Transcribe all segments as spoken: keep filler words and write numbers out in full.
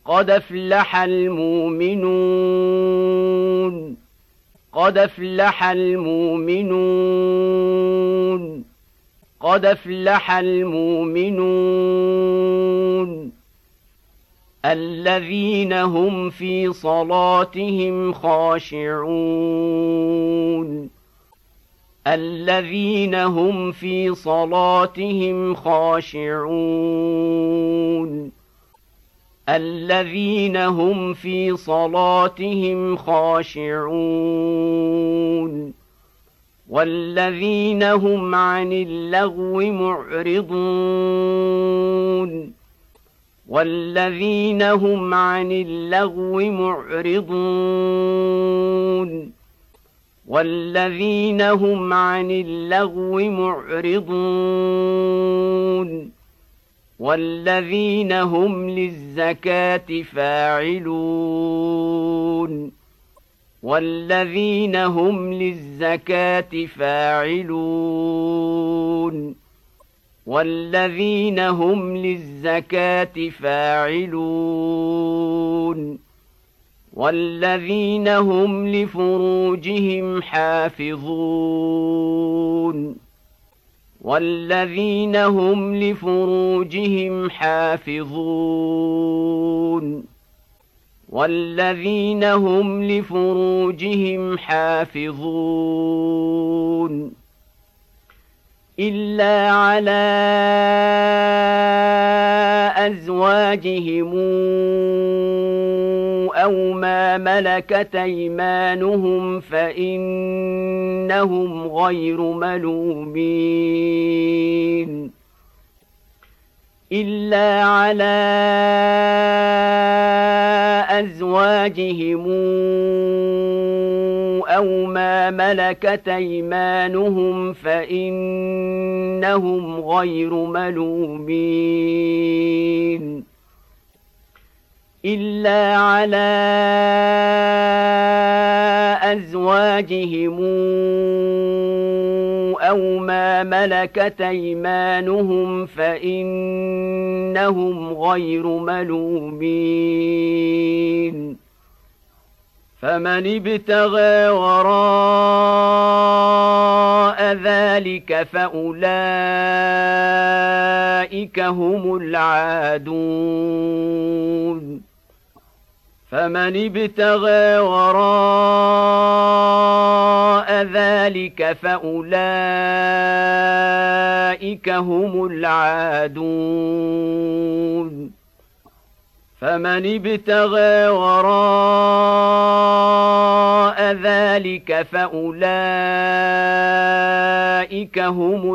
قد أفلح المؤمنون قد أفلح المؤمنون قد أفلح المؤمنون الذين هم في صلاتهم خاشعون الذين هم في صلاتهم خاشعون الذين هم في صلاتهم خاشعون والذين هم عن اللغو معرضون والذين هم عن اللغو معرضون والذين هم عن اللغو معرضون والذين هم للزكاة فاعلون والذين هم للزكاة فاعلون والذين هم للزكاة فاعلون والذين هم لفروجهم حافظون والذين هم لفروجهم حافظون والذين هم لفروجهم حافظون إلا على أزواجهم أو ما ملكت أيمانهم فإنهم غير ملومين إلا على أزواجهم أو ما ملكت أيمانهم فإنهم غير ملومين إلا على أزواجهم أو ما ملكت أيمانهم فإنهم غير ملومين فمن ابتغى وراء ذلك فأولئك هم العادون فمن ابتغى وراء ذلك فأولئك هم العادون فمن ابتغى وراء ذلك فأولئك هم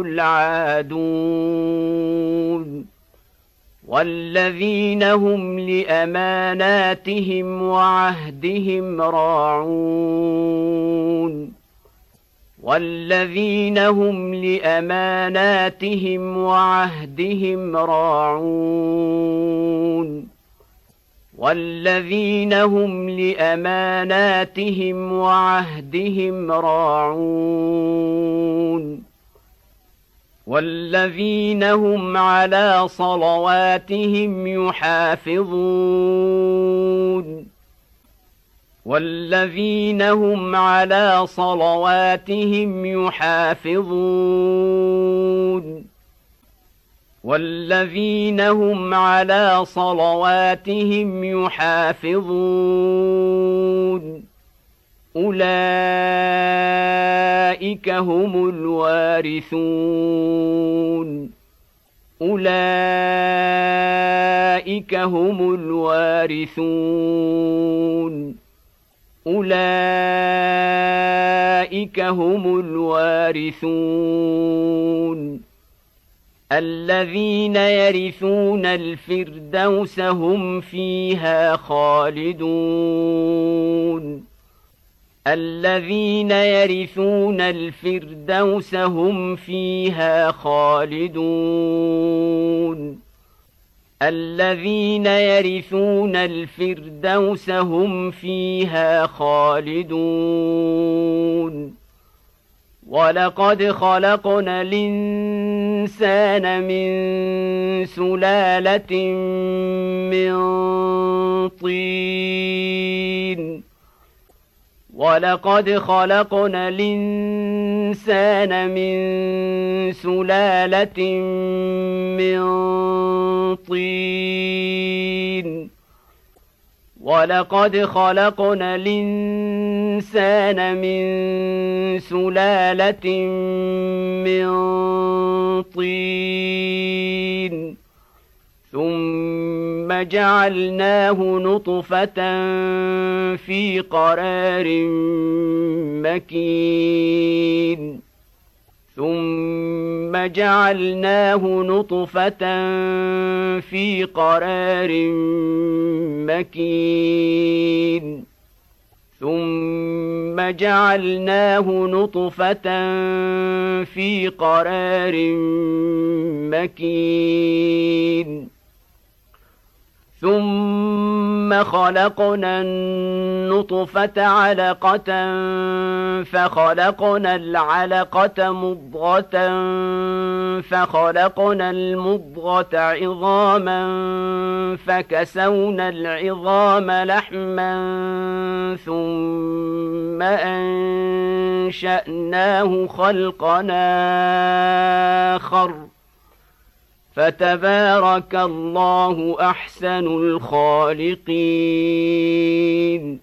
العادون والذين هم لأماناتهم وعهدهم راعون والذين هم لأماناتهم وعهدهم راعون والذين هم لأماناتهم وعهدهم راعون والذين هم على صلواتهم يحافظون والذين هم على صلواتهم يحافظون والذين هم على صلواتهم يحافظون أولئك هم الوارثون أولئك هم الوارثون أولئك هم الوارثون الذين يرثون الفردوس هم فيها خالدون الذين يرثون الفردوس هم فيها خالدون الذين يرثون الفردوس هم فيها خالدون ولقد خلقنا الإنسان من سلالة من طين ولقد خلقنا الإنسان من سلالة من طين ولقد خلقنا الإنسان من سلالة من طين ثم جعلناه نطفة في قرار مكين ثم جعلناه نطفة في قرار مكين ثم جعلناه نطفة في قرار مكين ثم خلقنا النطفة علقة فخلقنا العلقة مضغة فخلقنا المضغة عظاما فكسونا العظام لحما ثم أنشأناه خلقا آخر فتبارك الله أحسن الخالقين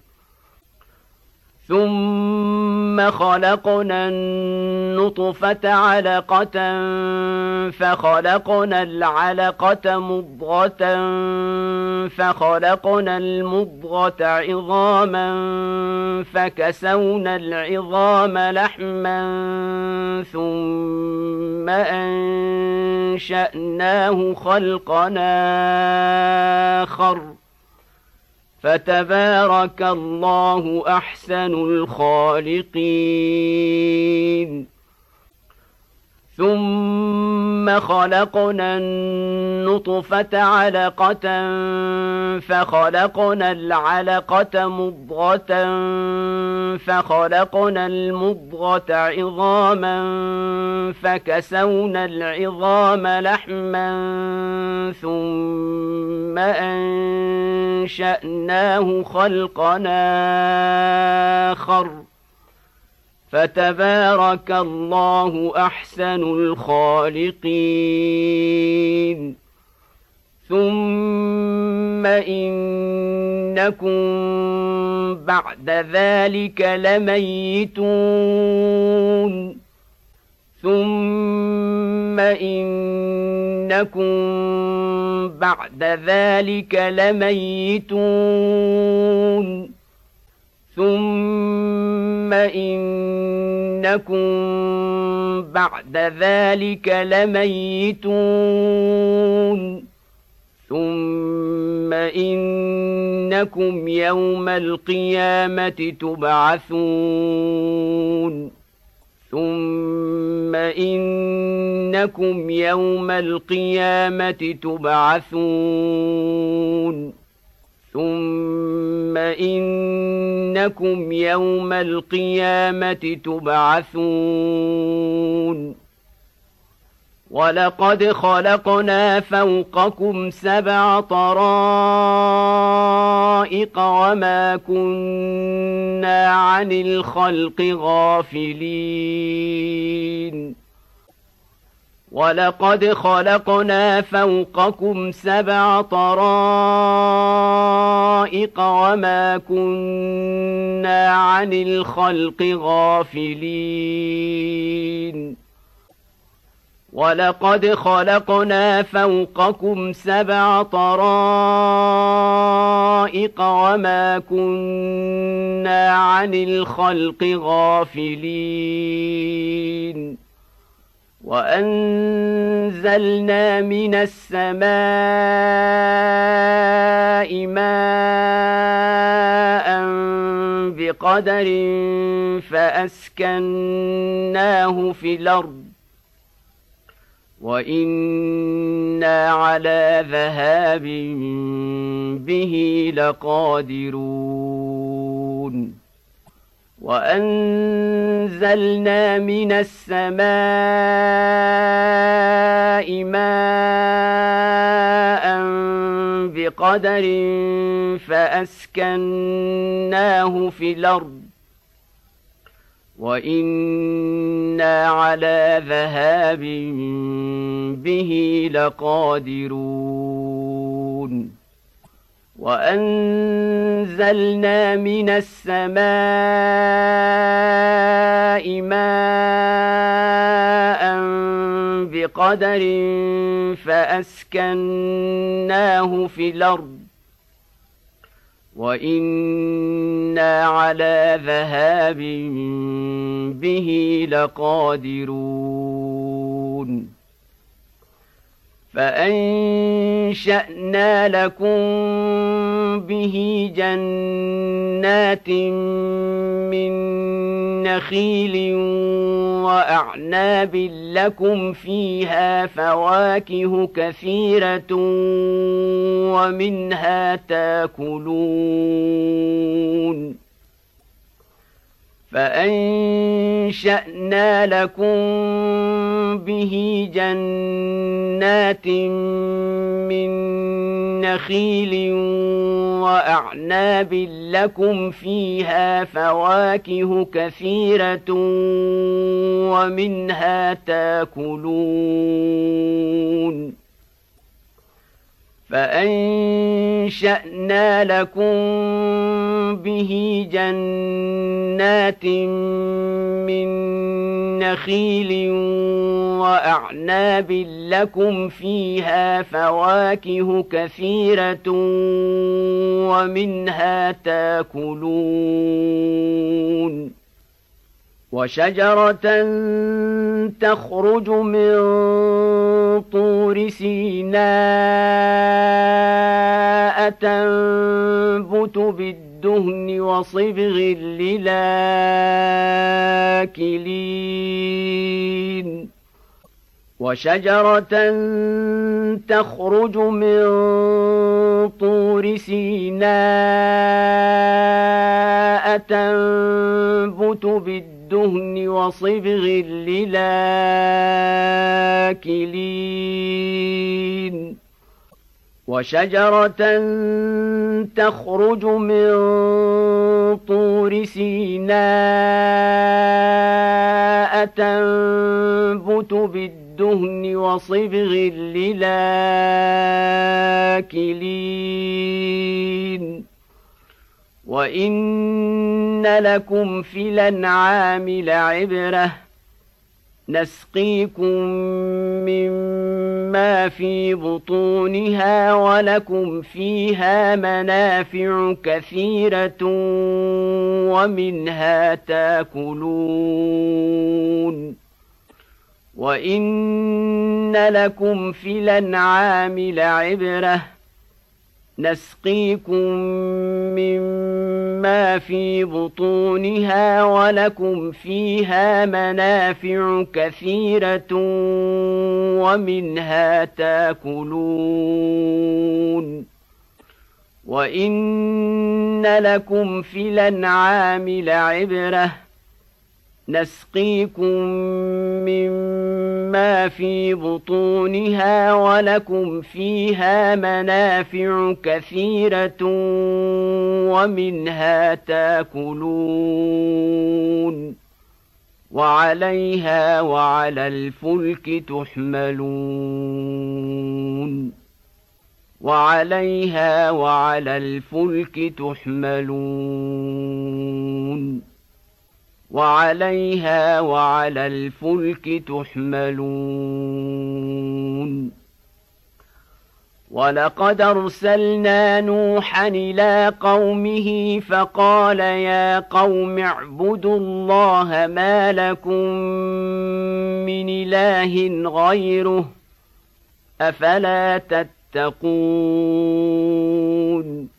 ثم خلقنا النطفة علقة فخلقنا العلقة مضغة فخلقنا المضغة عظاما فكسونا العظام لحما ثم أنشأناه خلقا آخر فتبارك الله أحسن الخالقين ثم خلقنا النطفة علقة فخلقنا العلقة مضغة فخلقنا المضغة عظاما فكسونا العظام لحما ثم أنشأناه خلقا آخر فتبارك الله أحسن الخالقين ثم إنكم بعد ذلك لميتون ثم إنكم بعد ذلك لميتون ثم إنكم بعد ذلك لميتون ثم إنكم يوم القيامة تبعثون ثم إنكم يوم القيامة تبعثون ثم إنكم يوم القيامة تبعثون ولقد خلقنا فوقكم سبع طرائق وما كنا عن الخلق غافلين ولقد خلقنا فوقكم سبع طرائق وما كنا عن الخلق غافلين ولقد خلقنا فوقكم سبع طرائق وما كنا عن الخلق غافلين وأنزلنا من السماء ماء بقدر فأسكناه في الأرض وإنا على ذهاب به لقادرون وأنزلنا من السماء ماء بقدر فأسكناه في الأرض وإنا على ذهاب به لقادرون وأنزلنا من السماء ماء بقدر فأسكناه في الأرض وإنا على ذهاب به لقادرون فأنشأنا لكم به جنات من نخيل وأعناب لكم فيها فواكه كثيرة ومنها تاكلون فأنشأنا لكم به جنات من نخيل وأعناب لكم فيها فواكه كثيرة ومنها تاكلون فأنشأنا لكم به جنات من نخيل وأعناب لكم فيها فواكه كثيرة ومنها تاكلون وشجرة تخرج من طور سيناء تنبت بالدهن وصبغ للآكلين وشجرة تخرج من طور سيناء تنبت بالدهن وصبغ للآكلين وشجرة تخرج من طور سيناء تنبت بالدهن وصبغ للآكلين وإن لكم في الأنعام لعبرة نسقيكم مما في بطونها ولكم فيها منافع كثيرة ومنها تاكلون وإن لكم في الأنعام لعبرة نسقيكم مما في بطونها ولكم فيها منافع كثيرة ومنها تاكلون وإن لكم في الأنعام لعبرة نسقيكم مما في بطونها ولكم فيها منافع كثيرة ومنها تاكلون وعليها وعلى الفلك تحملون وعليها وعلى الفلك تحملون وعليها وعلى الفلك تحملون ولقد أرسلنا نوحا إلى قومه فقال يا قوم اعبدوا الله ما لكم من إله غيره أفلا تتقون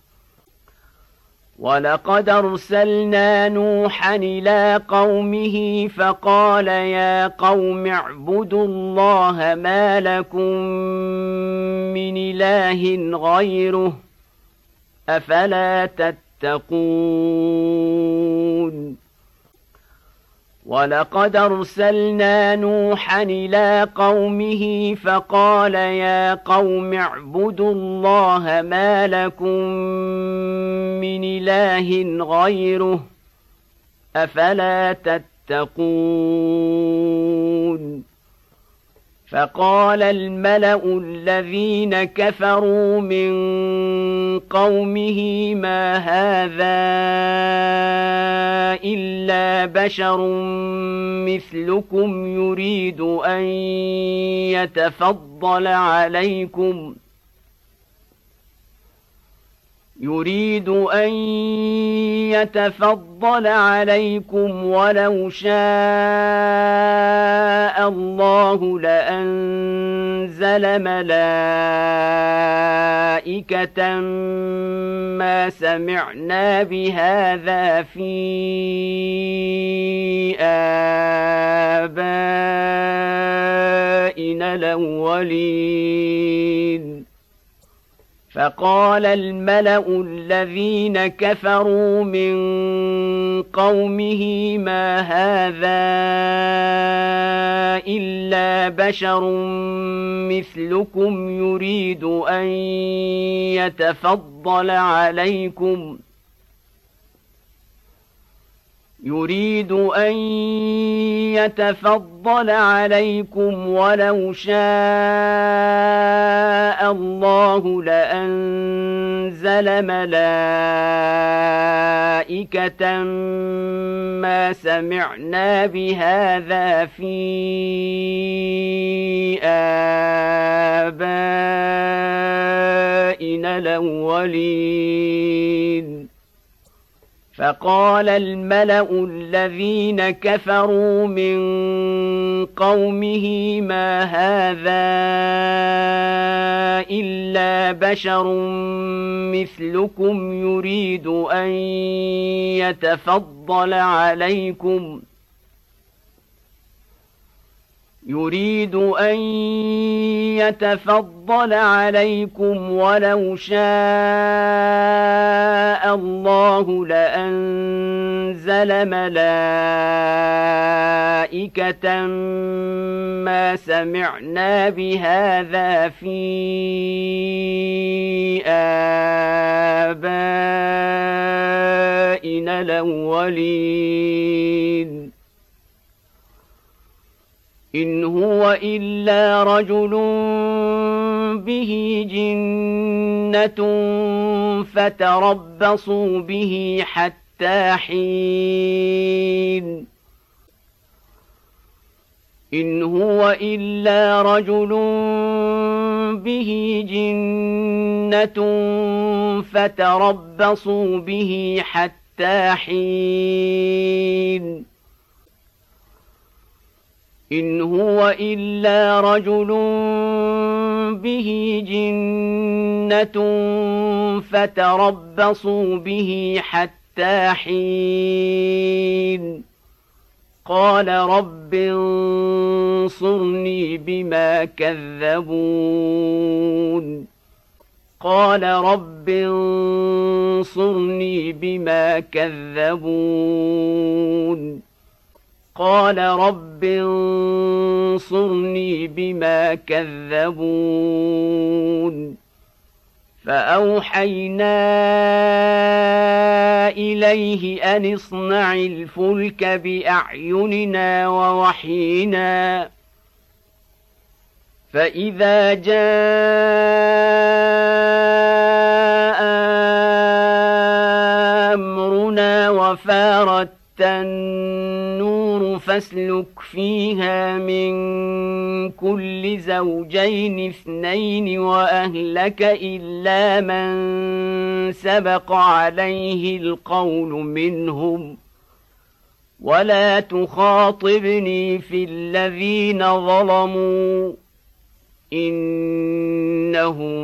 ولقد أرسلنا نوحا إلى قومه فقال يا قوم اعبدوا الله ما لكم من إله غيره أفلا تتقون ولقد أرسلنا نوحا إلى قومه فقال يا قوم اعبدوا الله ما لكم من إله غيره أفلا تتقون فقال الملأ الذين كفروا من قومه ما هذا إلا بشر مثلكم يريد أن يتفضل عليكم يريد أن يتفضل عليكم ولو شاء الله لأنزل ملائكة ما سمعنا بهذا في آبائنا الأولين فقال الملأ الذين كفروا من قومه ما هذا إلا بشر مثلكم يريد أن يتفضل عليكم يريد أن يتفضل عليكم ولو شاء الله لأنزل ملائكة ما سمعنا بهذا في آبائنا الأولين فقال الملأ الذين كفروا من قومه ما هذا إلا بشر مثلكم يريد أن يتفضل عليكم يريد أن يتفضل عليكم ولو شاء الله لأنزل ملائكة ما سمعنا بهذا في آبائنا الأولين إن هو إلا رجل به جنة فتربصوا به حتى حين إن هو إلا رجل به جنة فتربصوا به حتى حين إن هو إلا رجل به جنة فتربصوا به حتى حين قال رب انصرني بما كذبون قال رب انصرني بما كذبون قال رب انصرني بما كذبون فأوحينا إليه أن اصنع الفلك بأعيننا ووحينا فإذا جاء أمرنا وفارت النور فاسلك فيها من كل زوجين اثنين وأهلك إلا من سبق عليه القول منهم ولا تخاطبني في الذين ظلموا إنهم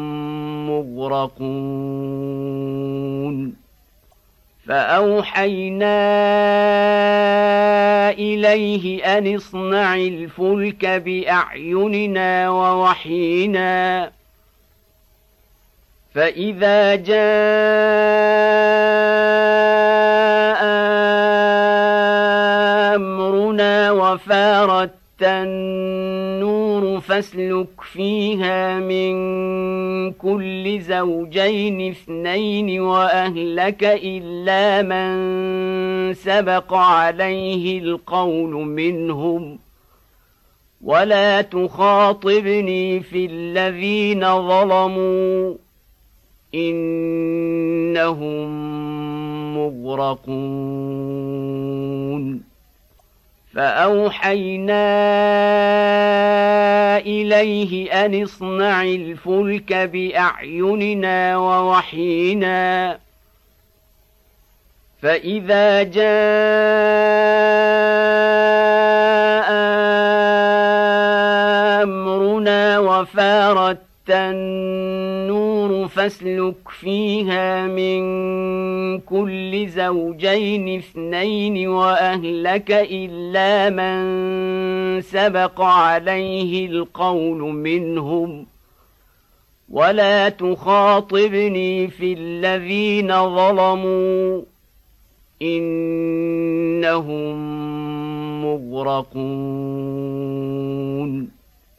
مغرقون فأوحينا إليه أن اصنع الفلك بأعيننا ووحينا فإذا جاء أمرنا فاسلك فيها من كل زوجين اثنين وأهلك إلا من سبق عليه القول منهم ولا تخاطبني في الذين ظلموا إنهم مغرقون فأوحينا إليه أن اصنع الفلك بأعيننا ووحينا فإذا جاء أمرنا وفارت النور فاسلك فيها من كل زوجين اثنين وأهلك إلا من سبق عليه القول منهم ولا تخاطبني في الذين ظلموا إنهم مغرقون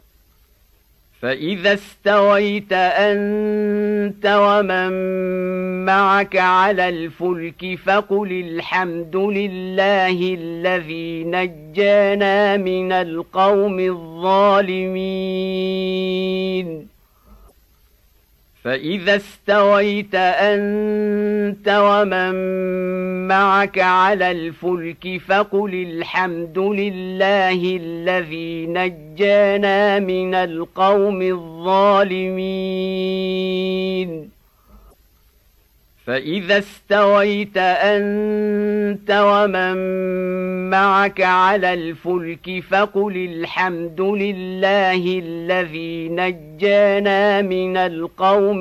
فإذا استويت أنت ومن معك على الفلك فقل الحمد لله الذي نجانا من القوم الظالمين فإذا استويت أنت ومن معك على الفلك فقل الحمد لله الذي نجانا من القوم الظالمين فإذا استويت أنت ومن معك على الفلك فقل الحمد لله الذي نجانا من القوم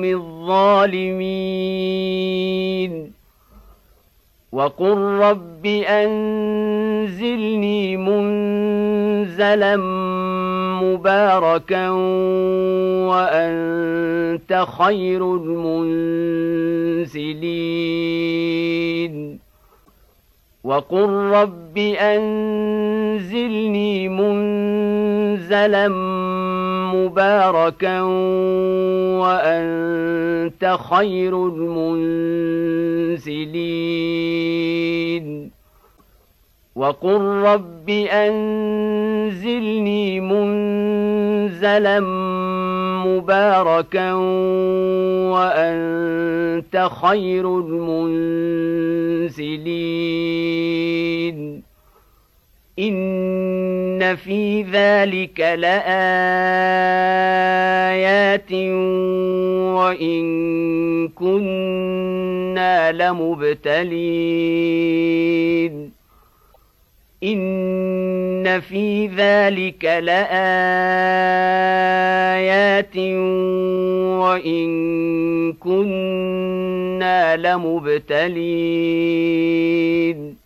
الظالمين وقل رب أنزلني منزلا مباركا وأنت خير المنزلين وقل رب أنزلني منزلا مباركا وأنت خير المنزلين وقل رب أنزلني منزلا مباركا وأنت خير المنزلين إن في ذلك لآيات وإن كنا لمبتلين إن في ذلك لآيات وإن كنا لمبتلين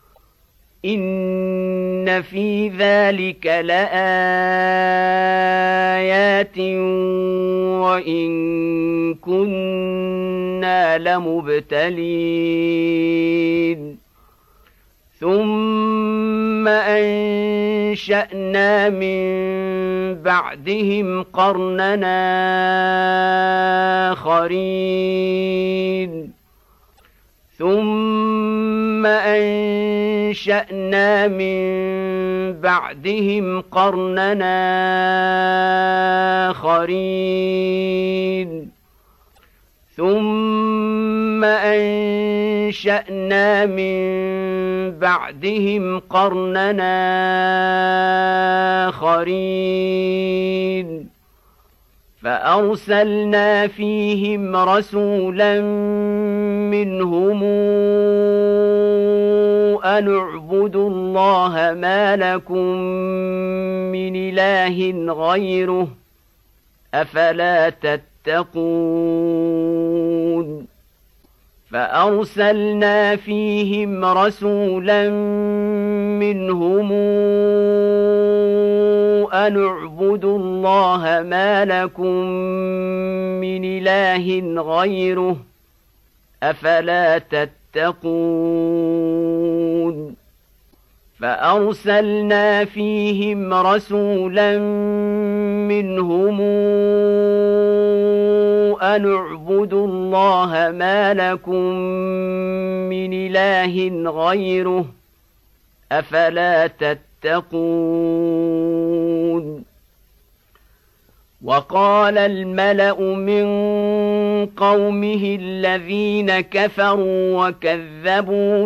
إن في ذلك لآيات وإن كنا لمبتلين ثم أنشأنا من بعدهم قرننا آخرين ثم أنشأنا من بعدهم قرننا آخرين ثم أنشأنا من بعدهم قرننا آخرين فأرسلنا فيهم رسولا منهم أن اعبدوا الله ما لكم من إله غيره أفلا تتقون فأرسلنا فيهم رسولا منهم أن اعبدوا الله ما لكم من إله غيره أفلا تتقون فأرسلنا فيهم رسولا منهم أن اعبدوا الله ما لكم من إله غيره أفلا تتقون وقال الملأ من قومه الذين كفروا وكذبوا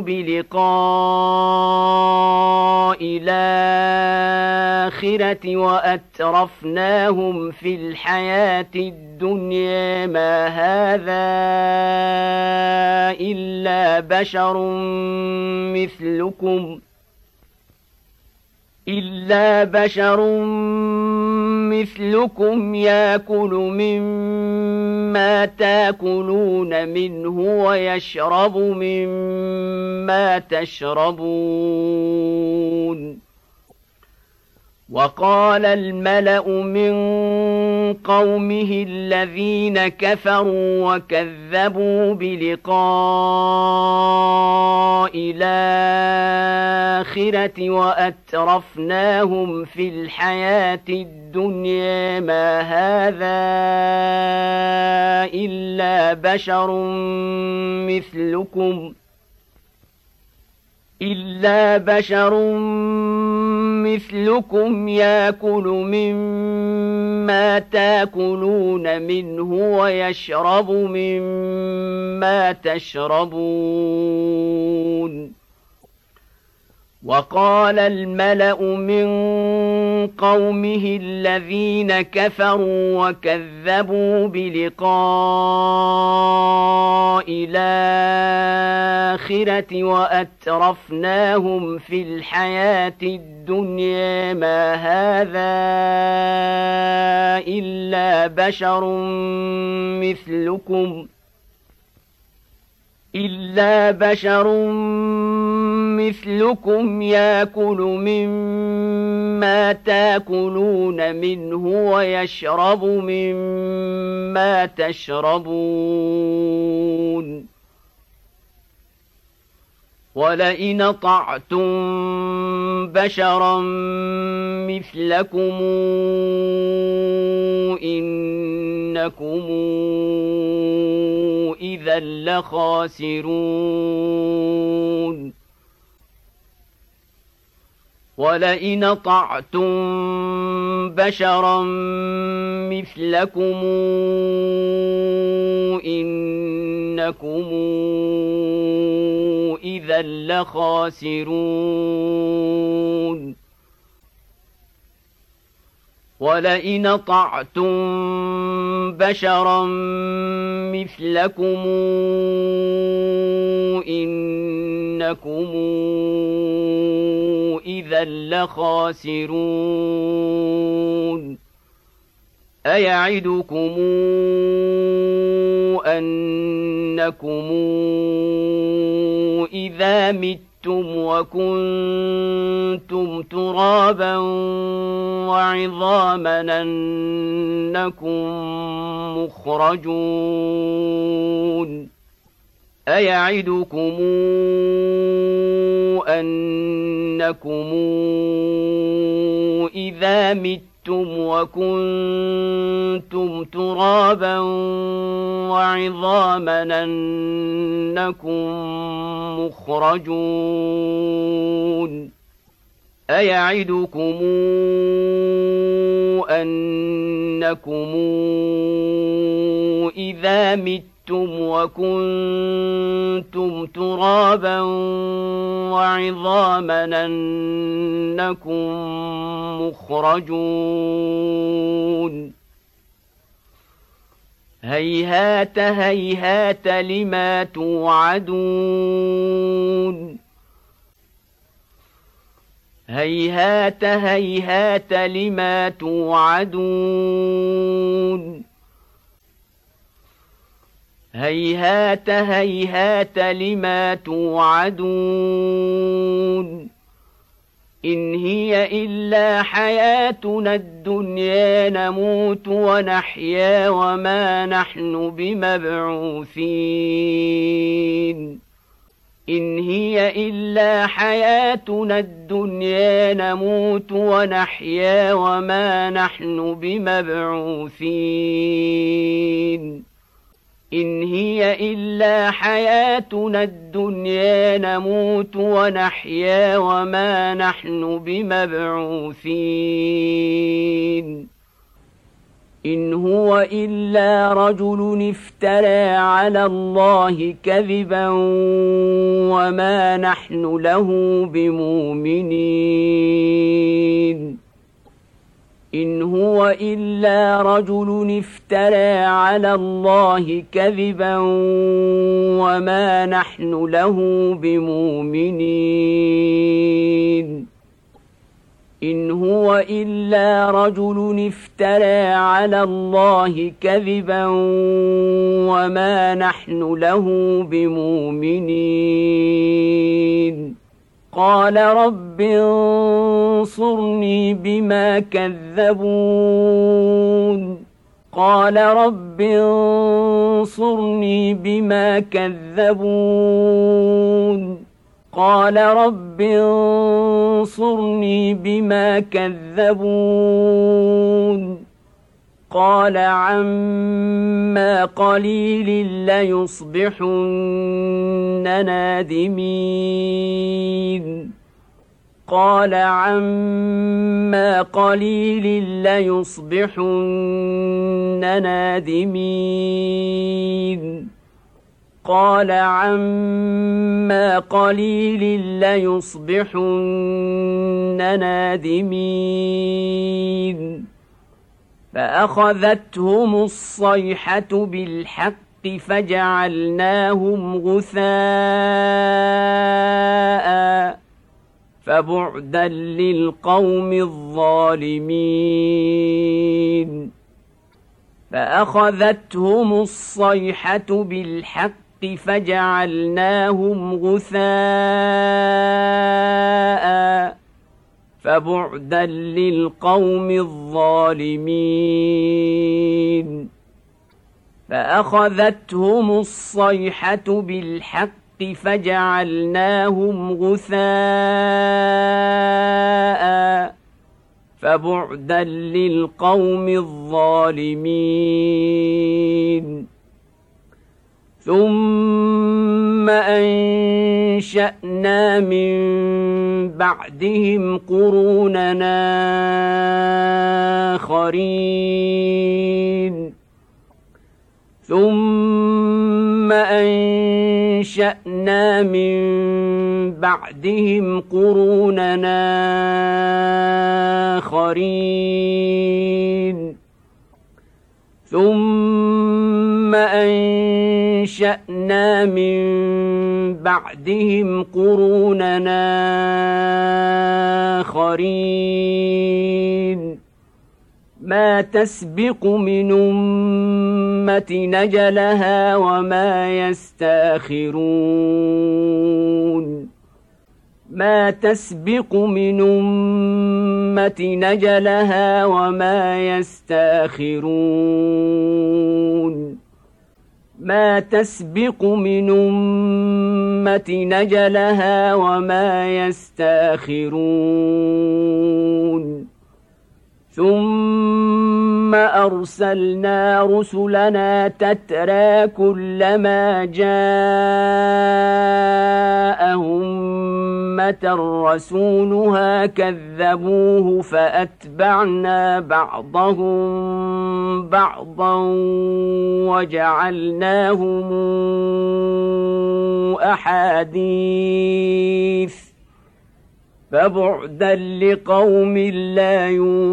بلقاء الآخرة وأترفناهم في الحياة الدنيا ما هذا إلا بشر مثلكم إلا بشر مثلكم يأكل مما تأكلون منه ويشرب مما تشربون وقال الملأ من قومه الذين كفروا وكذبوا بلقاء الآخرة وأترفناهم في الحياة الدنيا ما هذا إلا بشر مثلكم إلا بشر مثلكم يأكل مما تأكلون منه ويشرب مما تشربون وقال الملأ من قومه الذين كفروا وكذبوا بلقاء الآخرة وأترفناهم في الحياة الدنيا ما هذا إلا بشر مثلكم إلا بشر مثلكم يأكل مما تأكلون منه ويشرب مما تشربون ولئن أطعتم بشرا مثلكم إنكم إذا لخاسرون ولئن أطعتم بشرا مثلكم إنكم إذا لخاسرون ولئن أطعتم بشرا مثلكم إنكم إذا لخاسرون أيعدكم أنكم إذا متم وكنتم ترابا وعظاما أنكم مخرجون أيعدكم أنكم إذا متم وكنتم ترابا وعظاما أنكم مخرجون أيعدكم أنكم إذا متم وكنتم ترابا وعظاما أنكم مخرجون هيهات هيهات لما توعدون هيهات هيهات لما توعدون هيهات هيهات لما توعدون إن هي إلا حياتنا الدنيا نموت ونحيا وما نحن بمبعوثين إن هي إلا حياتنا الدنيا نموت ونحيا وما نحن بمبعوثين إن هي إلا حياتنا الدنيا نموت ونحيا وما نحن بمبعوثين إن هو إلا رجل افترى على الله كذبا وما نحن له بمؤمنين إن هو إلا رجل افترى على الله كذبا وما نحن له بمؤمنين إن هو إلا رجل افترى على الله كذبا وما نحن له بمؤمنين قال رب انصرني بما كذبون قال رب انصرني بما كذبون قال رب انصرني بما كذبون قال عما قليل ليصبحن نادمين قال عما قليل ليصبحن نادمين قال عما قليل ليصبحن نادمين فأخذتهم الصيحة بالحق فجعلناهم غثاء فبعدا للقوم الظالمين فأخذتهم الصيحة بالحق فجعلناهم غثاء فبعدا للقوم الظالمين فأخذتهم الصيحة بالحق فجعلناهم غثاء فبعدا للقوم الظالمين ثم أنشأنا من بعدهم قروننا آخرين ثم أنشأنا من بعدهم قروننا آخرين ثم أنشأنا من بعدهم قروننا آخرين ما تسبق من أمة نجلها وما يستأخرون ما تسبق من أمة نجلها وما يستأخرون ما تسبق من أمة نجلها وما يستأخرون ثم أرسلنا رسلنا تترى كلما جاء أمة رسولها كذبوه فأتبعنا بعضهم بعضا وجعلناهم أحاديث فبعدا لقوم لا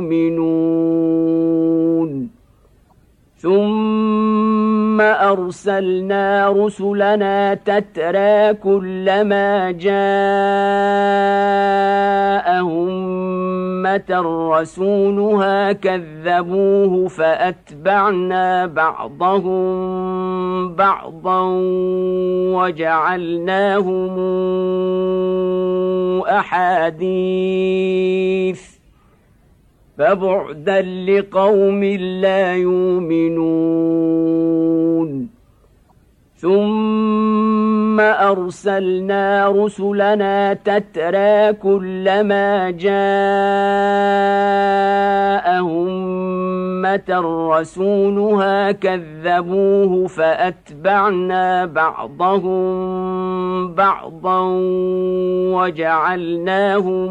يؤمنون ثم أرسلنا رسلنا تترى كلما جاء أمة رسولها كذبوه فأتبعنا بعضهم بعضا وجعلناهم أحاديث فبعدا لقوم لا يؤمنون ثم ثم أرسلنا رسلنا تترى كلما جاء أمة رسولها كذبوه فأتبعنا بعضهم بعضا وجعلناهم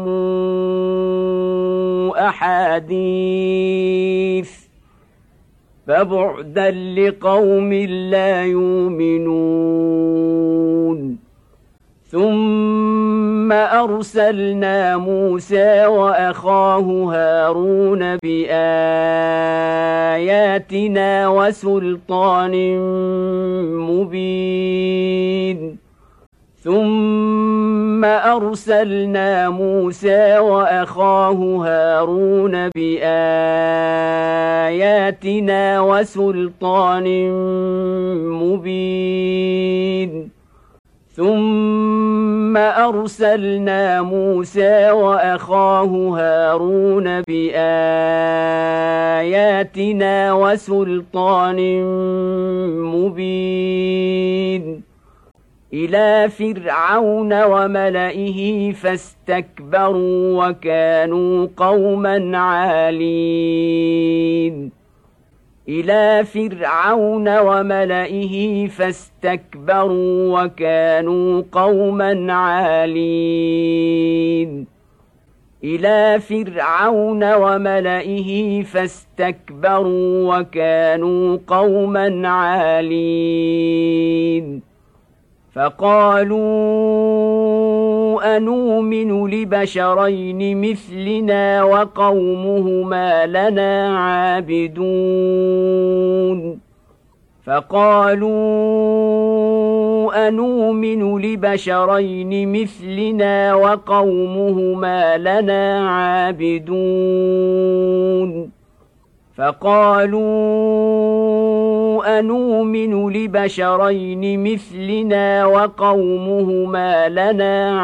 أحاديث فبعدا لقوم لا يؤمنون ثم أرسلنا موسى وأخاه هارون بآياتنا وسلطان مبين ثم أرسلنا موسى وأخاه هارون بآياتنا وسلطان مبين ثم أرسلنا موسى وأخاه هارون بآياتنا وسلطان مبين إلى فرعون وملئه فاستكبروا وكانوا قوما عالين إلى فرعون وملئه فاستكبروا وكانوا قوما عالين إلى فرعون وملئه فاستكبروا وكانوا قوما عالين فقالوا أنؤمن لبشرين مثلنا وقومهما لنا عابدون فقالوا أنؤمن لبشرين مثلنا وقومهما لنا عابدون فقالوا أنؤمن لبشرين مثلنا وقومهما لنا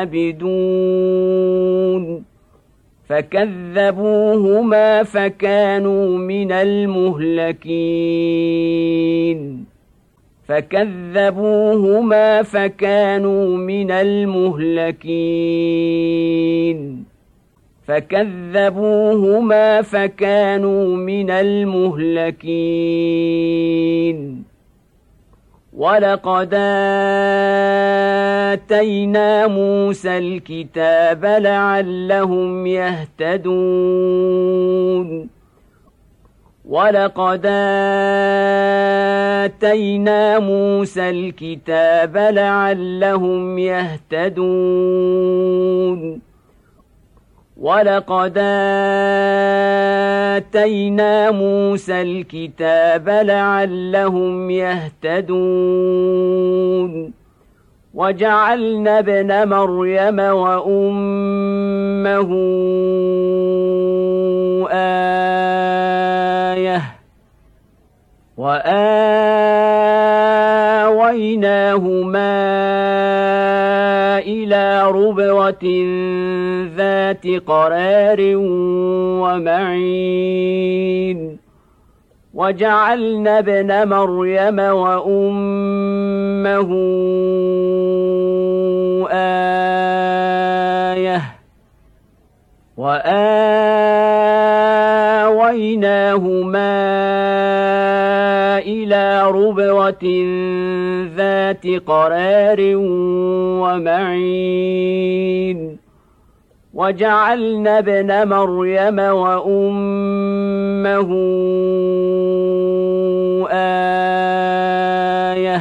عابدون فكذبوهما فكانوا من المهلكين فكذبوهما فكانوا من المهلكين فكذبوهما فكانوا من المهلكين ولقد آتينا موسى الكتاب لعلهم يهتدون ولقد آتينا موسى الكتاب لعلهم يهتدون ولقد آتينا موسى الكتاب لعلهم يهتدون وجعلنا ابن مريم وأمه آية وآويناهما إلى ربوة ذات قرار ومعين وجعلنا ابن مريم وأمه آية وآويناهما إلى ربوة ذات قرار ومعين وجعلنا ابن مريم وأمه آية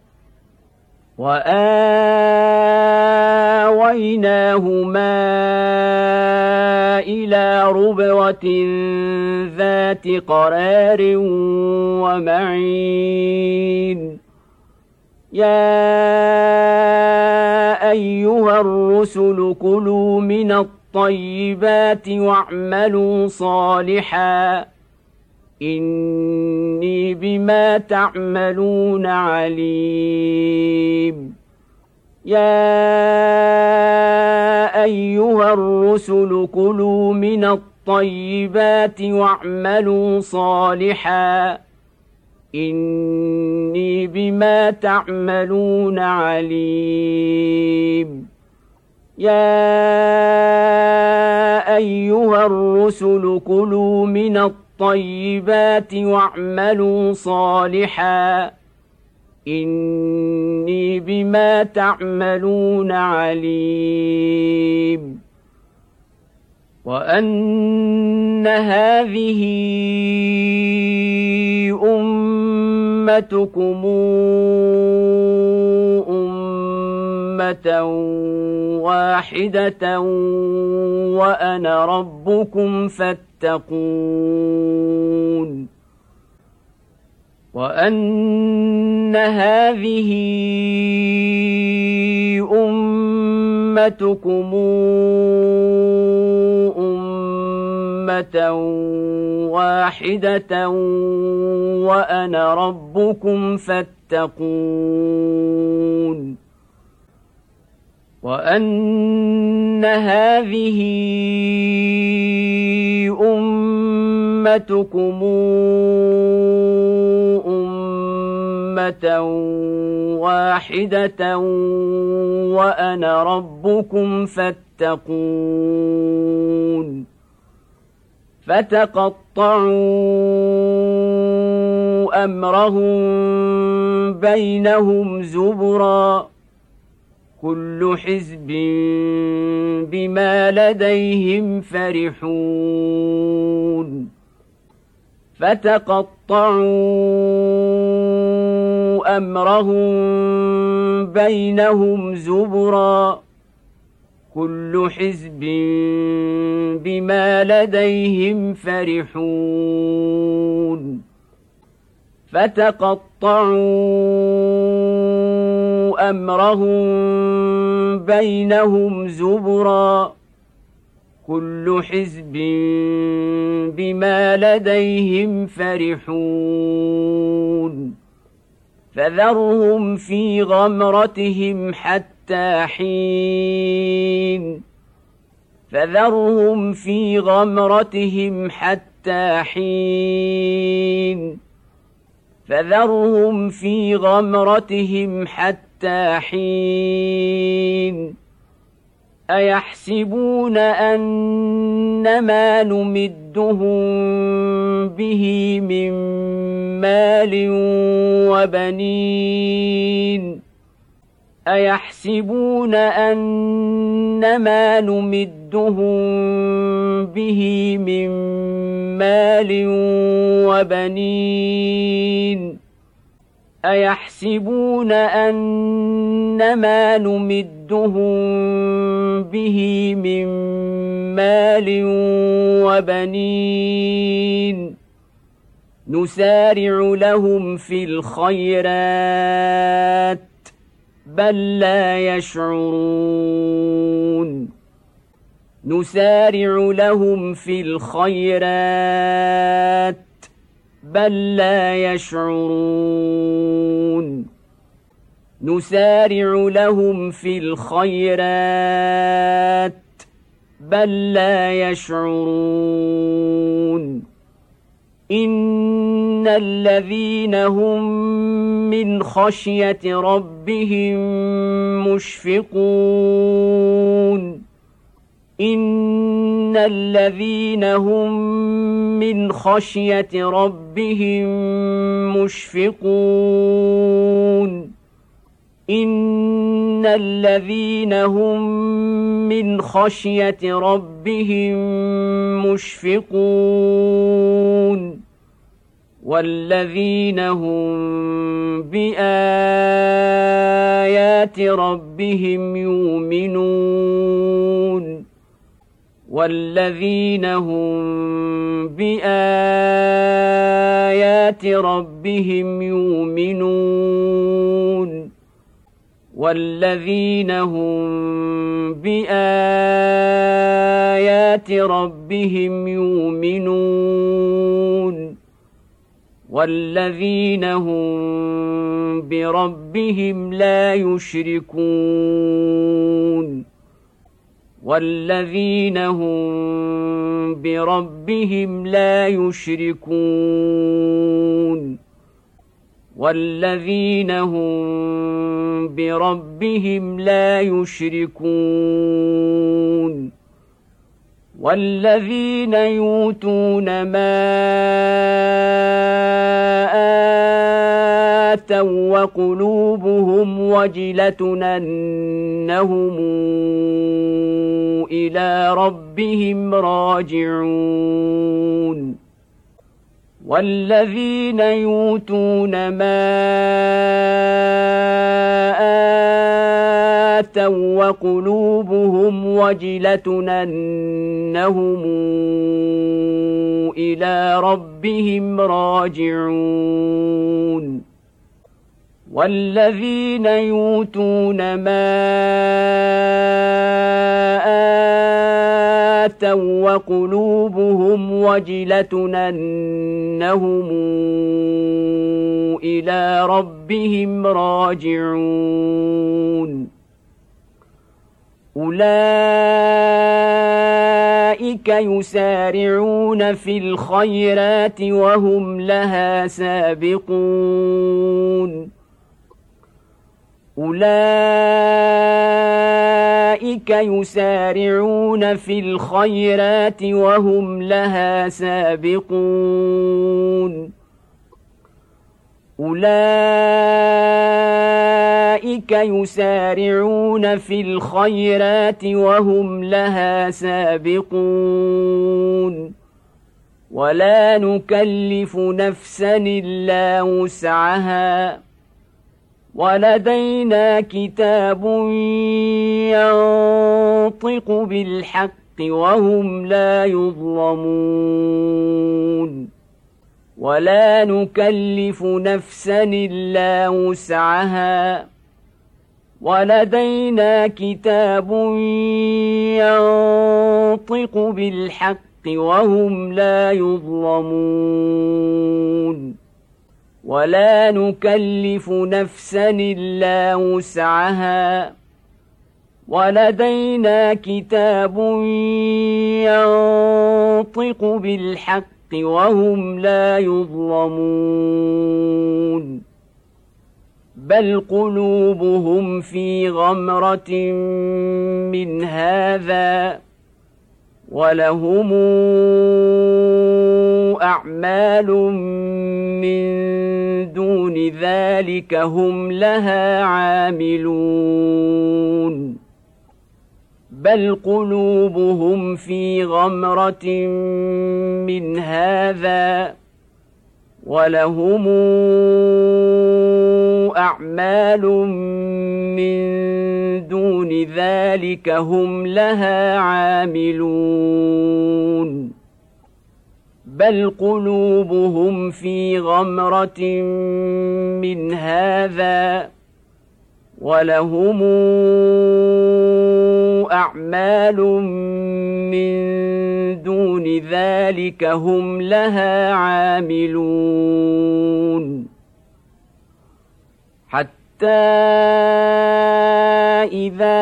وآويناهما إلى ربوة ذات قرار ومعين يا أيها الرسل كلوا من الطيبات واعملوا صالحا إني بما تعملون عليم يا أيها الرسل كلوا من الطيبات واعملوا صالحا إني بما تعملون عليم يا أيها الرسل كلوا من الطيبات واعملوا صالحا إني بما تعملون عليم وأن هذه أمتكم أمة واحدة وأنا ربكم فاتقون وأن هذه أمتكم أمة واحدة وأنا ربكم فاتقون وأن هذه أمتكم أمة واحدة وأنا ربكم فاتقون فتقطعوا أمرهم بينهم زبرا كل حزب بما لديهم فرحون فتقطعوا أمرهم بينهم زبرا كل حزب بما لديهم فرحون فتقطعوا أمرهم بينهم زبرا كل حزب بما لديهم فرحون فذرهم في غمرتهم حتى حين فذرهم في غمرتهم حتى حين فذرهم في غمرتهم حتى حين أيحسبون أنما نمدهم به من مال وبنين أيحسبون أنما نمدهم به من مال وبنين أيحسبون أنما نمدهم به من مال وبنين نسارع لهم في الخيرات بل لا يشعرون نسارع لهم في الخيرات بل لا يشعرون نسارع لهم في الخيرات بل لا يشعرون إن الذين هم من خشية ربهم مشفقون إن الذين هم من خشية ربهم مشفقون إن الذين هم من خشية ربهم مشفقون والذين هم بآيات ربهم يؤمنون والذين هم بآيات ربهم يؤمنون والذين هم بآيات ربهم يؤمنون والذين هم بربهم لا يشركون والذين هم بربهم لا يشركون والذين هم بربهم لا يشركون والذين يؤتون ما آتوا وقلوبهم وجلة أنهم إلى ربهم راجعون والذين يؤتون ما آتوا وقلوبهم وجلة أنهم إلى ربهم راجعون والذين يؤتون ما آتوا وقلوبهم وجلة أنهم إلى ربهم راجعون أولئك يسارعون في الخيرات وهم لها سابقون أولئك يسارعون في الخيرات وهم لها سابقون أولئك يسارعون في الخيرات وهم لها سابقون ولا نكلف نفسا إلا وسعها ولدينا كتاب ينطق بالحق وهم لا يظلمون ولا نكلف نفسا إلا وسعها ولدينا كتاب ينطق بالحق وهم لا يظلمون ولا نكلف نفسا إلا وسعها ولدينا كتاب ينطق بالحق وهم لا يظلمون بل قلوبهم في غمرة من هذا ولهم أعمال من دون ذلك هم لها عاملون بل قلوبهم في غمرة من هذا ولهم أعمال من دون ذلك هم لها عاملون بل قلوبهم في غمرة من هذا ولهم أعمال من دون ذلك هم لها عاملون حتى إذا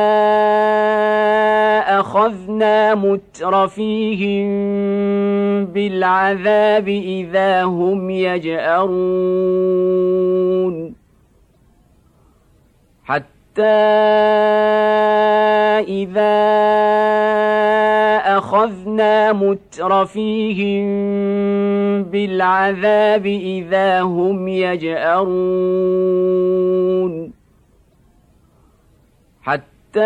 أخذنا مترفيهم بالعذاب إذا هم يجأرون حتى إذا أخذنا مترفيهم بالعذاب إذا هم يجأرون حتى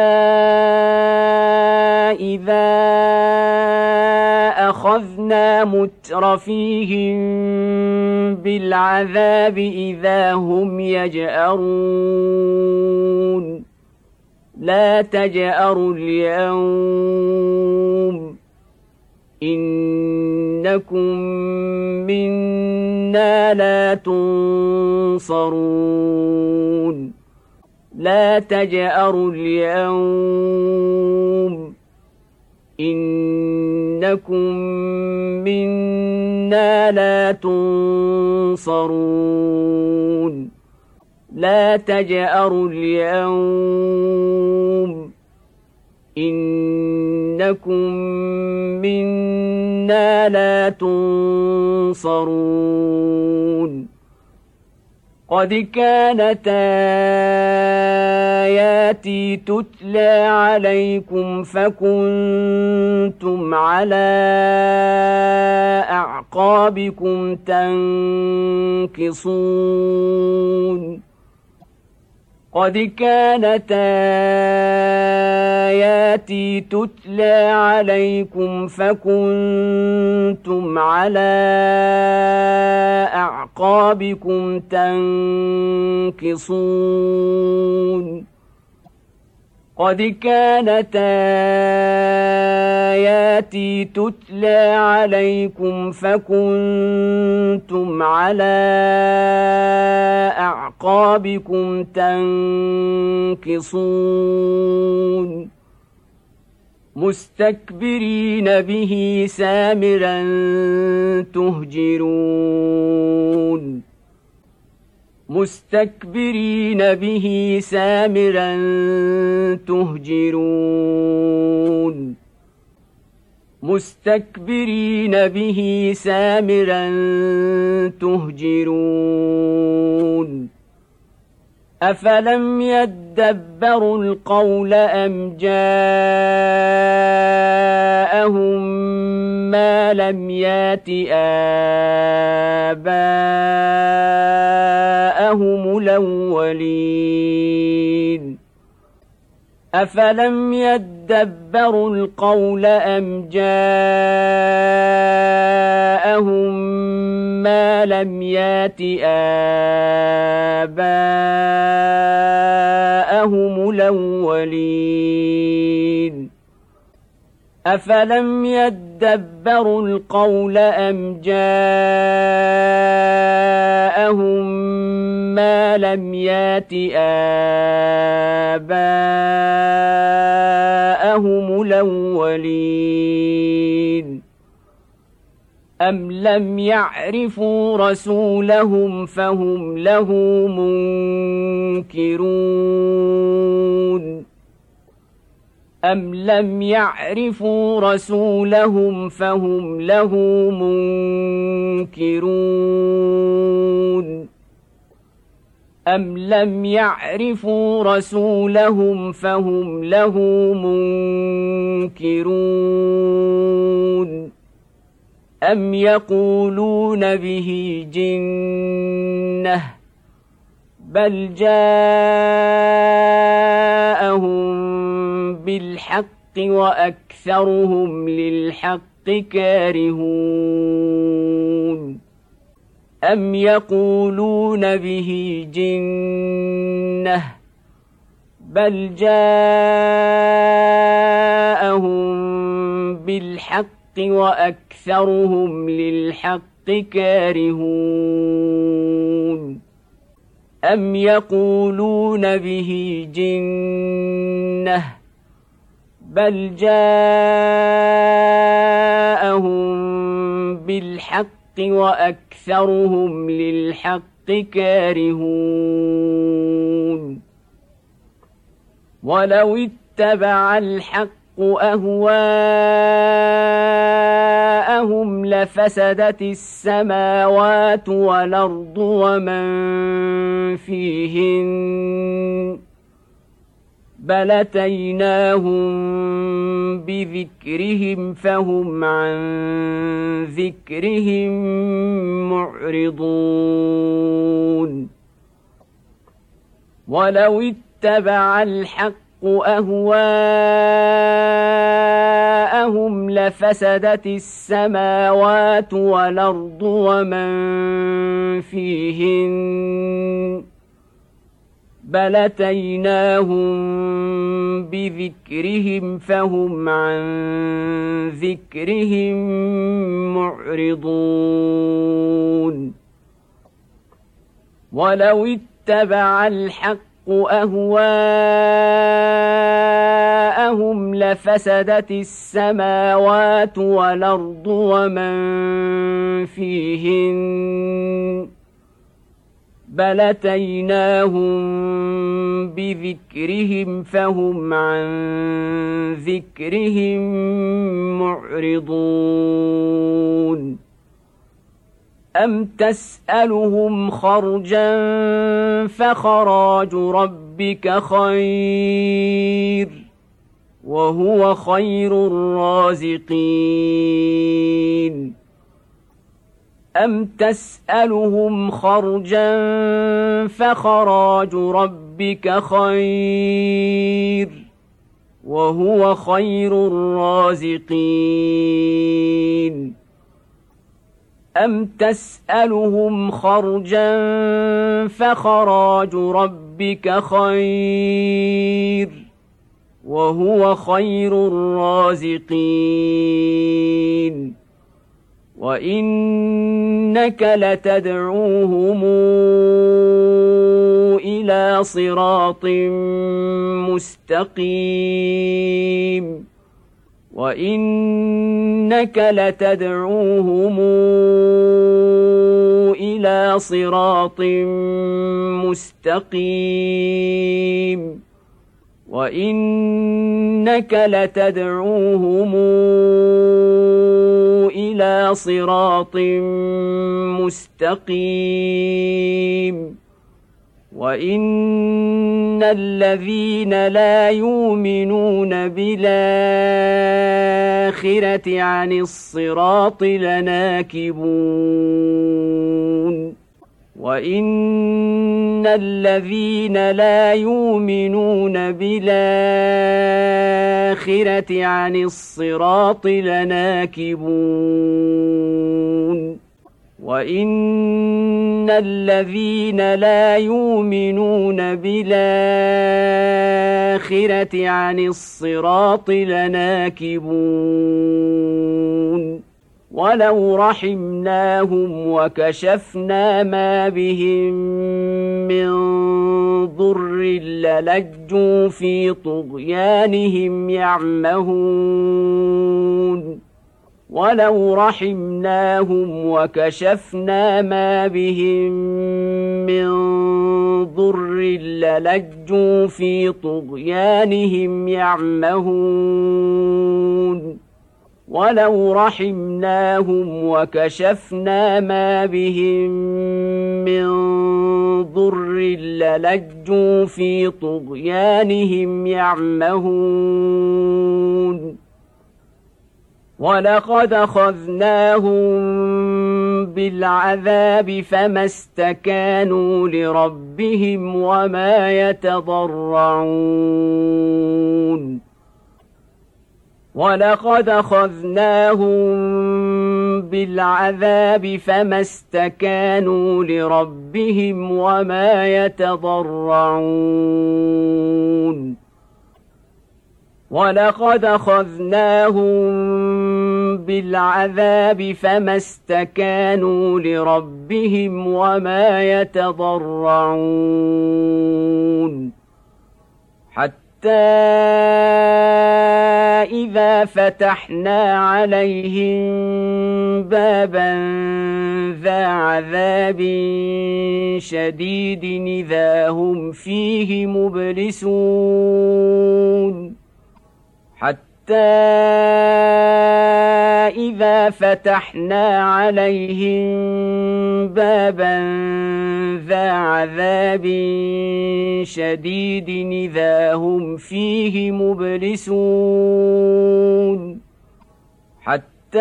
إذا أخذنا مترفيهم بالعذاب إذا هم يجأرون لا تجأروا اليوم إنكم منا لا تنصرون لا تجأروا اليوم إنكم منا لا تنصرون لا تجأروا اليوم إنكم منا لا تنصرون قد كانت آياتي تتلى عليكم فكنتم على أعقابكم تنكصون قد كانت آياتي تتلى عليكم فكنتم على أعقابكم تنكصون قد كانت آياتي تتلى عليكم فكنتم على أعقابكم تنكصون مستكبرين به سامرا تهجرون مستكبرين به سامرا تهجرون مستكبرين به سامرا تهجرون أفلم يدبروا القول أم جاءهم ما لم يات آباءهم الأولين أفلم يدبروا القول أم جاءهم ما لم يات آباءهم الأولين أفلم يدبروا القول أم جاءهم ما لم يات آباءهم الأولين أم لم يعرفوا رسولهم فهم له منكرون أم لم يعرفوا رسولهم فهم له منكرون أم لم يعرفوا رسولهم فهم له منكرون أم يقولون به جنة بل جاءهم بالحق وأكثرهم للحق كارهون أم يقولون به جنة بل جاءهم بالحق وأكثرهم للحق كارهون أم يقولون به جنة بل جاءهم بالحق وأكثرهم للحق كارهون ولو اتبع الحق أهواءهم لفسدت السماوات والأرض ومن فيهن بل أتيناهم بذكرهم فهم عن ذكرهم معرضون ولو اتبع الحق أهواءهم لفسدت السماوات والأرض ومن فيهن بل أتيناهم بذكرهم فهم عن ذكرهم معرضون ولو اتبع الحق أهواءهم لفسدت السماوات والأرض ومن فيهن بل أتيناهم بذكرهم فهم عن ذكرهم معرضون أم تسألهم خرجا فخراج ربك خير وهو خير الرازقين أم تسألهم خرجا فخراج ربك خير وهو خير الرازقين أم تسألهم خرجا فخراج ربك خير وهو خير الرازقين وإنك لتدعوهم إلى صراط مستقيم وإنك لتدعوهم إلى صراط مستقيم وإنك لتدعوهم إلى صراط مستقيم وإن الذين لا يؤمنون بالآخرة عن الصراط لناكبون وإن الذين لا يؤمنون بالآخرة عن الصراط لناكبون وإن الذين لا يؤمنون بالآخرة عن الصراط لناكبون ولو رحمناهم وكشفنا ما بهم من ضر للجوا في طغيانهم يعمهون ولو رحمناهم وكشفنا ما بهم من ضر للجوا في طغيانهم يعمهون ولو رحمناهم وكشفنا ما بهم من ضر للجوا في طغيانهم يعمهون ولقد أخذناهم بالعذاب فما استكانوا لربهم وما يتضرعون ولقد أخذناهم بالعذاب فما استكانوا لربهم وما يتضرعون ولقد أخذناهم بالعذاب فما استكانوا لربهم وما يتضرعون حتى إذا فتحنا عليهم بابا ذا عذاب شديد إذا هم فيه مبلسون حتى إذا فتحنا عليهم بابا ذا عذاب شديد إذا هم فيه مبلسون حتى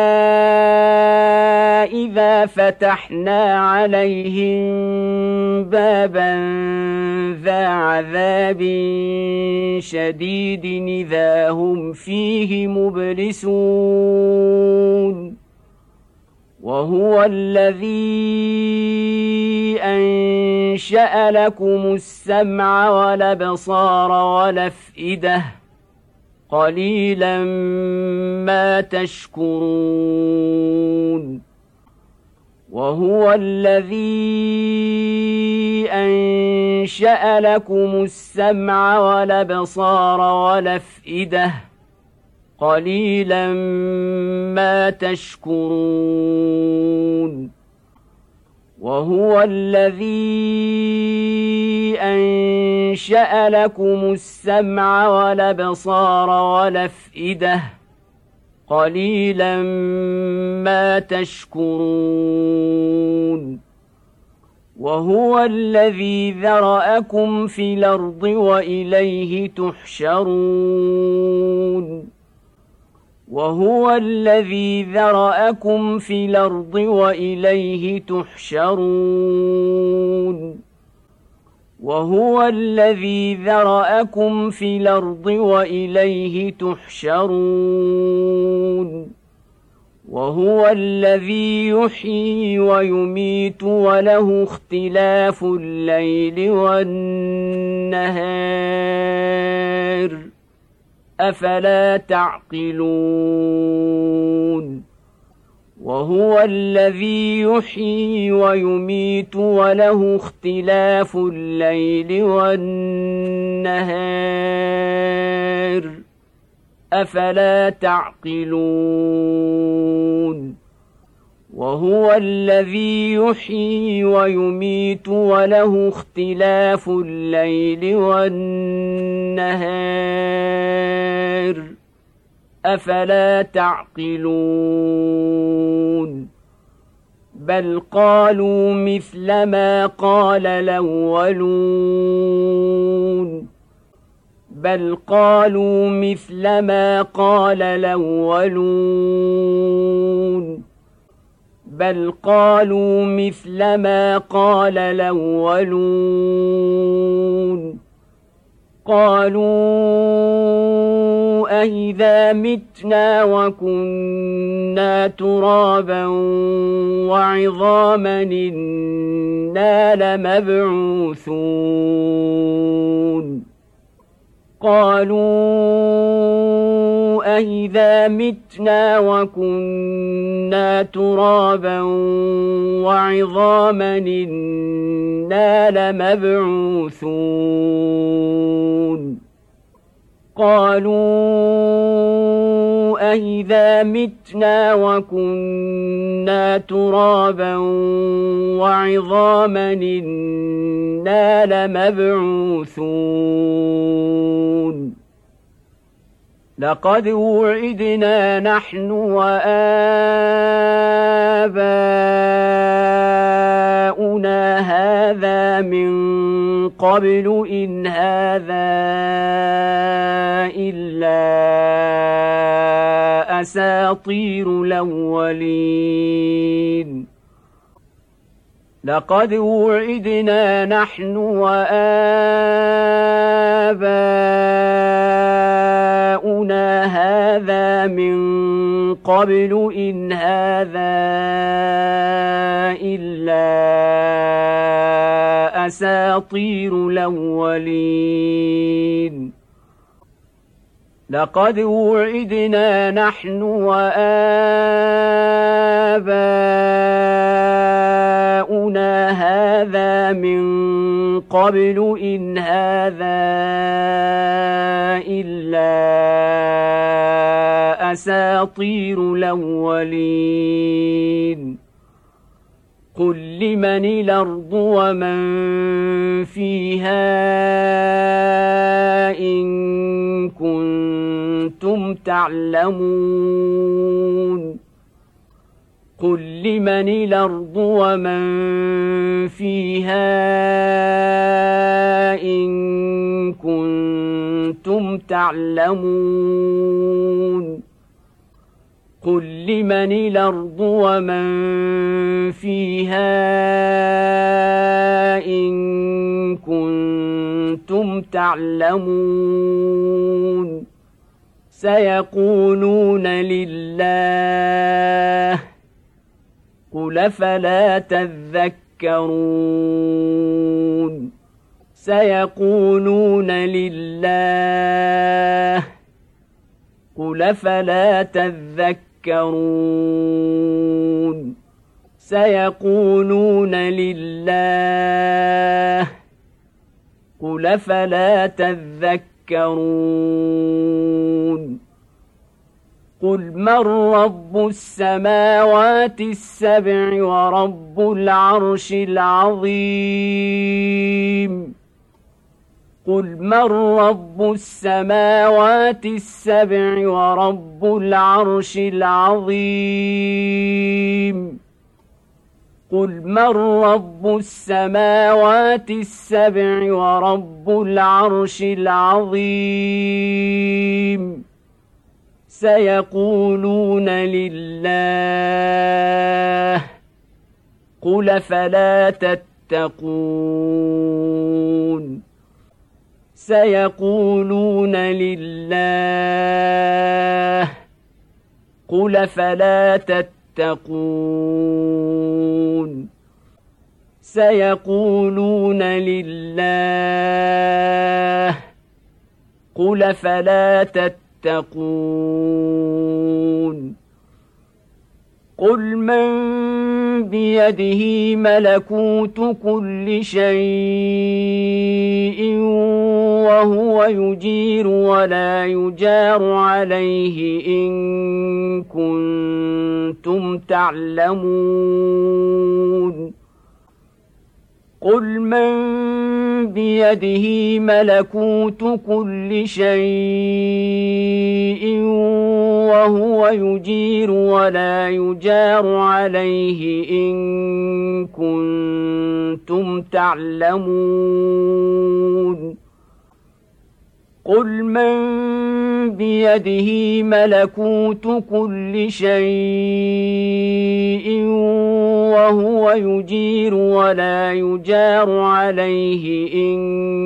إذا فتحنا عليهم بابا ذا عذاب شديد إذا هم فيه مبلسون وهو الذي أنشأ لكم السمع والأبصار والأفئدة قليلا ما تشكرون وهو الذي أنشأ لكم السمع والأبصار والأفئدة قليلا ما تشكرون وهو الذي أنشأ لكم السمع والأبصار والأفئدة قليلا ما تشكرون وهو الذي ذرأكم في الأرض وإليه تحشرون وهو الذي ذرأكم في الأرض وإليه تحشرون وهو الذي ذرأكم في الأرض وإليه تحشرون وهو الذي يحيي ويميت وله اختلاف الليل والنهار أفلا تعقلون وهو الذي يحيي ويميت وله اختلاف الليل والنهار أفلا تعقلون وهو الذي يحيي ويميت وله اختلاف الليل والنهار أفلا تعقلون بل قالوا مثل ما قال الأولون بل قالوا مثل ما قال الأولون بل قالوا مثل ما قال الأولون قالوا أإذا متنا وكنا ترابا وعظاما إنا لمبعوثون قالوا أإذا متنا وكنا ترابا وعظاما إنا لمبعوثون قالوا أإذا متنا وكنا ترابا وعظاما إنا لمبعوثون لقد وعدنا نحن وآباؤنا هذا من قبل إن هذا إلا أساطير الأولين لقد وعدنا نحن وآباؤنا هذا من قبل إن هذا إلا أساطير الأولين لقد وعدنا نحن وآباؤنا هذا من قبل إن هذا إلا أساطير الأولين قل لمن الأرض ومن فيها إن كنتم تعلمون قل لمن الأرض ومن فيها إن كنتم تعلمون قل لمن الأرض ومن فيها إن كنتم تعلمون سيقولون لله قل فلا تذكرون سيقولون لله قل فلا تذكرون سيقولون لله قل فلا تذكرون قل من رب السماوات السبع ورب العرش العظيم قل من رب السماوات السبع ورب العرش العظيم قل من رب السماوات السبع ورب العرش العظيم سيقولون لله قل فلا تتقون سيقولون لله قل فلا تتقون سيقولون لله قل فلا تتقون قل من بيده ملكوت كل شيء وهو يجير ولا يجار عليه إن كنتم تعلمون قل من بيده ملكوت كل شيء وهو يجير ولا يجار عليه إن كنتم تعلمون قل من بيده ملكوت كل شيء وهو يجير ولا يجار عليه إن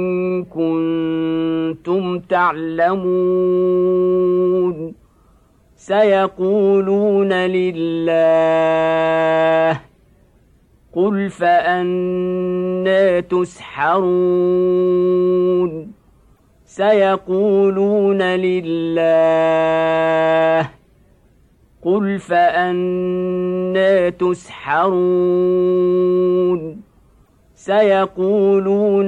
كنتم تعلمون سيقولون لله قل فأنى تسحرون سيقولون لله قل فأنى تسحرون سيقولون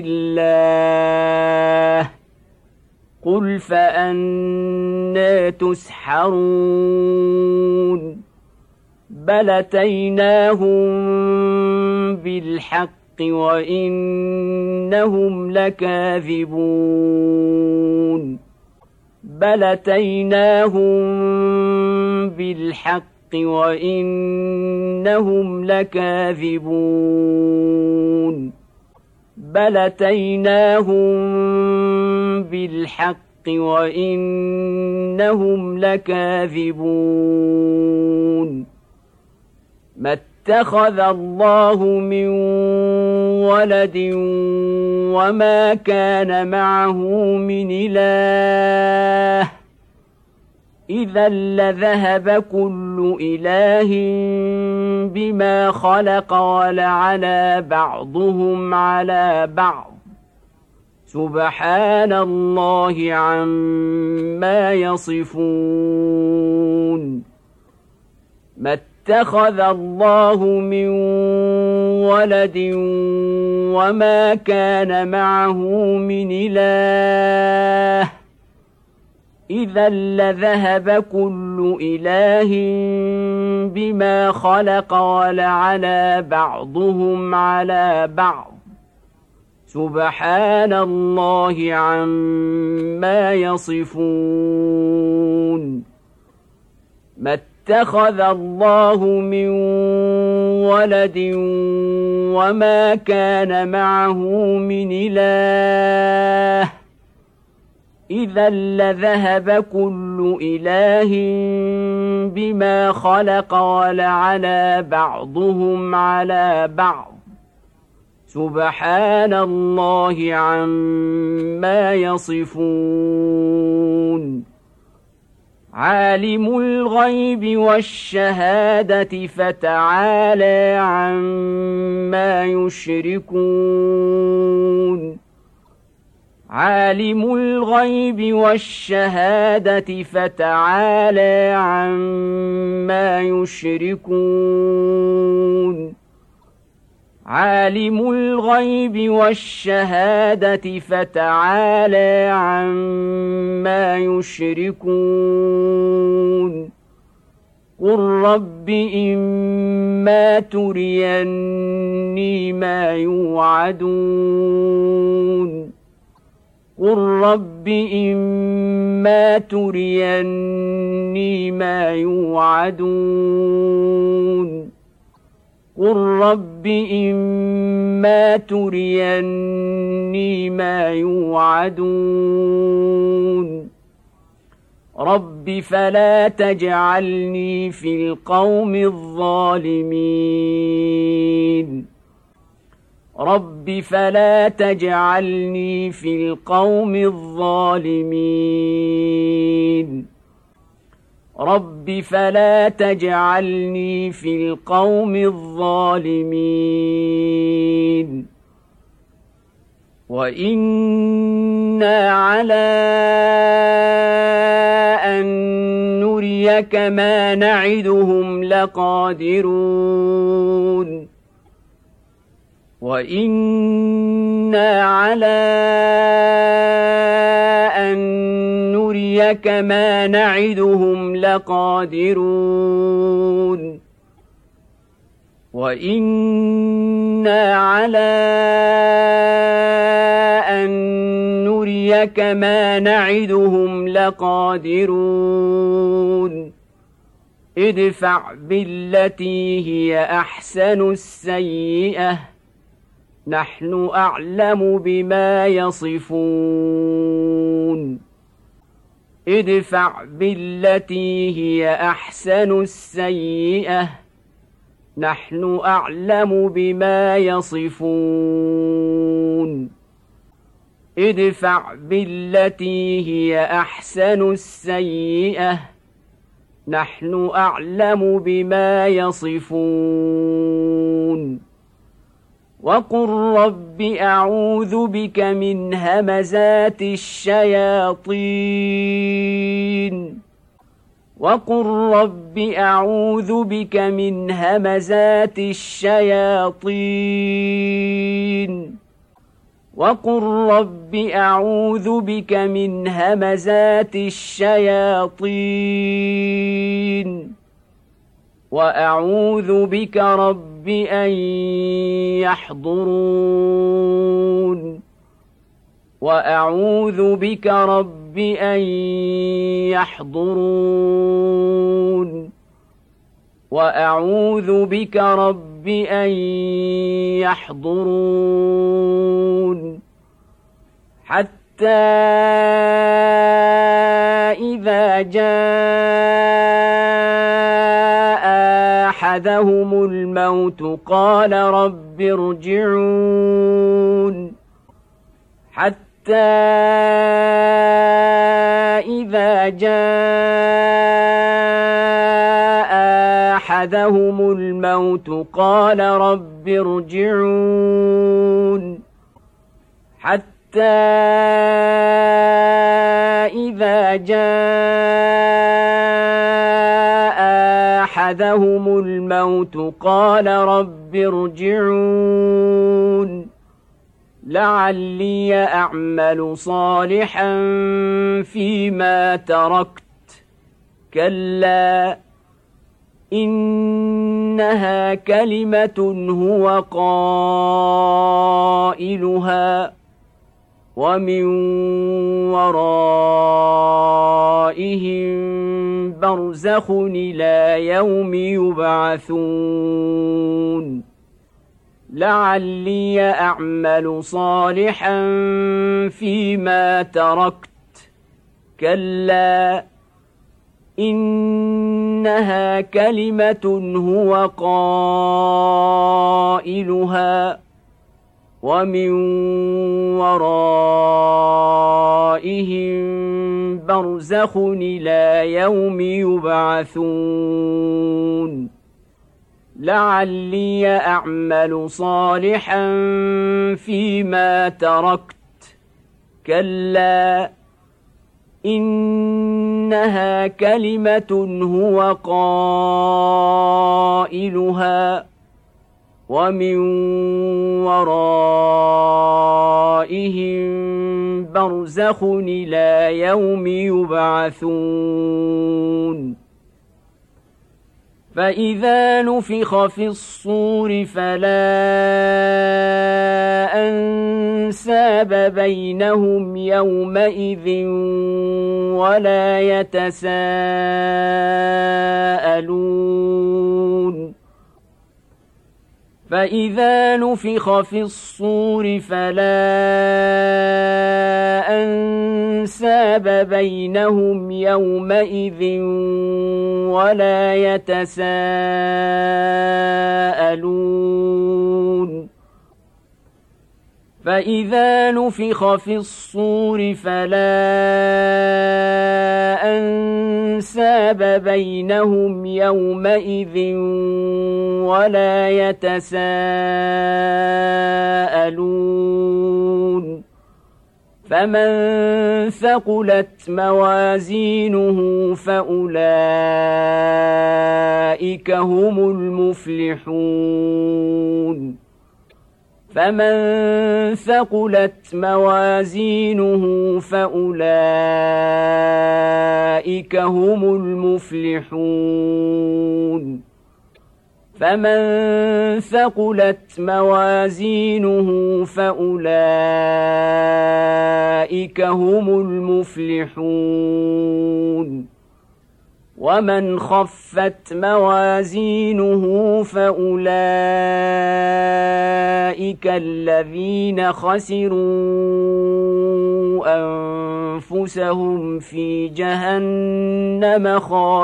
لله قل فأنى تسحرون بل أتيناهم بالحق وإنهم لكاذبون بل أتيناهم بالحق وإنهم لكاذبون بل أتيناهم بالحق وإنهم لكاذبون ما اتخذ الله من ولد وما كان معه من إله إذا لذهب كل إله بما خلق ولعلى بعضهم على بعض سبحان الله عما يصفون ما اتخذ الله من ولد وما كان معه من إله إذا لذهب كل إله بما خلق ولعلى بعضهم على بعض سبحان الله عما يصفون ما اتخذ الله من ولد وما كان معه من إله إذا لذهب كل إله بما خلق ولعلى بعضهم على بعض سبحان الله عما يصفون عالم الغيب والشهادة فتعالى عما يشركون عالم الغيب والشهادة فتعالى عما يشركون عالم الغيب والشهادة فتعالى عما يشركون قل رب إما تريني ما يوعدون قل رب إما تريني ما يوعدون قل رب إما تريني ما يوعدون رب فلا تجعلني في القوم الظالمين رب فلا تجعلني في القوم الظالمين رب فلا تجعلني في القوم الظالمين وإنا على أن نريك ما نعدهم لقادرون وإنا على أن نريك ما نعدهم لقادرون وإنا على أن نريك ما نعدهم لقادرون ادفع بالتي هي أحسن السيئة نحن أعلم بما يصفون ادفع بالتي هي أحسن السيئة نحن أعلم بما يصفون ادفع بالتي هي أحسن السيئة نحن أعلم بما يصفون وقل رب أعوذ بك من همزات الشياطين وقل رب أعوذ بك من همزات الشياطين وقل رب أعوذ بك من همزات الشياطين وأعوذ بك رب أن يحضرون وأعوذ بك رب أن يحضرون وأعوذ بك رب أن يحضرون حتى إذا جاء أحدهم الموت قال رب ارجعون حتى إذا جاء أحدهم الموت قال رب ارجعون حتى إذا جاء أحدهم الموت قال رب ارجعون لعلي أعمل صالحا فيما تركت كلا إنها كلمة هو قائلها ومن ورائهم برزخ إلى يوم يبعثون لعلي أعمل صالحا فيما تركت كلا إنها كلمة هو قائلها ومن ورائهم برزخ إلى يوم يبعثون لعلي أعمل صالحا فيما تركت كلا إنها كلمة هو قائلها ومن ورائهم برزخ إلى يوم يبعثون فإذا نفخ في الصور فلا أنساب بينهم يومئذ ولا يتساءلون فإذا نفخ في الصور فلا أنساب بينهم يومئذ ولا يتساءلون فإذا نفخ في الصور فلا أنساب بينهم يومئذ ولا يتساءلون فمن ثقلت موازينه فأولئك هم المفلحون فمن ثقلت موازينه فأولئك هم المفلحون فمن ثقلت موازينه فأولئك هم المفلحون ومن خفت موازينه فأولئك الذين خسروا أنفسهم في جهنم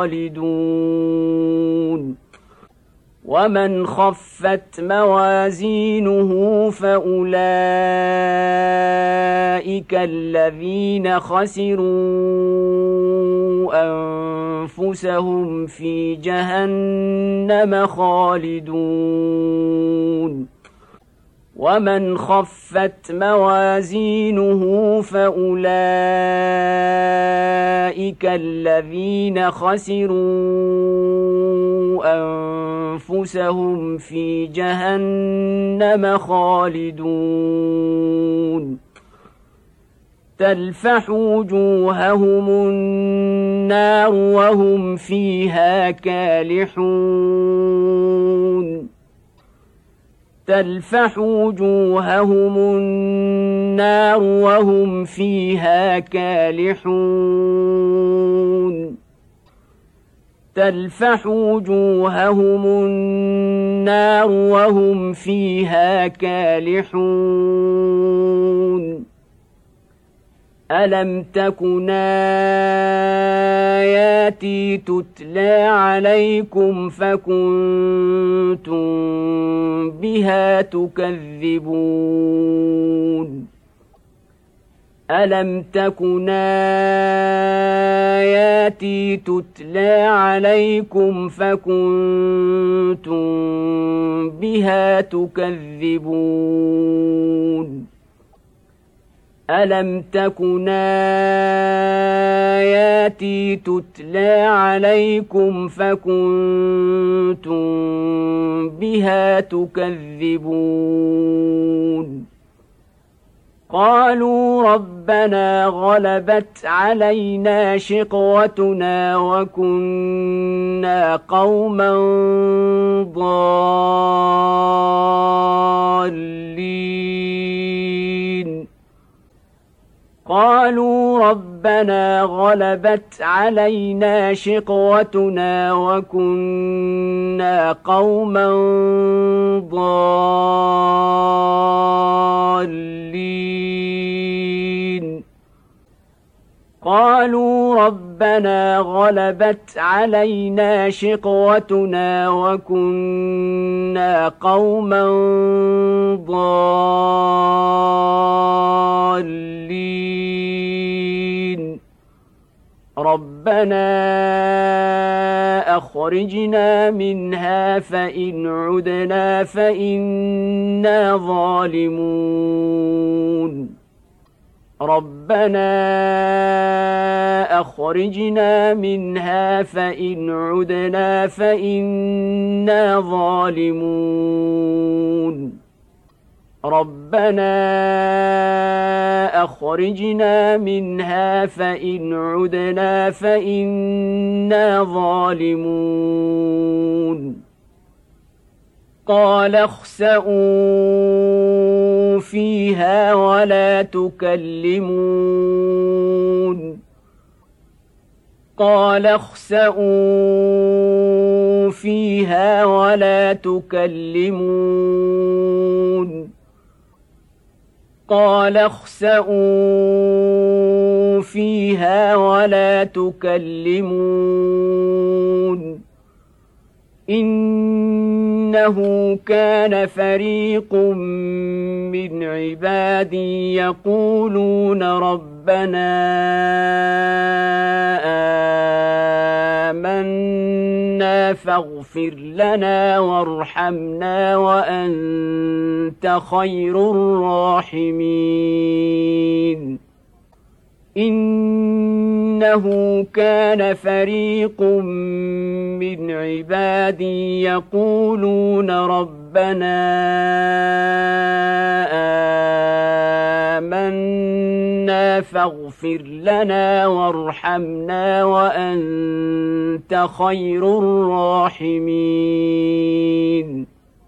خالدون ومن خفت موازينه فأولئك الذين خسروا أنفسهم في جهنم خالدون ومن خفت موازينه فأولئك الذين خسروا أنفسهم في جهنم خالدون تلفح وجوههم النار وهم فيها كالحون تلفح وجوههم النار وهم فيها كالحون تلفح وجوههم النار وهم فيها كالحون ألم تكن آياتي تتلى عليكم فكنتم بها تكذبون ألم تكن آياتي تتلى عليكم فكنتم بها تكذبون ألم تكن آياتي تتلى عليكم فكنتم بها تكذبون قالوا ربنا غلبت علينا شقوتنا وكنا قوما ضالين قالوا ربنا غلبت علينا شقوتنا وكنا قوما ضالين قالوا ربنا غلبت علينا شقوتنا وكنا قوما ضالين ربنا أخرجنا منها فإن عدنا فإنا ظالمون ربنا أخرجنا منها فإن عدنا فإنا ظالمون ربنا أخرجنا منها فإن عدنا فإنا ظالمون قال اخسئوا فيها ولا تكلمون قال اخسئوا فيها ولا تكلمون قال اخسئوا فيها ولا تكلمون إنه كان فريق من عبادي يقولون ربنا آمنا فاغفر لنا وارحمنا وأنت خير الراحمين إنه كان فريق من عبادي يقولون ربنا آمنا فاغفر لنا وارحمنا وأنت خير الراحمين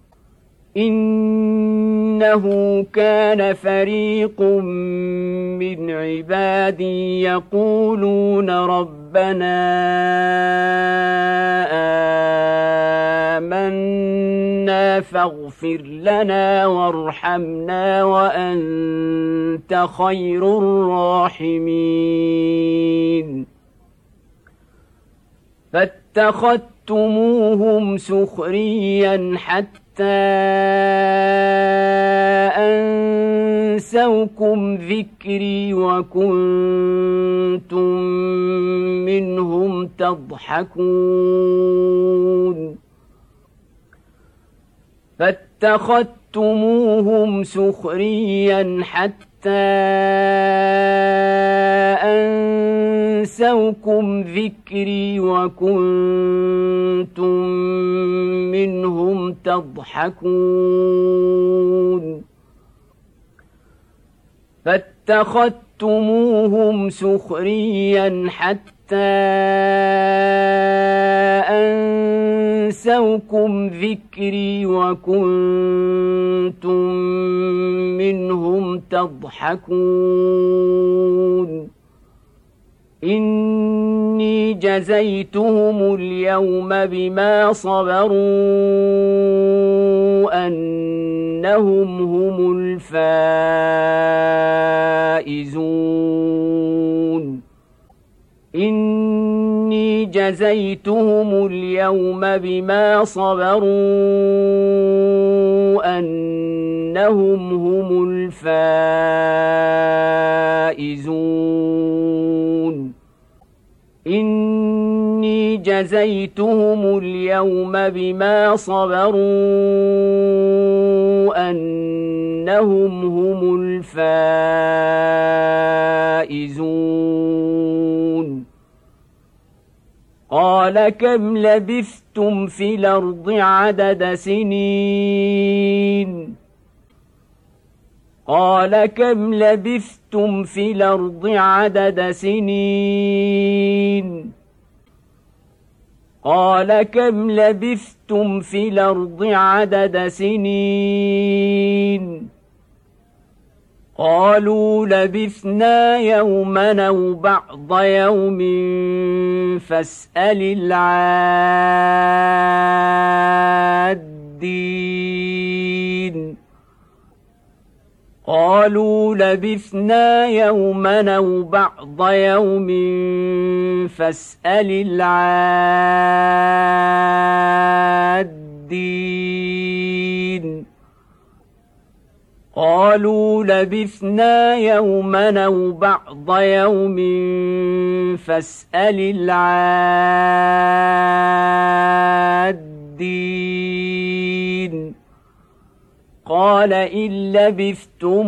إنه كان فريق من عبادي يقولون ربنا آمنا فاغفر لنا وارحمنا وأنت خير الراحمين فاتخذتموهم سخريا حتى أنسوكم ذكري وكنتم منهم تضحكون فاتخذتموهم سخريا حتى أنسوكم ذكري وكنتم منهم تضحكون فاتخذتموهم سخريا حتى أنسوكم ذكري وكنتم منهم تضحكون إني جزيتهم اليوم بما صبروا أنهم هم الفائزون إني جزيتهم اليوم بما صبروا أنهم هم الفائزون إني جزيتهم اليوم بما صبروا أنهم هم الفائزون قال كم لبثتم في الأرض عدد سنين قال كم لبثتم في الأرض عدد سنين قال كم لبثتم في الأرض عدد سنين قالوا لبثنا يوما أو بعض يوم فاسأل العادين قالوا لبثنا يوما أو بعض يوم فاسأل العادين قالوا لبثنا يوما أو بعض يوم فاسأل العادين قال إن لبثتم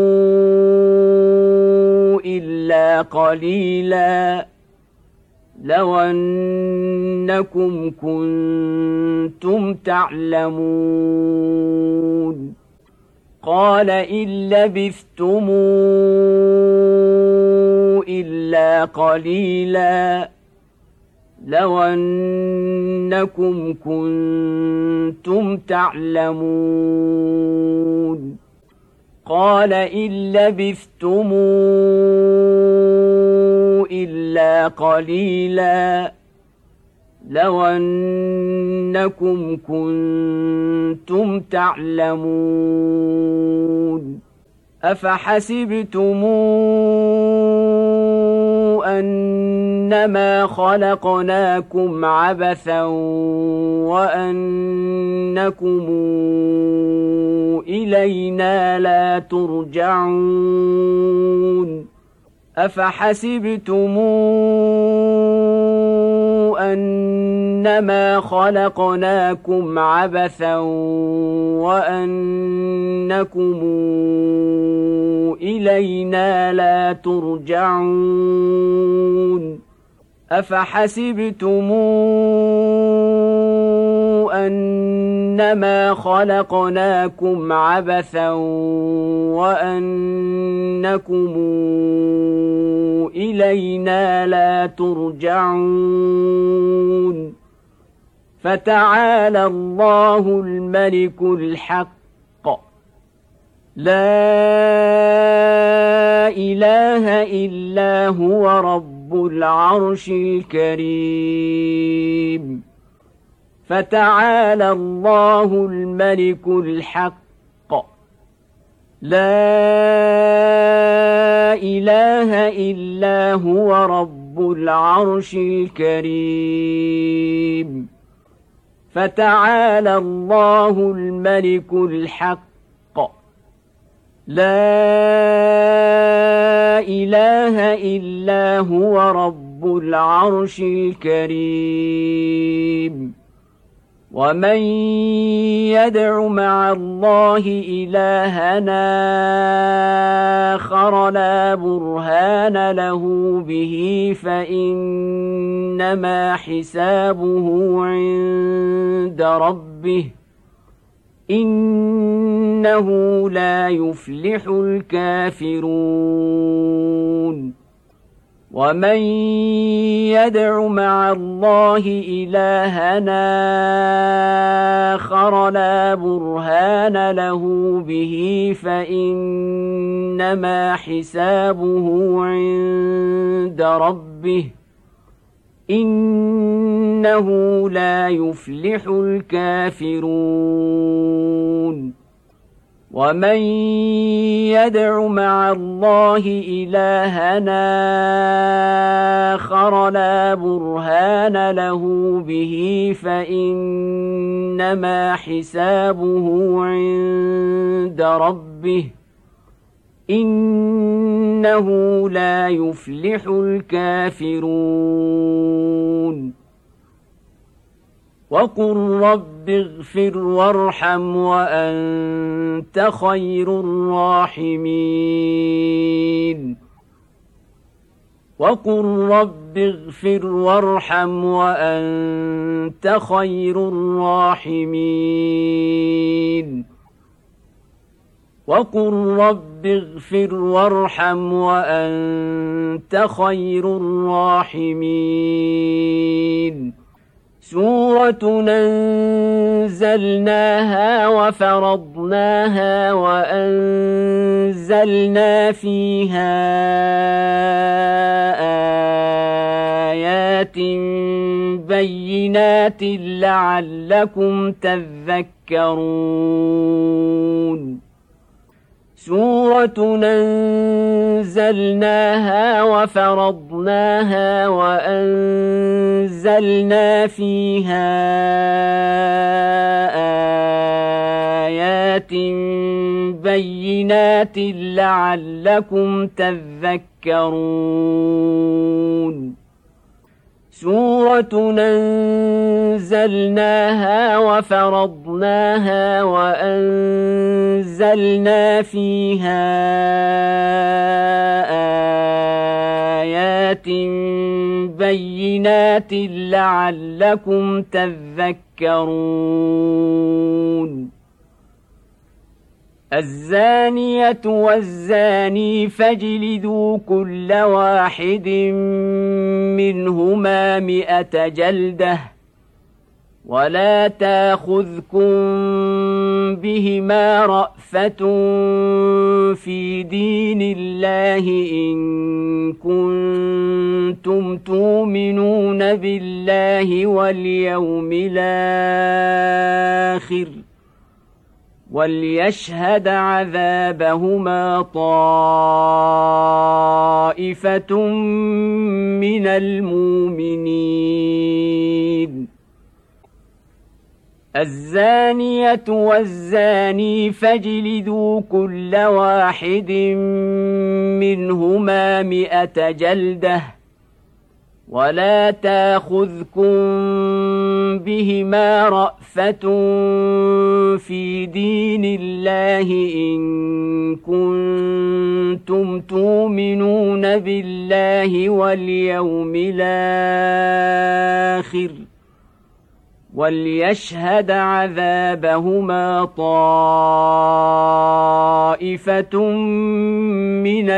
إلا قليلا لو أنكم كنتم تعلمون قال إن لبثتم إلا قليلا لو أنكم كنتم تعلمون قال إن لبثتم إلا قليلا لو أنكم كنتم تعلمون أفحسبتم أنما خلقناكم عبثا وأنكم إلينا لا ترجعون أفحسبتم أنما خلقناكم عبثا وأنكم إلينا لا ترجعون أفحسبتم أنما خلقناكم عبثا وأنكم إلينا لا ترجعون فتعالى الله الملك الحق لا إله إلا هو رب العرش الكريم فتعالى الله الملك الحق لا إله إلا هو رب العرش الكريم فتعالى الله الملك الحق لا إله إلا هو رب العرش الكريم ومن يدع مع الله إلهنا آخر لا برهان له به فإنما حسابه عند ربه إنه لا يفلح الكافرون ومن يدع مع الله إلهنا آخر لا برهان له به فإنما حسابه عند ربه إنه لا يفلح الكافرون ومن يدع مع الله إلهنا آخر لا برهان له به فإنما حسابه عند ربه إنه لا يفلح الكافرون وقل رب اغفر وارحم وأنت خير الراحمين وقل رب اغفر وارحم وأنت خير الراحمين وقل رب اغفر وارحم وأنت خير الراحمين سورة أنزلناها وفرضناها وأنزلنا فيها آيات بينات لعلكم تذكرون سورة أنزلناها وفرضناها وأنزلنا فيها آيات بينات لعلكم تذكرون سورة أنزلناها وفرضناها وأنزلنا فيها آيات بينات لعلكم تذكرون الزانية والزاني فاجلدوا كل واحد منهما مئة جلدة ولا تاخذكم بهما رأفة في دين الله إن كنتم تؤمنون بالله واليوم الآخر وليشهد عذابهما طائفة من المؤمنين. الزانية والزاني فاجلدوا كل واحد منهما مئة جلدة ولا تاخذكم بهما رأفة في دين الله إن كنتم تؤمنون بالله واليوم الآخر وليشهد عذابهما طائفة من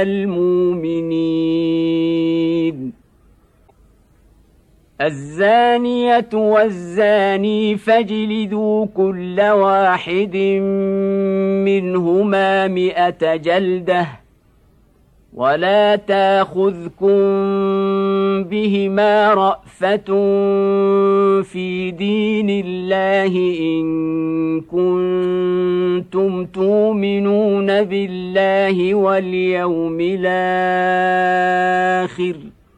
المؤمنين. الزانية والزاني فاجلدوا كل واحد منهما مئة جلدة ولا تاخذكم بهما رأفة في دين الله إن كنتم تؤمنون بالله واليوم الآخر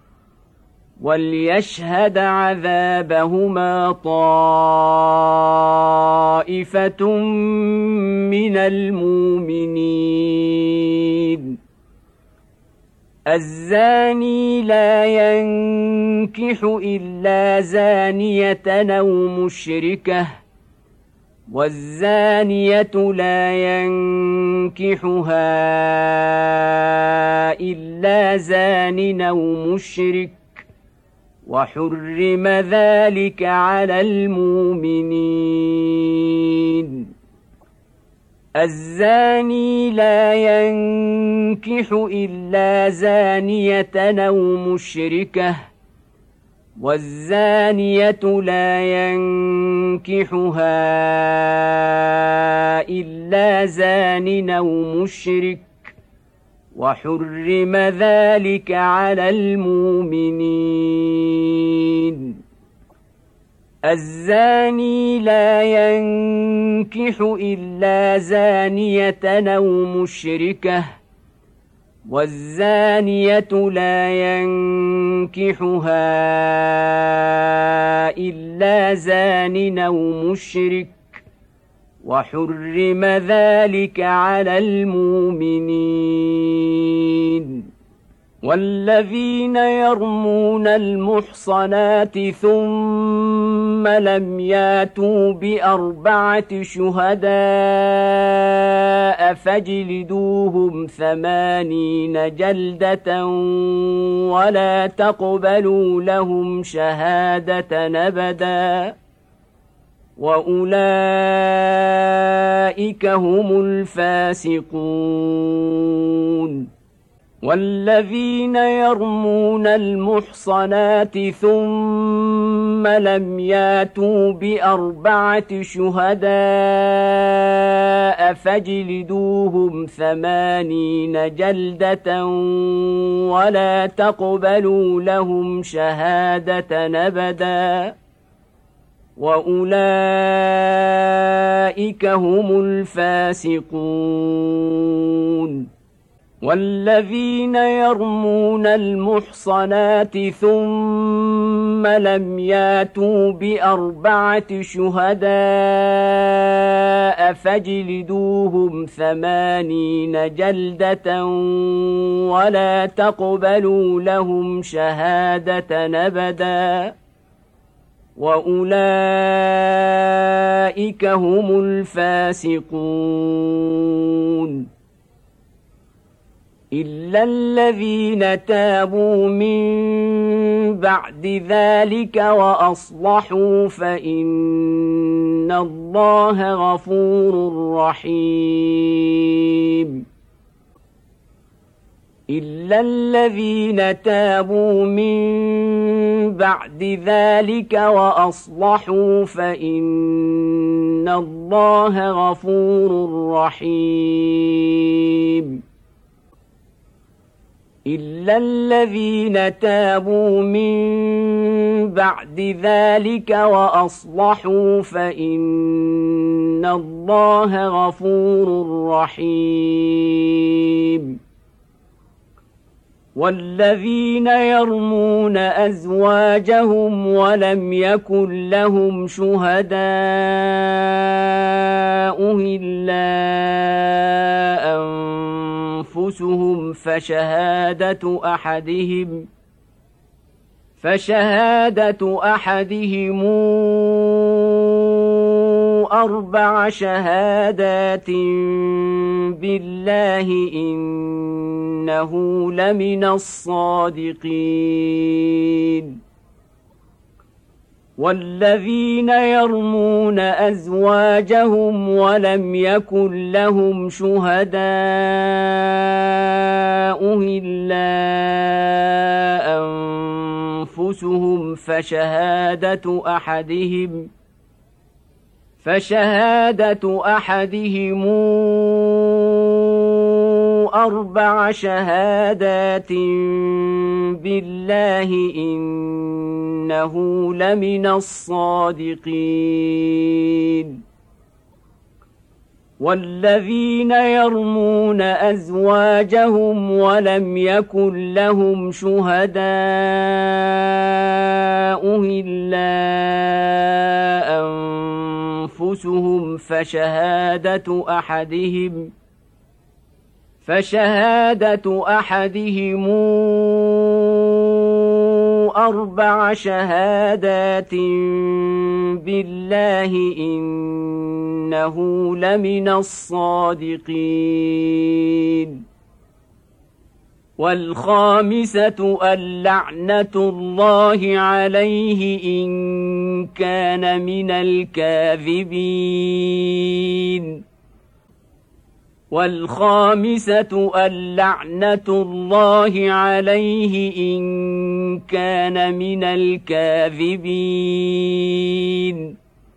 وليشهد عذابهما طائفة من المؤمنين. الزاني لا ينكح إلا زانية أو مشركة والزانية لا ينكحها إلا زان أو مشرك وحرم ذلك على المؤمنين. الزاني لا ينكح إلا زانية أو مشركة والزانية لا ينكحها إلا زان أو مشرك وحرم ذلك على المؤمنين. الزاني لا ينكح إلا زانية أو مشركة والزانية لا ينكحها إلا زان أو مشرك وحرم ذلك على المؤمنين. والذين يرمون المحصنات ثم لم ياتوا بأربعة شهداء فاجلدوهم ثمانين جلدة ولا تقبلوا لهم شهادة أبدا وأولئك هم الفاسقون. والذين يرمون المحصنات ثم لم ياتوا بأربعة شهداء فاجلدوهم ثمانين جلدة ولا تقبلوا لهم شهادة أبدا وأولئك هم الفاسقون. والذين يرمون المحصنات ثم لم ياتوا بأربعة شهداء فاجلدوهم ثمانين جلدة ولا تقبلوا لهم شهادة أبدا وأولئك هم الفاسقون. إلا الذين تابوا من بعد ذلك وأصلحوا فإن إن الله غفور رحيم إلا الذين تابوا من بعد ذلك وأصلحوا فإن الله غفور رحيم إلا الذين تابوا من بعد ذلك وأصلحوا فإن الله غفور رحيم والذين يرمون أزواجهم ولم يكن لهم شهداء إلا أنفسهم فشهادة أحدهم فشهادة أحدهم أربع شهادات بالله إنه لمن الصادقين والذين يرمون أزواجهم ولم يكن لهم شهداء إلا أنفسهم فشهادة أحدهم فشهادة أحدهم أربع شهادات بالله إنه لمن الصادقين والذين يرمون أزواجهم ولم يكن لهم شهداء إلا أنفسهم فشهادة أحدهم فشهادة أحدهم أربع شهادات بالله إنه لمن الصادقين والخامسة اللعنة الله عليه إن كان من الكاذبين والخامسة اللعنة الله عليه إن كان من الكاذبين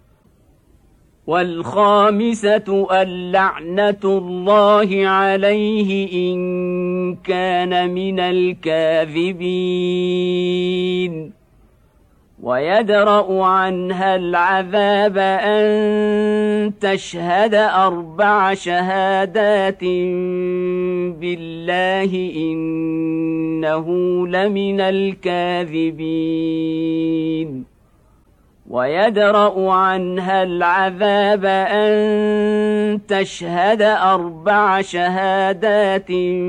والخامسة اللعنة الله عليه إن كان من الكاذبين ويدرأ عنها العذاب أن تشهد أربع شهادات بالله إنه لمن الكاذبين ويدرأ عنها العذاب أن تشهد أربع شهادات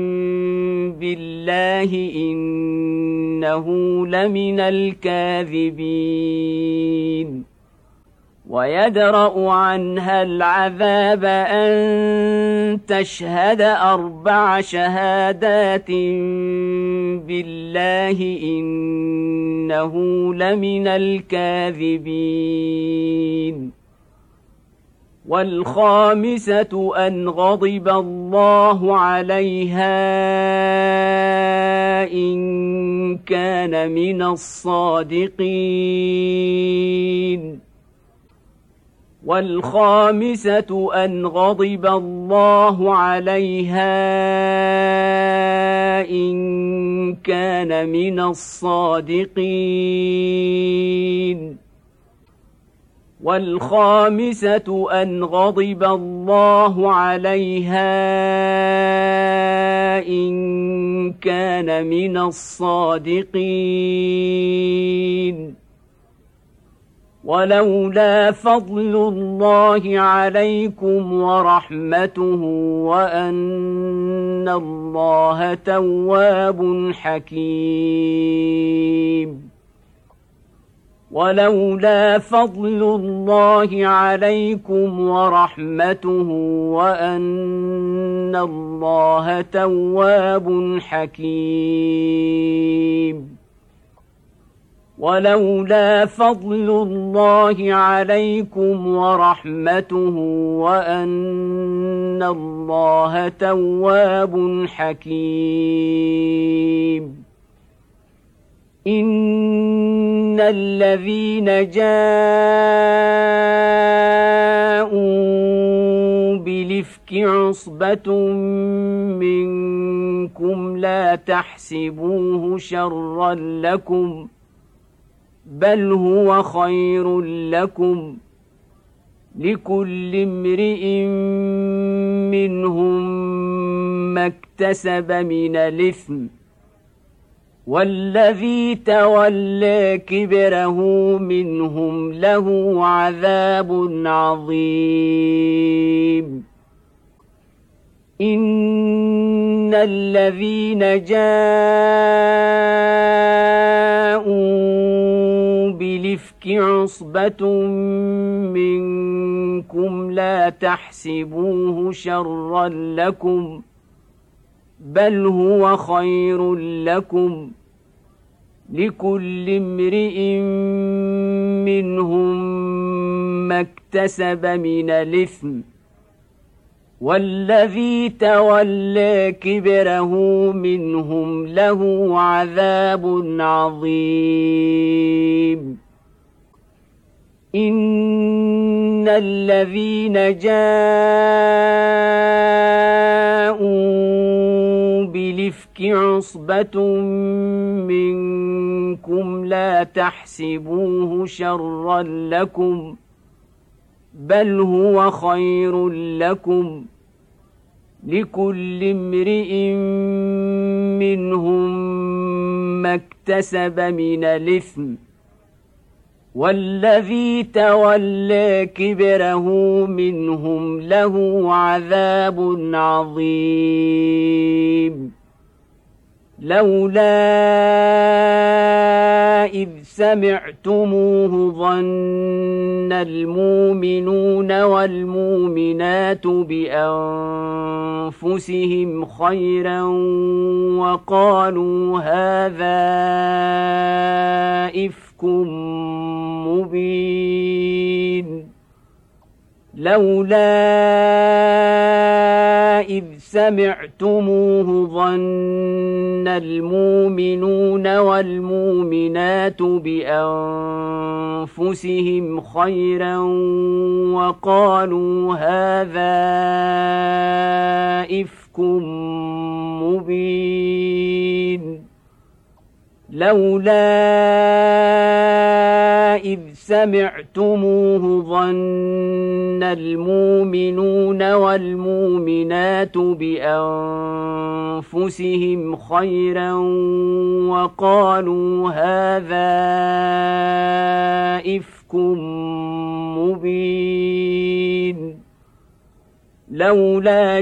بالله إنه لمن الكاذبين ويدرأ عنها العذاب أن تشهد أربع شهادات بالله إنه لمن الكاذبين والخامسة أن غضب الله عليها إن كان من الصادقين والخامسة أن غضب الله عليها إن كان من الصادقين والخامسة أن غضب الله عليها إن كان من الصادقين ولولا فضل الله عليكم ورحمته وأن الله تواب حكيم ولولا فضل الله عليكم ورحمته وأن الله تواب حكيم ولولا فضل الله عليكم ورحمته وأن الله تواب حكيم. إن الذين جاءوا بالإفك عصبة منكم لا تحسبوه شرا لكم بل هو خير لكم لكل امرئ منهم ما اكتسب من الإثم والذي تولى كبره منهم له عذاب عظيم. إن الذين جاءوا بالإفك عصبة منكم لا تحسبوه شرا لكم بل هو خير لكم لكل امرئ منهم ما اكتسب من الإثم والذي تولى كبره منهم له عذاب عظيم. إن الذين جاءوا بالإفك عصبة منكم لا تحسبوه شرا لكم بل هو خير لكم لكل امرئ منهم ما اكتسب من الإثم والذي تولى كبره منهم له عذاب عظيم. لولا إذ سمعتموه ظن المؤمنون والمؤمنات بأنفسهم خيرا وقالوا هذا إفك مبين. لولا إذ سمعتموه ظن المؤمنون والمؤمنات بأنفسهم خيرا وقالوا هذا إفك مبين. لولا إذ سمعتموه ظن المؤمنون والمؤمنات بأنفسهم خيرا وقالوا هذا إفك مبين. لولا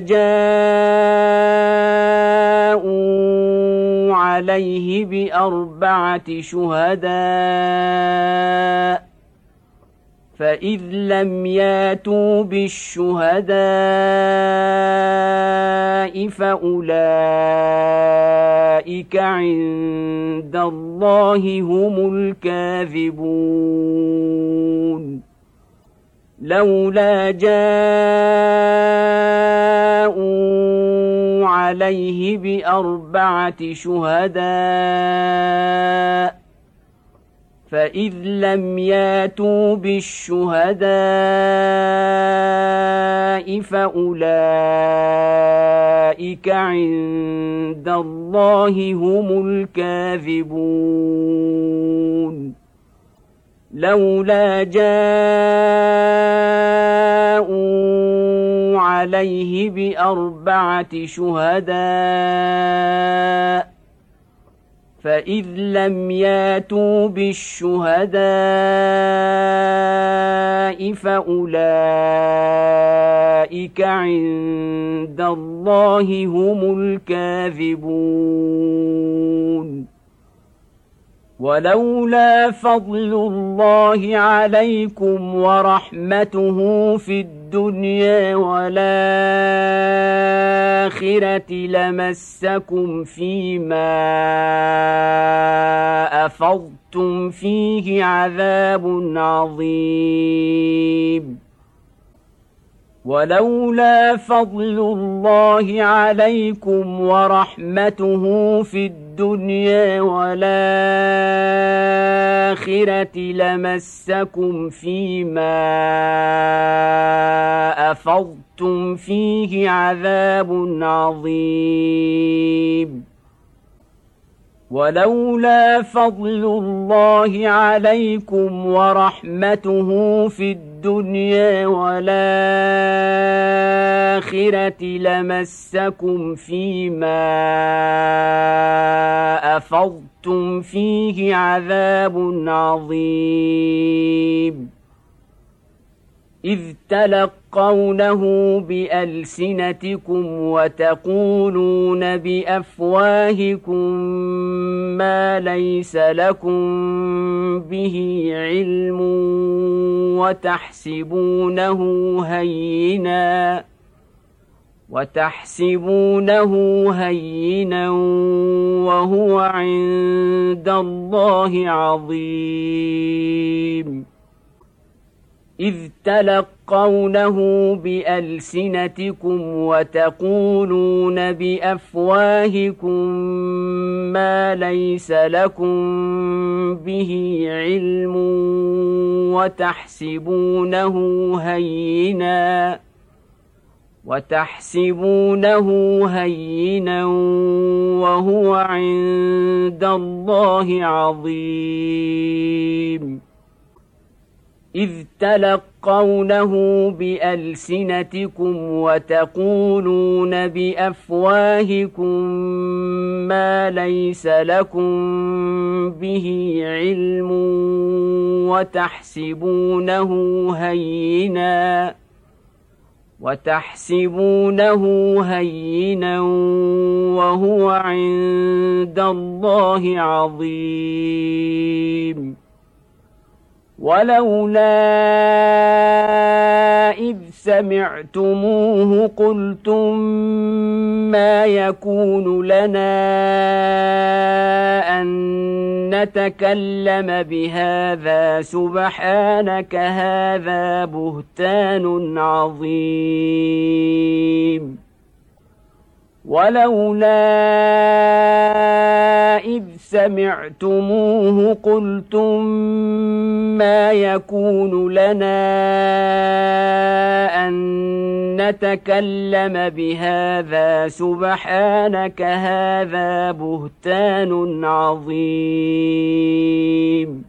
جاءوا عليه بأربعة شهداء فإذ لم ياتوا بالشهداء فأولئك عند الله هم الكاذبون. لولا جاءوا عليه بأربعة شهداء فإذ لم ياتوا بالشهداء فأولئك عند الله هم الكاذبون. لولا جاءوا عليه بأربعة شهداء فإذ لم ياتوا بالشهداء فأولئك عند الله هم الكاذبون. ولولا فضل الله عليكم ورحمته في الدنيا والآخرة لمسكم فيما أفضتم فيه عذاب عظيم ولولا فضل الله عليكم ورحمته في الدنيا والآخرة لمسكم فيما أفضتم فيه عذاب عظيم ولولا فضل الله عليكم ورحمته في الدنيا والآخرة لمسكم فيما أفضتم فيه عذاب عظيم إذ تلقونه بألسنتكم وتقولون بأفواهكم ما ليس لكم به علم وتحسبونه هينا وتحسبونه هينا وهو عند الله عظيم إذ تلقونه بألسنتكم وتقولون بأفواهكم ما ليس لكم به علم وتحسبونه هينا وتحسبونه هينا وهو عند الله عظيم إذ تلقونه بألسنتكم وتقولون بأفواهكم ما ليس لكم به علم وتحسبونه هينا وتحسبونه هينا وهو عند الله عظيم ولولا إذ سمعتموه قلتم ما يكون لنا أن نتكلم بهذا سبحانك هذا بهتان عظيم ولولا إذ سمعتموه قلتم ما يكون لنا أن نتكلم بهذا سبحانك هذا بهتان عظيم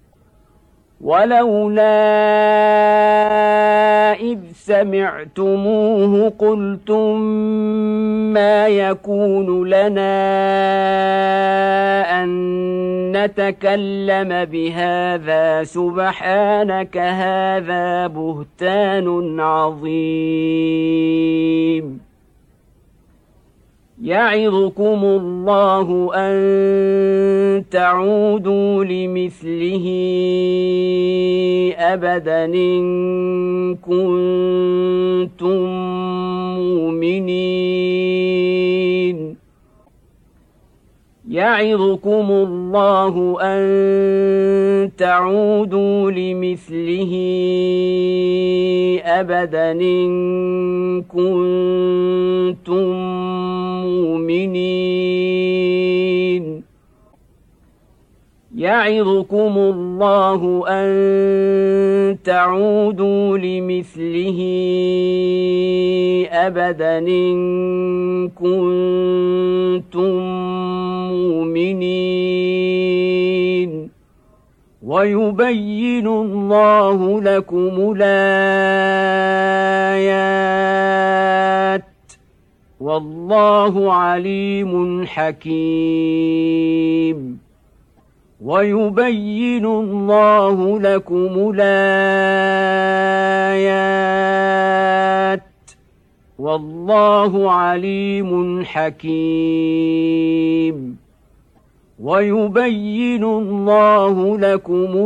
ولولا إذ سمعتموه قلتم ما يكون لنا أن نتكلم بهذا سبحانك هذا بهتان عظيم يعظكم الله أن تعودوا لمثله أبدا إن كنتم مؤمنين يعظكم الله أن تعودوا لمثله أبدا إن كنتم مؤمنين يعظكم الله أن تعودوا لمثله أبدا إن كنتم مؤمنين ويبين الله لكم الآيات والله عليم حكيم ويبين الله لكم الآيات والله عليم حكيم ويبين الله لكم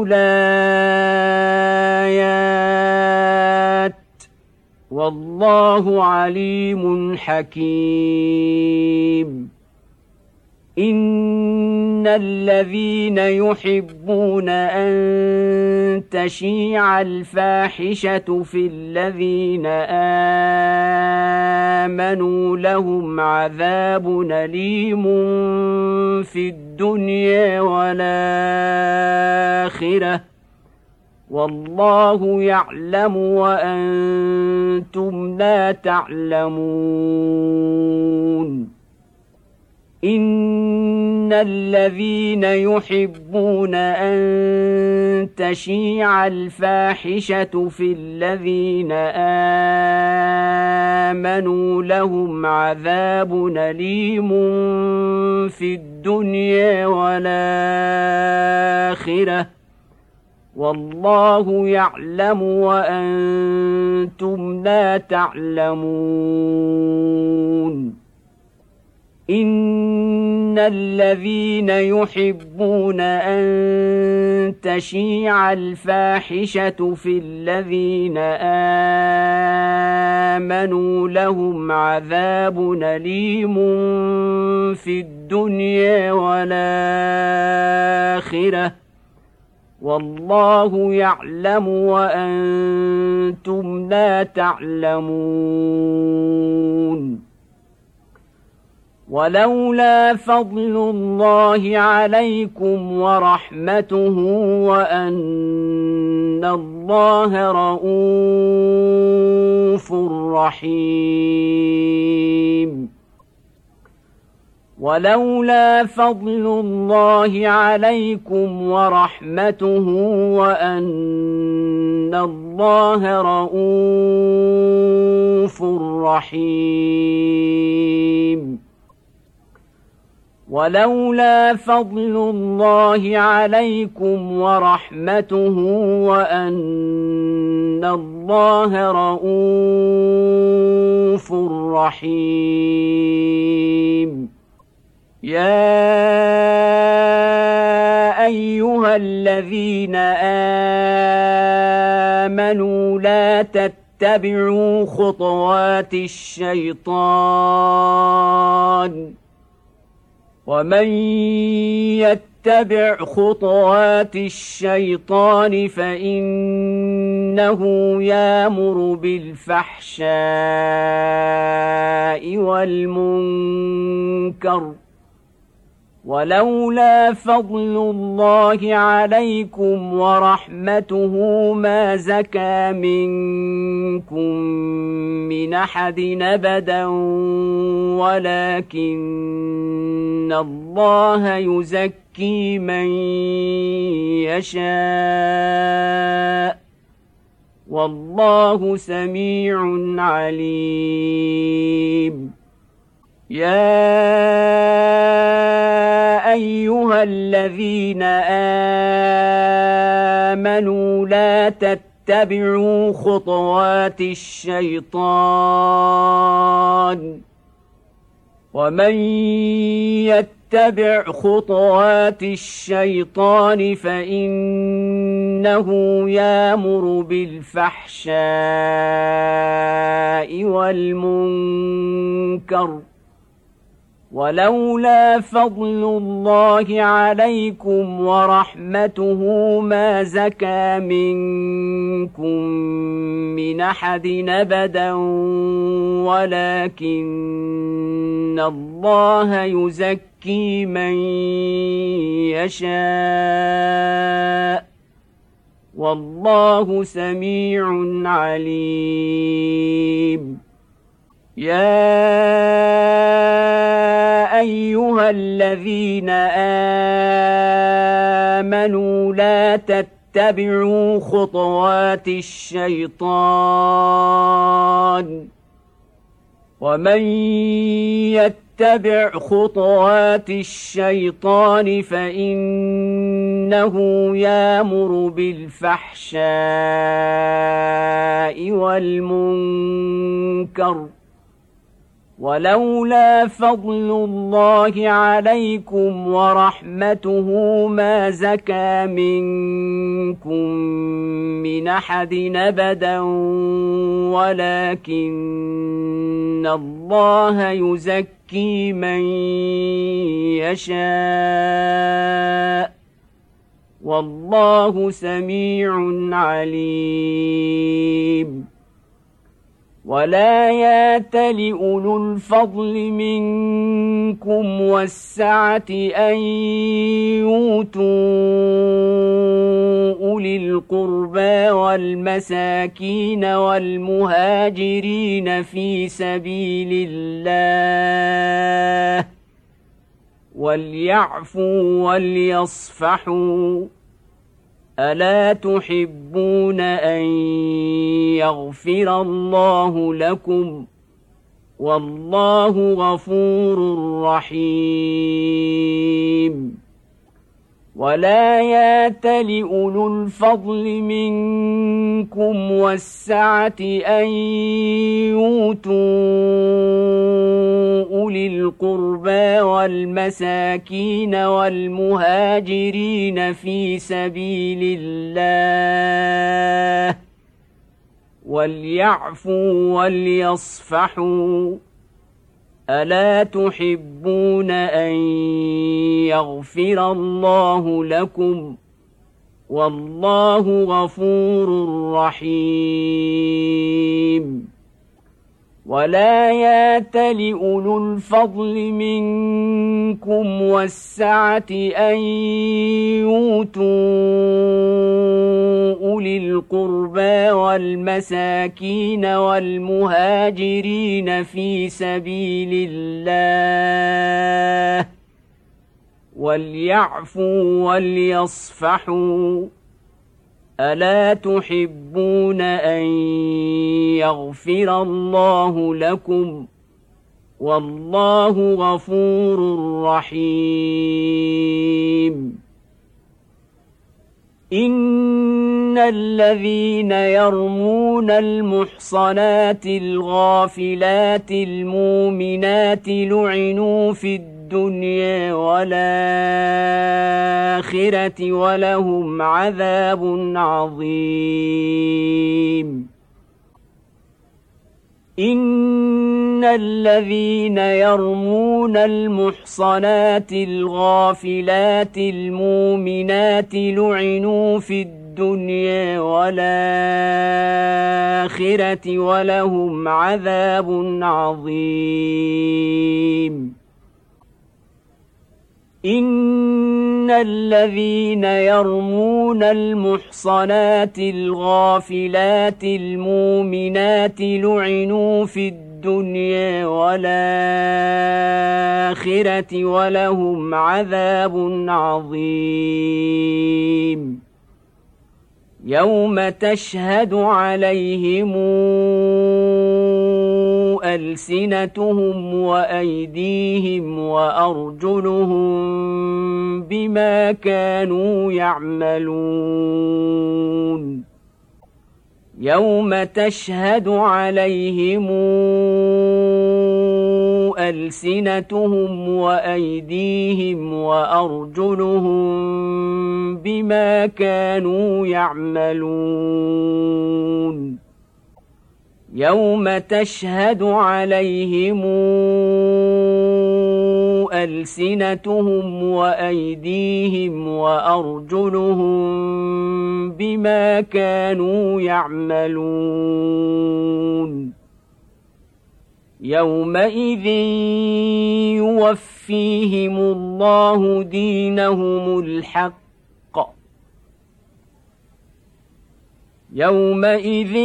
الآيات والله عليم حكيم. إن الذين يحبون أن تشيع الفاحشة في الذين آمنوا لهم عذاب أليم في الدنيا والآخرة والله يعلم وأنتم لا تعلمون. إن الذين يحبون أن تشيع الفاحشة في الذين آمنوا لهم عذاب أليم في الدنيا والآخرة والله يعلم وأنتم لا تعلمون. إن الذين يحبون أن تشيع الفاحشة في الذين آمنوا لهم عذاب أليم في الدنيا والآخرة والله يعلم وأنتم لا تعلمون. ولولا فضل الله عليكم ورحمته وأن الله رءوف رحيم ولولا فضل الله عليكم ورحمته وأن الله رءوف رحيم ولولا فضل الله عليكم ورحمته وأن الله رءوف رحيم. يا أيها الذين آمنوا لا تتبعوا خطوات الشيطان ومن يتبع خطوات الشيطان فإنه يأمر بالفحشاء والمنكر ولولا فضل الله عليكم ورحمته ما زكى منكم من أحد أبدا ولكن الله يزكي من يشاء والله سميع عليم. يا أيها الذين آمنوا لا تتبعوا خطوات الشيطان ومن يتبع خطوات الشيطان فإنه يأمر بالفحشاء والمنكر ولولا فضل الله عليكم ورحمته ما زكى منكم من أحد أبدا ولكن الله يزكي من يشاء والله سميع عليم. يا أيها الذين آمنوا لا تتبعوا خطوات الشيطان ومن يتبع خطوات الشيطان فإنه يأمر بالفحشاء والمنكر ولولا فضل الله عليكم ورحمته ما زكى منكم من أحد أبدا ولكن الله يزكي من يشاء والله سميع عليم. ولا يأتل أولو الفضل منكم والسعة أن يؤتوا أولي القربى والمساكين والمهاجرين في سبيل الله وليعفوا وليصفحوا ألا تحبون أن يغفر الله لكم والله غفور رحيم. ولا يأتل أولو الفضل منكم والسعة أن يؤتوا أولي القربى والمساكين والمهاجرين في سبيل الله وليعفوا وليصفحوا ألا تحبون أن يغفر الله لكم والله غفور رحيم. ولا يأتل أولو الفضل منكم والسعة أن يؤتوا أولي القربى والمساكين والمهاجرين في سبيل الله وليعفوا وليصفحوا ألا تحبون أن يغفر الله لكم والله غفور رحيم. إن الذين يرمون المحصنات الغافلات المؤمنات لعنوا في الدنيا والآخرة ولهم عذاب عظيم. إن الذين يرمون المحصنات الغافلات المؤمنات لعنوا في الدنيا والآخرة ولهم عذاب عظيم. إن الذين يرمون المحصنات الغافلات المؤمنات لعنوا في الدنيا والآخرة ولهم عذاب عظيم. يوم تشهد عليهم ألسنتهم وأيديهم وأرجلهم بما كانوا يعملون. يوم تشهد عليهم ألسنتهم وأيديهم وأرجلهم بما كانوا يعملون. يوم تشهد عليهم ألسنتهم وأيديهم وأرجلهم بما كانوا يعملون. يومئذ يوفيهم الله دينهم الحق يومئذ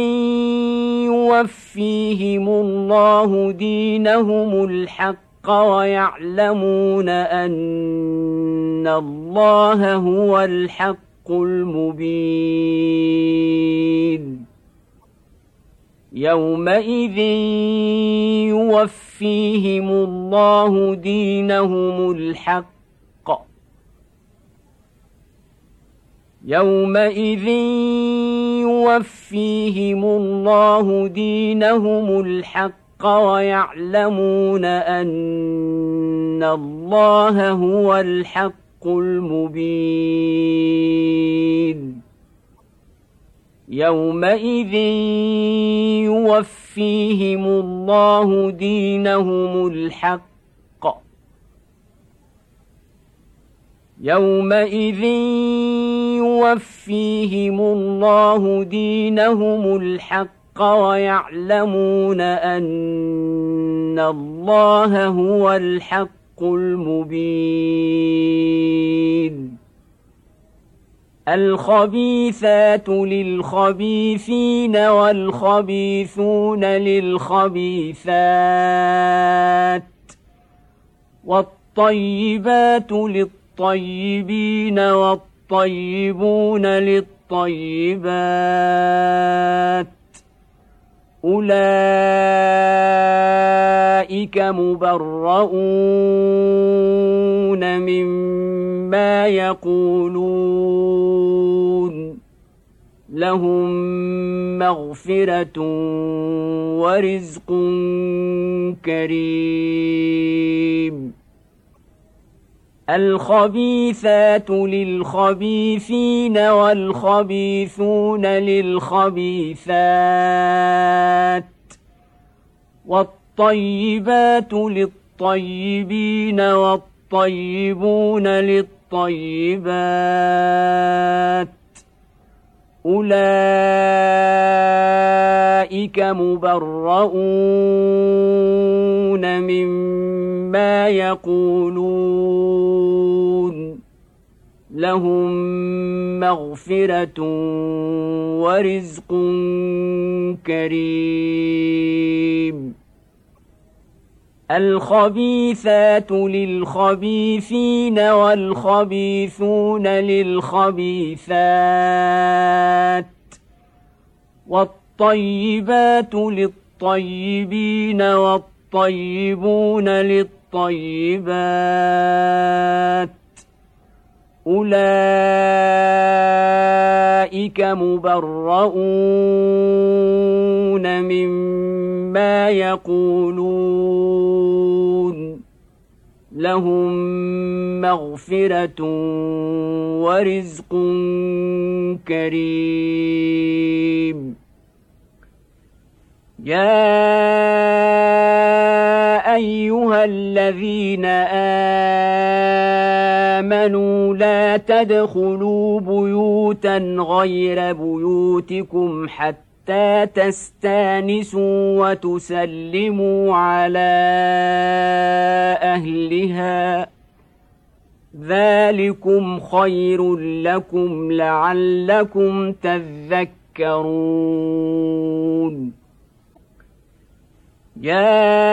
يوفيهم الله دينهم الحق ويعلمون أن الله هو الحق المبين. يومئذ يوفيهم الله دينهم الحق يومئذ يوفيهم الله دينهم الحق ويعلمون أن الله هو الحق المبين يومئذ يوفيهم الله دينهم الحق يومئذ يوفيهم الله دينهم الحق ويعلمون أن الله هو الحق المبين الخبيثات للخبيثين والخبيثون للخبيثات والطيبات للطيبين والطيبون للطيبات أولئك مبرؤون مما يقولون لهم مغفرة ورزق كريم الخبيثات للخبيثين والخبيثون للخبيثات والطيبات للطيبين والطيبون للطيبات أولئك مبرؤون مما يقولون لهم مغفرة ورزق كريم الخبيثات للخبيثين والخبيثون للخبيثات والطيبات للطيبين والطيبون للطيبات أولئك مبرؤون مما يقولون لهم مغفرة ورزق كريم يا أيها الذين آمنوا لا تدخلوا بيوتا غير بيوتكم حتى تستانسوا وتسلموا على أهلها ذلكم خير لكم لعلكم تذكرون يا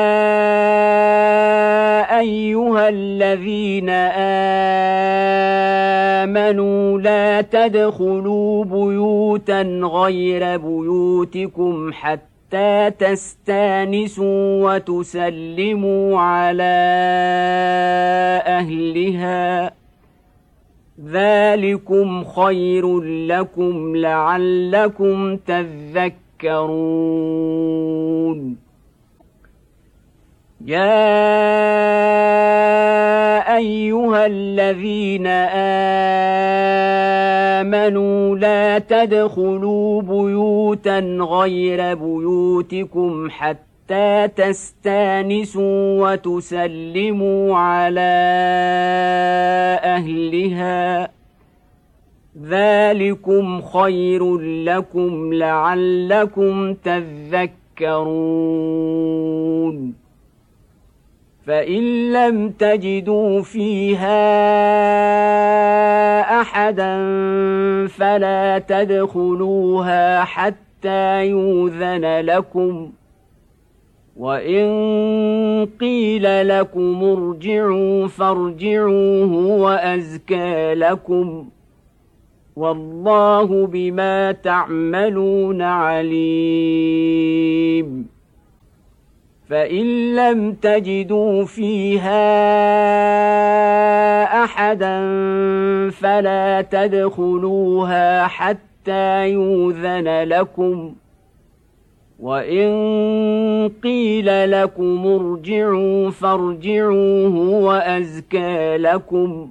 أيها الذين آمنوا لا تدخلوا بيوتا غير بيوتكم حتى تستانسوا وتسلموا على أهلها ذلكم خير لكم لعلكم تذكرون يا أيها الذين آمنوا لا تدخلوا بيوتا غير بيوتكم حتى تستانسوا وتسلموا على أهلها ذلكم خير لكم لعلكم تذكرون فإن لم تجدوا فيها أحدا فلا تدخلوها حتى يؤذن لكم وإن قيل لكم ارجعوا فارجعوا هو أزكى لكم والله بما تعملون عليم فإن لم تجدوا فيها أحدا فلا تدخلوها حتى يؤذن لكم وإن قيل لكم ارجعوا فارجعوا هو أزكى لكم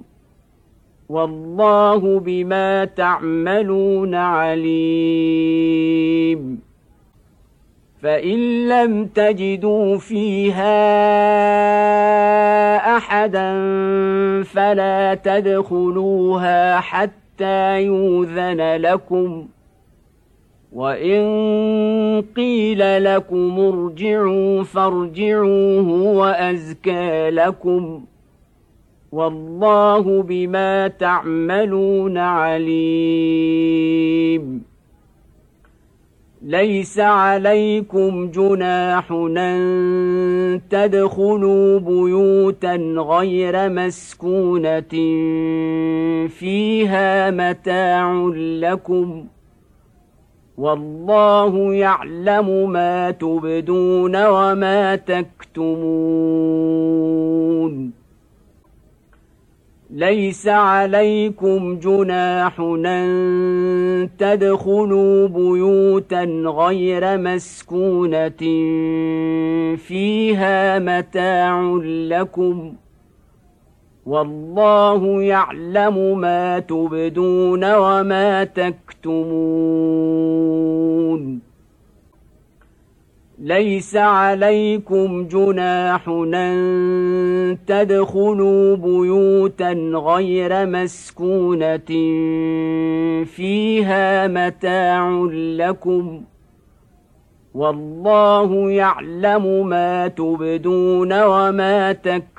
والله بما تعملون عليم فإن لم تجدوا فيها أحدا فلا تدخلوها حتى يؤذن لكم وإن قيل لكم ارجعوا فارجعوا هو أزكى لكم والله بما تعملون عليم ليس عليكم جناح أن تدخلوا بيوتا غير مسكونة فيها متاع لكم والله يعلم ما تبدون وما تكتمون ليس عليكم جناح أن تدخلوا بيوتا غير مسكونة فيها متاع لكم والله يعلم ما تبدون وما تكتمون ليس عليكم جناح أن تدخلوا بيوتا غير مسكونة فيها متاع لكم والله يعلم ما تبدون وما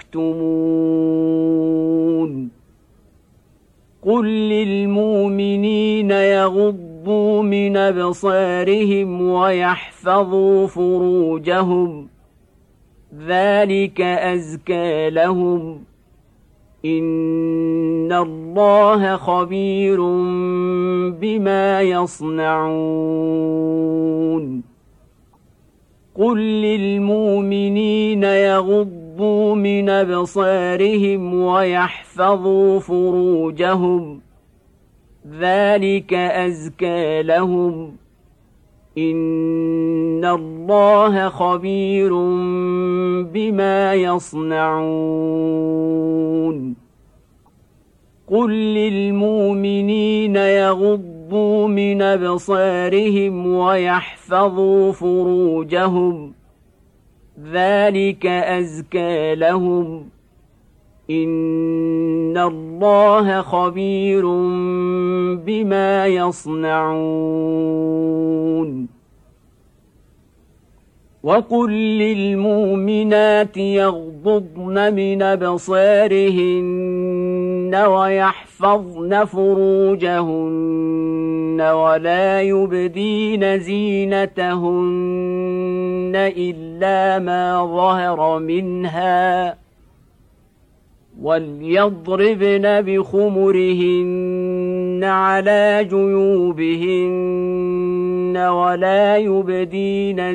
تكتمون قل للمؤمنين يغضوا من أبصارهم ويحفظوا فروجهم ذلك أزكى لهم إن الله خبير بما يصنعون قل للمؤمنين يغضوا من أبصارهم ويحفظوا فروجهم ذلك أزكى لهم إن الله خبير بما يصنعون قل للمؤمنين يغضوا من أبصارهم ويحفظوا فروجهم ذلك أزكى لهم إن الله خبير بما يصنعون وقل للمؤمنات يغضضن من أبصارهن ويحفظن فروجهن ولا يبدين زينتهن إلا ما ظهر منها وليضربن بخمرهن على جيوبهن ولا يبدين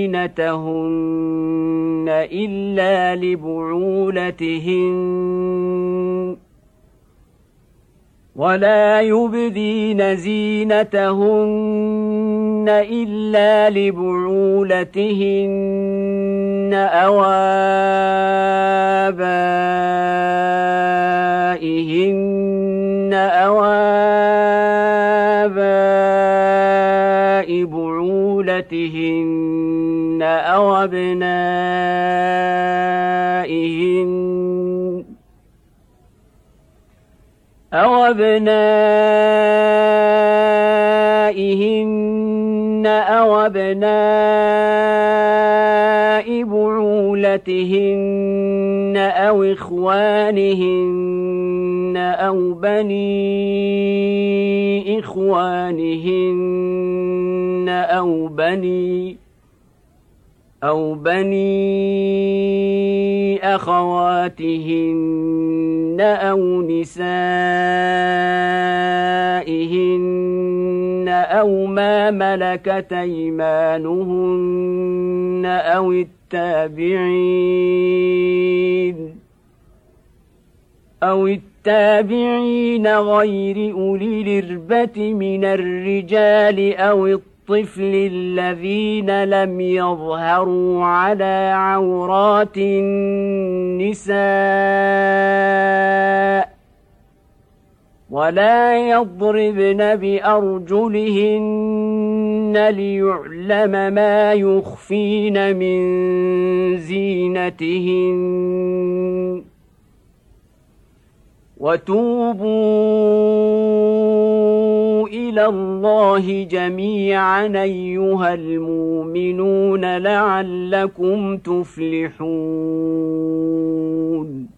زينتهن إلا لبعولتهن ولا يبدين زينتهن إلا لبعولتهن أو آبائهن أو آباء بعولتهن أو أبنائهن أو أبنائهن أو أبناء بعولتهن أو إخوانهن أو بني إخوانهن أو بني أو بني أخواتهن أو نسائهن أو ما ملكت أيمانهن أو التابعين أو التابعين غير أولي الإربة من الرجال أو الطيب الطفل الذين لم يظهروا على عورات النساء ولا يضربن بأرجلهن ليعلم ما يخفين من زينتهن وتوبوا إلى الله جميعا أيها المؤمنون لعلكم تفلحون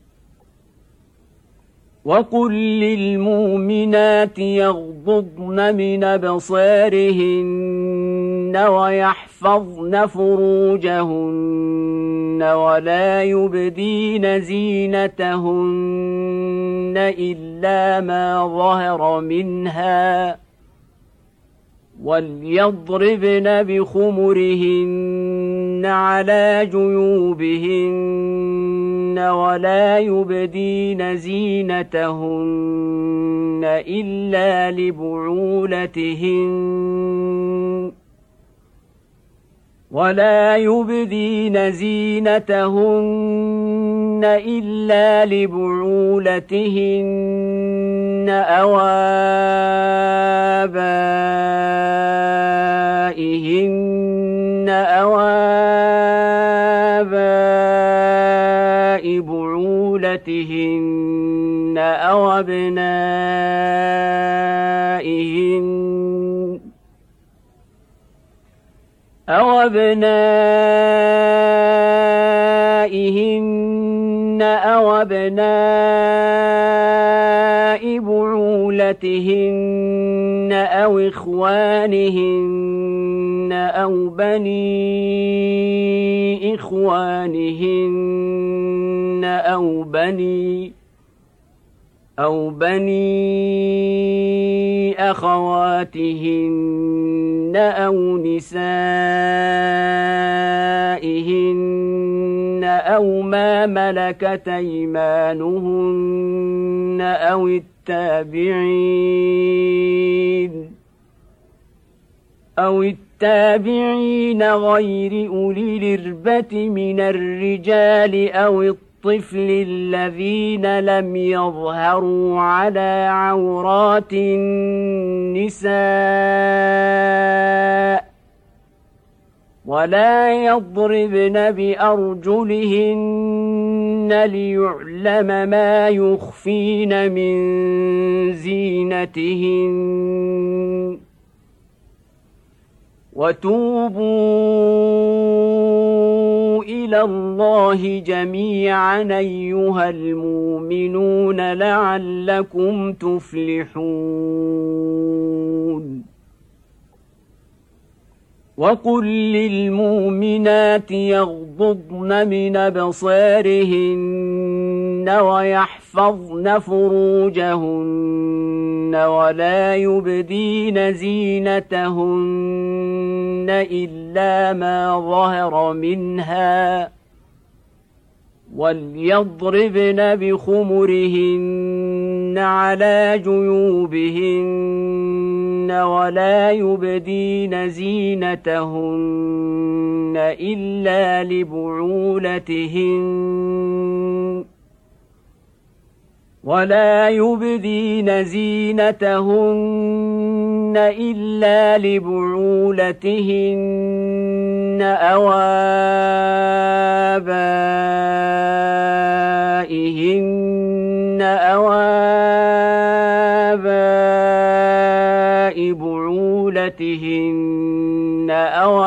وقل للمؤمنات يغضضن من أبصارهن ويحفظن فروجهن ولا يبدين زينتهن إلا ما ظهر منها وليضربن بخمرهن على جيوبهن ولا يبدين زينتهن إلا لبعولتهن ولا يبدين زينتهن إلا لبعولتهن أو آبائهن أو آباء بعولتهن أو أبنائهن أو أبنائهن أو أبناء بعولتهن أو إخوانهن أو بني إخوانهن أو بني أو بني أخواتهن أو نسائهن أو ما ملكت أيمانهن أو التابعين أو التابعين غير أولي الإربة من الرجال أو الطفل الطفل الذين لم يظهروا على عورات النساء ولا يضربن بأرجلهن ليعلم ما يخفين من زينتهن وتوبوا إلى الله جميعا أيها المؤمنون لعلكم تفلحون وقل للمؤمنات يغضضن من أبصارهن ويحفظن فروجهن ولا يبدين زينتهن إلا ما ظهر منها وليضربن بخمرهن على جيوبهن ولا يبدين زينتهن إلا لبعولتهن ولا يبدين زينتهن إلا لبعولتهن أو آبائهن أو آباء بعولتهن أو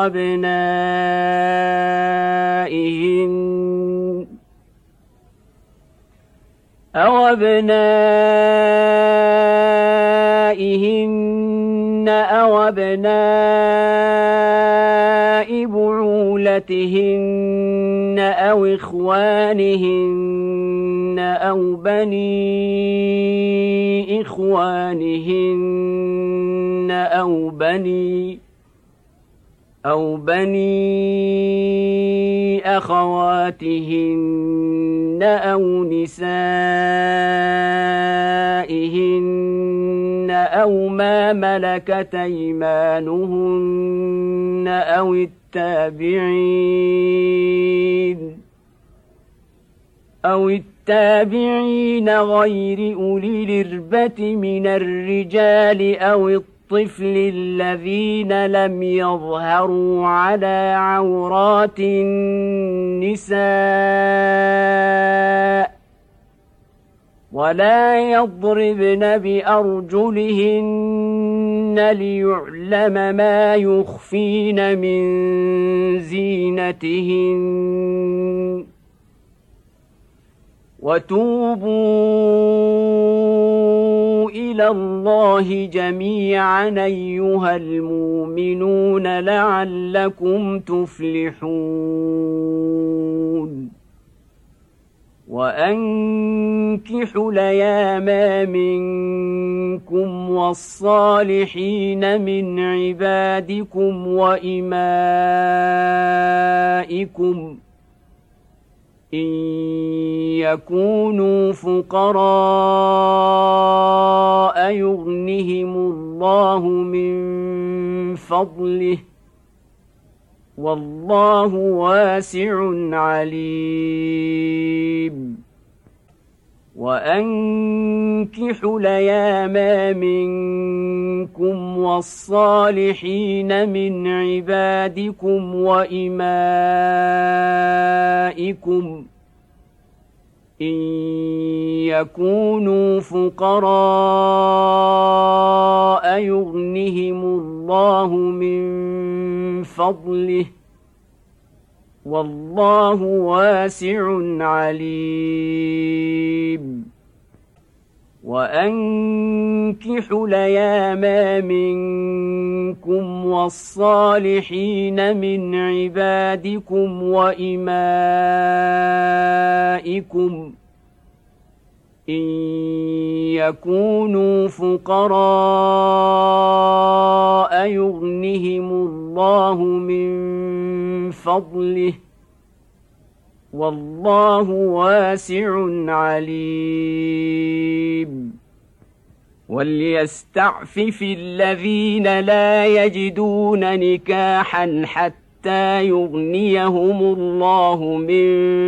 أبنائهن أو أبنائهن أو أبناء بعولتهن أو إخوانهن أو بني إخوانهن أو بني أو بني أخواتهن أو نسائهن أو ما ملكت أيمانهن أو التابعين أو التابعين غير أولي الإربة من الرجال أو الطفل الذين لم يظهروا على عورات النساء ولا يضربن بأرجلهن ليعلم ما يخفين من زينتهن وتوبوا إلى الله جميعا أيها المؤمنون لعلكم تفلحون وأنكحوا الأيام منكم والصالحين من عبادكم وإمائكم إن يكونوا فقراء يغنهم الله من فضله والله واسع عليم وأنكحوا الأيام منكم والصالحين من عبادكم وإمائكم إن يكونوا فقراء يغنهم الله من فضله والله واسع عليم وأنكحوا الأيام منكم والصالحين من عبادكم وإمائكم إن يكونوا فقراء يغنهم الله من فضله والله واسع عليم وليستعفف الذين لا يجدون نكاحا حتى يغنيهم الله من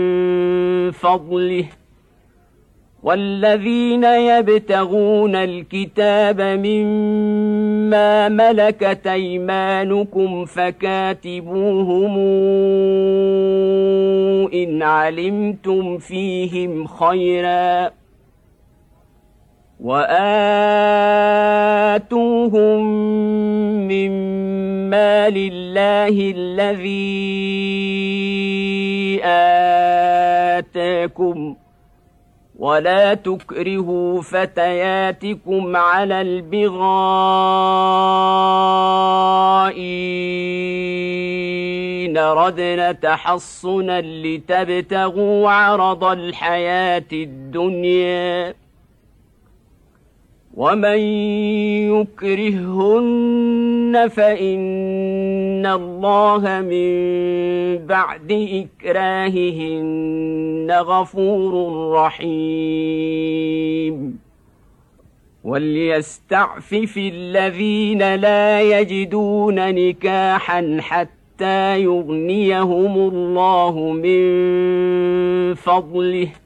فضله والذين يبتغون الكتاب مما ملكت أيمانكم فكاتبوهم إن علمتم فيهم خيرا وآتوهم مما لله الذي آتاكم ولا تكرهوا فتياتكم على البغاء إن ردن تحصنا لتبتغوا عرض الحياة الدنيا ومن يكرههن فإن الله من بعد إكراههن غفور رحيم وليستعفف الذين لا يجدون نكاحا حتى يغنيهم الله من فضله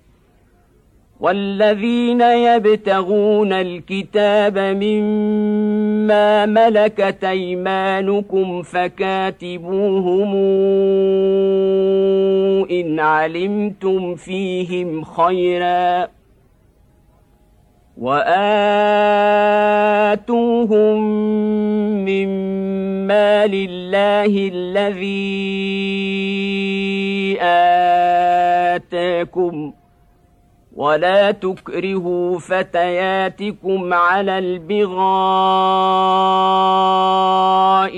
والذين يبتغون الكتاب مما ملكت أيمانكم فكاتبوهم إن علمتم فيهم خيرا وآتوهم مما لله الذي آتاكم ولا تكرهوا فتياتكم على البغاء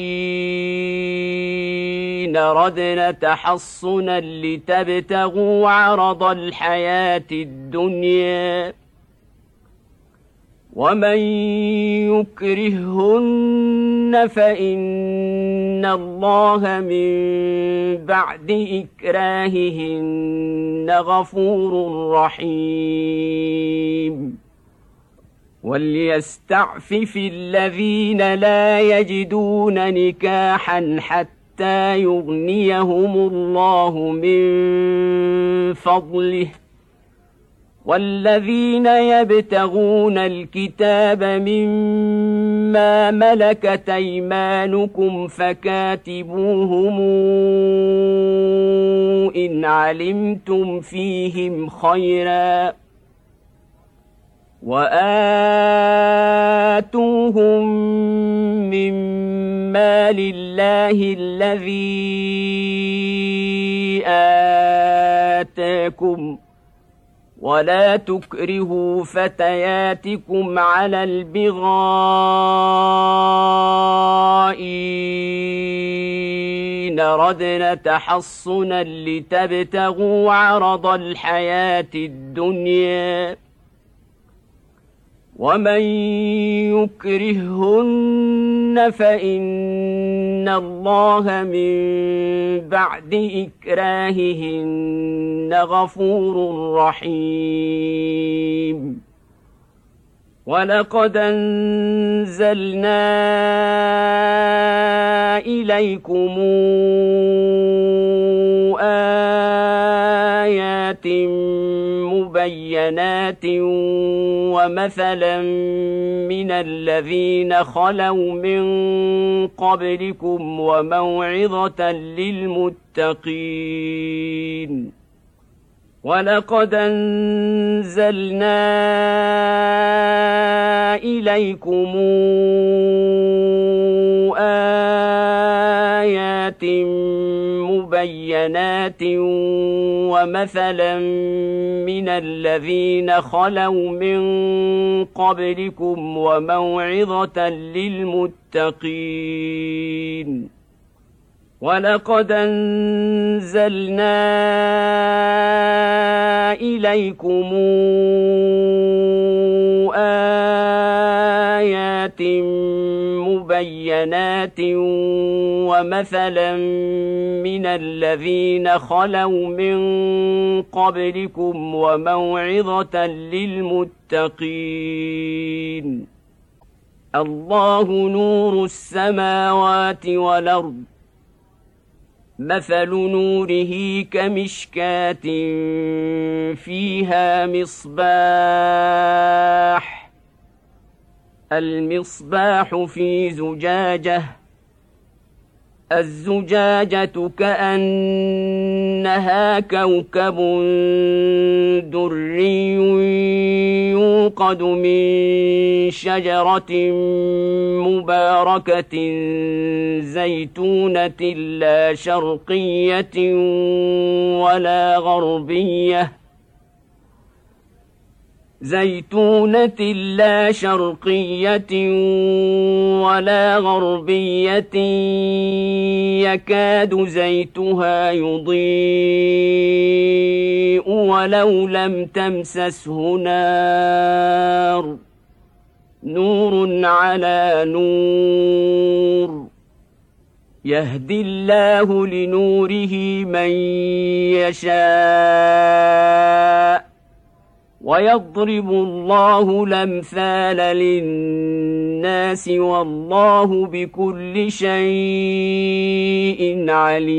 إن ردن تحصنا لتبتغوا عرض الحياة الدنيا ومن يكرههن فإن الله من بعد إكراههن غفور رحيم وليستعفف الذين لا يجدون نكاحا حتى يغنيهم الله من فضله والذين يبتغون الكتاب مما ملكت أيمانكم فكاتبوهم إن علمتم فيهم خيرا وآتوهم مما لله الذي آتاكم ولا تكرهوا فتياتكم على البغاء إن ردنا تحصنا لتبتغوا عرض الحياة الدنيا ومن يكرههن فإن الله من بعد إكراههن غفور رحيم ولقد أنزلنا إليكم آيات مبينات ومثلا من الذين خلوا من قبلكم وموعظة للمتقين ولقد أنزلنا إليكم آيات مبينات ومثلا من الذين خلوا من قبلكم وموعظة للمتقين ولقد أنزلنا إليكم آيات مبينات ومثلا من الذين خلوا من قبلكم وموعظة للمتقين الله نور السماوات والأرض مثل نوره كمشكاة فيها مصباح المصباح في زجاجة الزجاجة كأنها كوكب دري يوقد من شجرة مباركة زيتونة لا شرقية ولا غربية زيتونة لا شرقية ولا غربية يكاد زيتها يضيء ولو لم تمسسه نار نور على نور يهدي الله لنوره من يشاء ويضرب الله الأمثال للناس والله بكل شيء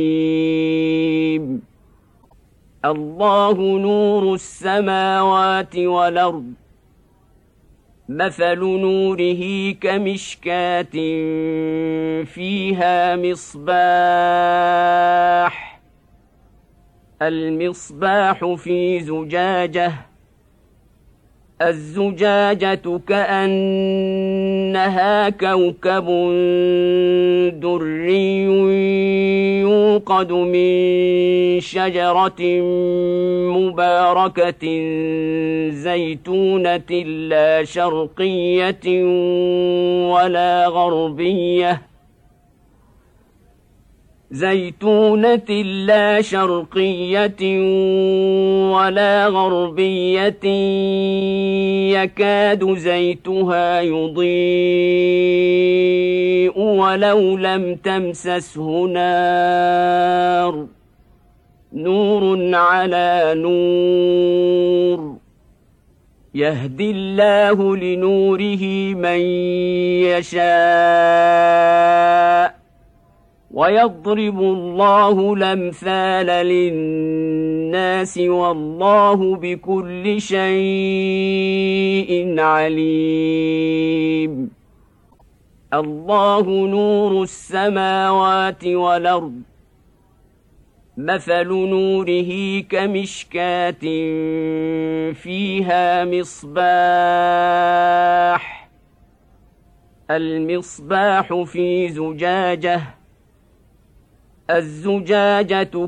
عليم الله نور السماوات والأرض مثل نوره كمشكاة فيها مصباح المصباح في زجاجة الزجاجة كأنها كوكب دري يوقد من شجرة مباركة زيتونة لا شرقية ولا غربية زيتونة لا شرقية ولا غربية يكاد زيتها يضيء ولو لم تمسسه نار نور على نور يهدي الله لنوره من يشاء ويضرب الله الأمثال للناس والله بكل شيء عليم. الله نور السماوات والأرض مثل نوره كمشكاة فيها مصباح المصباح في زجاجة الزجاجة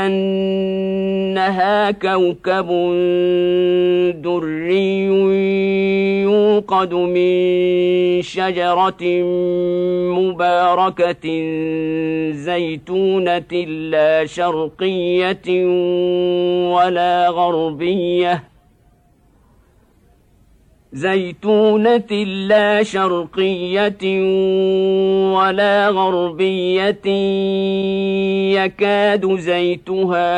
كأنها كوكب دري يوقد من شجرة مباركة زيتونة لا شرقية ولا غربية زيتونة لا شرقية ولا غربية يكاد زيتها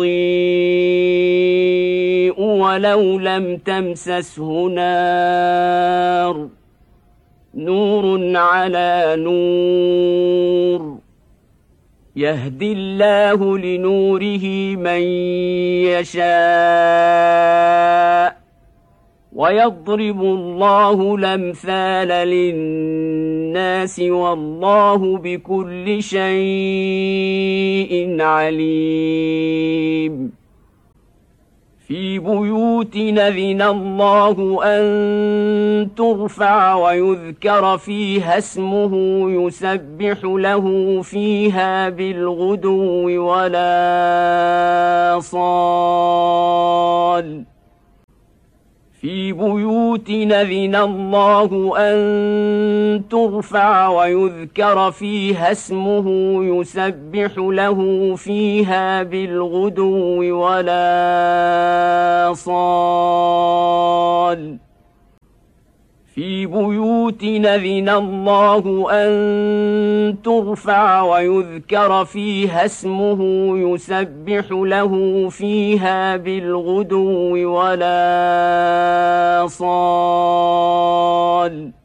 يضيء ولو لم تمسسه نار نور على نور يهدي الله لنوره من يشاء ويضرب الله الأمثال للناس والله بكل شيء عليم. في بيوت أذن الله أن ترفع ويذكر فيها اسمه يسبح له فيها بالغدو ولا صال في بيوت أذن الله أن ترفع ويذكر فيها اسمه يسبح له فيها بالغدو ولا صال في بيوت أذن الله أن ترفع ويذكر فيها اسمه يسبح له فيها بالغدو ولا صال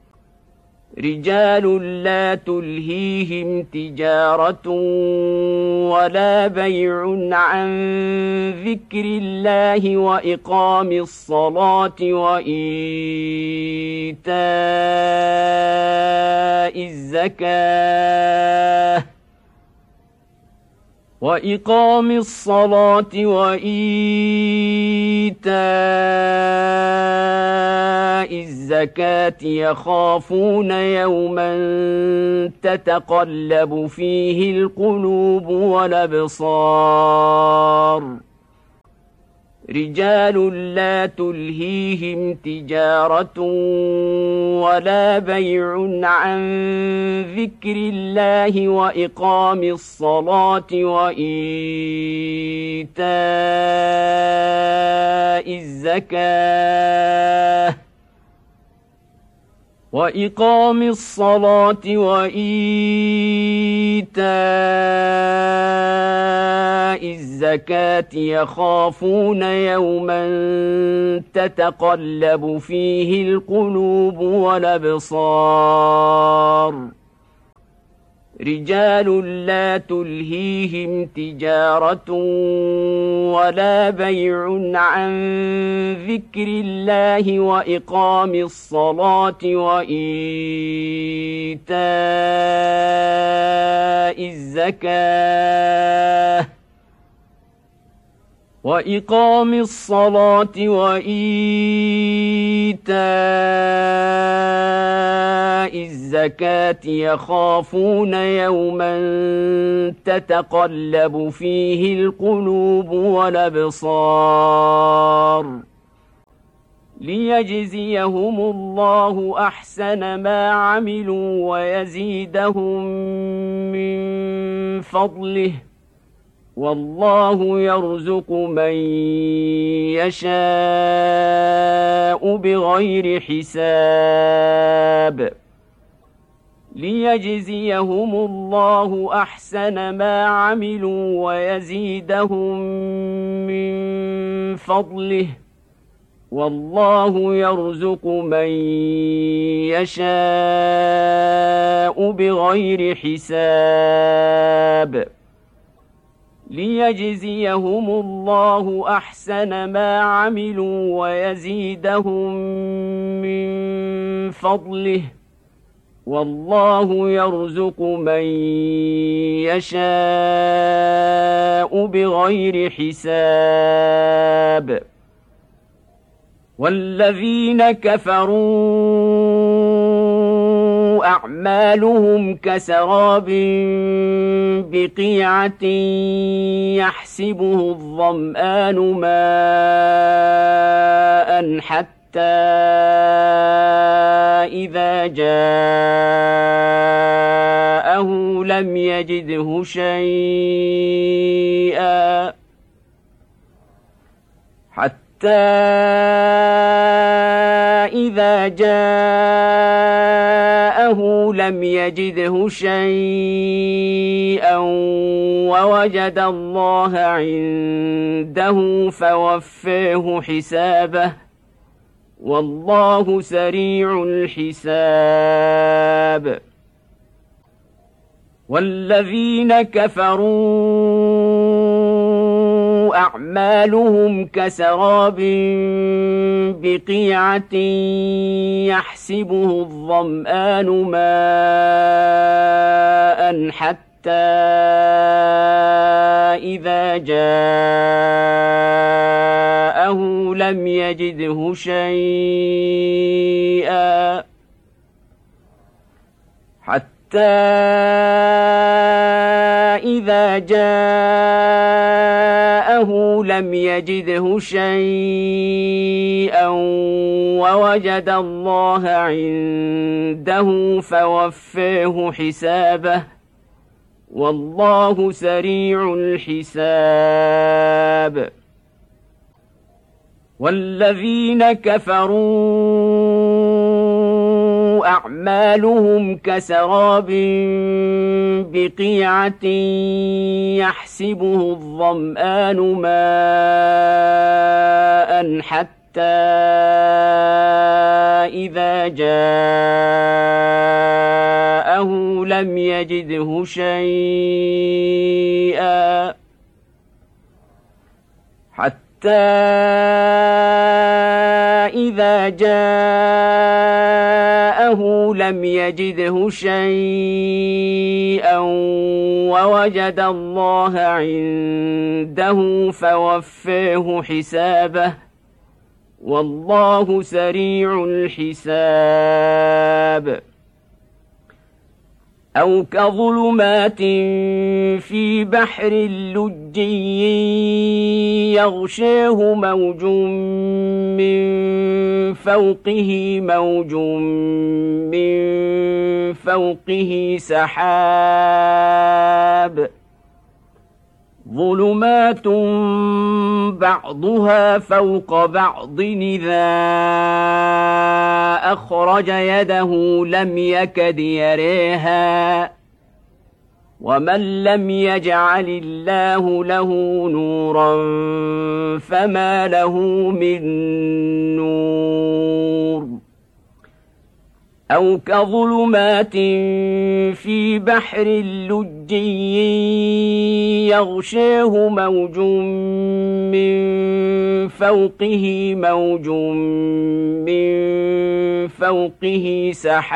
رجال لا تلهيهم تجارة ولا بيع عن ذكر الله وإقام الصلاة وإيتاء الزكاة وإقام الصلاة وإيتاء الزكاة يخافون يوما تتقلب فيه القلوب والأبصار رجال لا تلهيهم تجارة ولا بيع عن ذكر الله وإقام الصلاة وإيتاء الزكاة وإقام الصلاة وإيتاء الزكاة يخافون يوما تتقلب فيه القلوب والأبصار رجال لا تلهيهم تجارة ولا بيع عن ذكر الله وإقام الصلاة وإيتاء الزكاة وإقام الصلاة وإيتاء الزكاة يخافون يوما تتقلب فيه القلوب والأبصار ليجزيهم الله أحسن ما عملوا ويزيدهم من فضله والله يرزق من يشاء بغير حساب ليجزيهم الله أحسن ما عملوا ويزيدهم من فضله والله يرزق من يشاء بغير حساب ليجزيهم الله أحسن ما عملوا ويزيدهم من فضله والله يرزق من يشاء بغير حساب والذين كفروا أعمالهم كسراب بقيعة يحسبه الظمآن ماء حتى إذا جاءه لم يجده شيئا حتى إذا جاءه لم يجده شيئا ووجد الله عنده فوفاه حسابه والله سريع الحساب والذين كفروا أعمالهم كسراب بقيعة يحسبه الظمآن ماء حتى إذا جاءه لم يجده شيئا حتى إذا جاءه لم يجده شيئا ووجد الله عنده فوفاه حسابه والله سريع الحساب والذين كفروا أعمالهم كسراب بقيعة يحسبه الظمآن ماء حتى إذا جاءه لم يجده شيئا حتى إذا جاءه لم يجده شيئا ووجد الله عنده فوفاه حسابه والله سريع الحساب أو كظلمات في بحر لجي يغشاه موج من فوقه موج من فوقه سحاب ظلمات بعضها فوق بعض إذا أخرج يده لم يكد يريها ومن لم يجعل الله له نورا فما له من نور أو كظلمات في بحر لجي يغشاه موج من فوقه موج من فوقه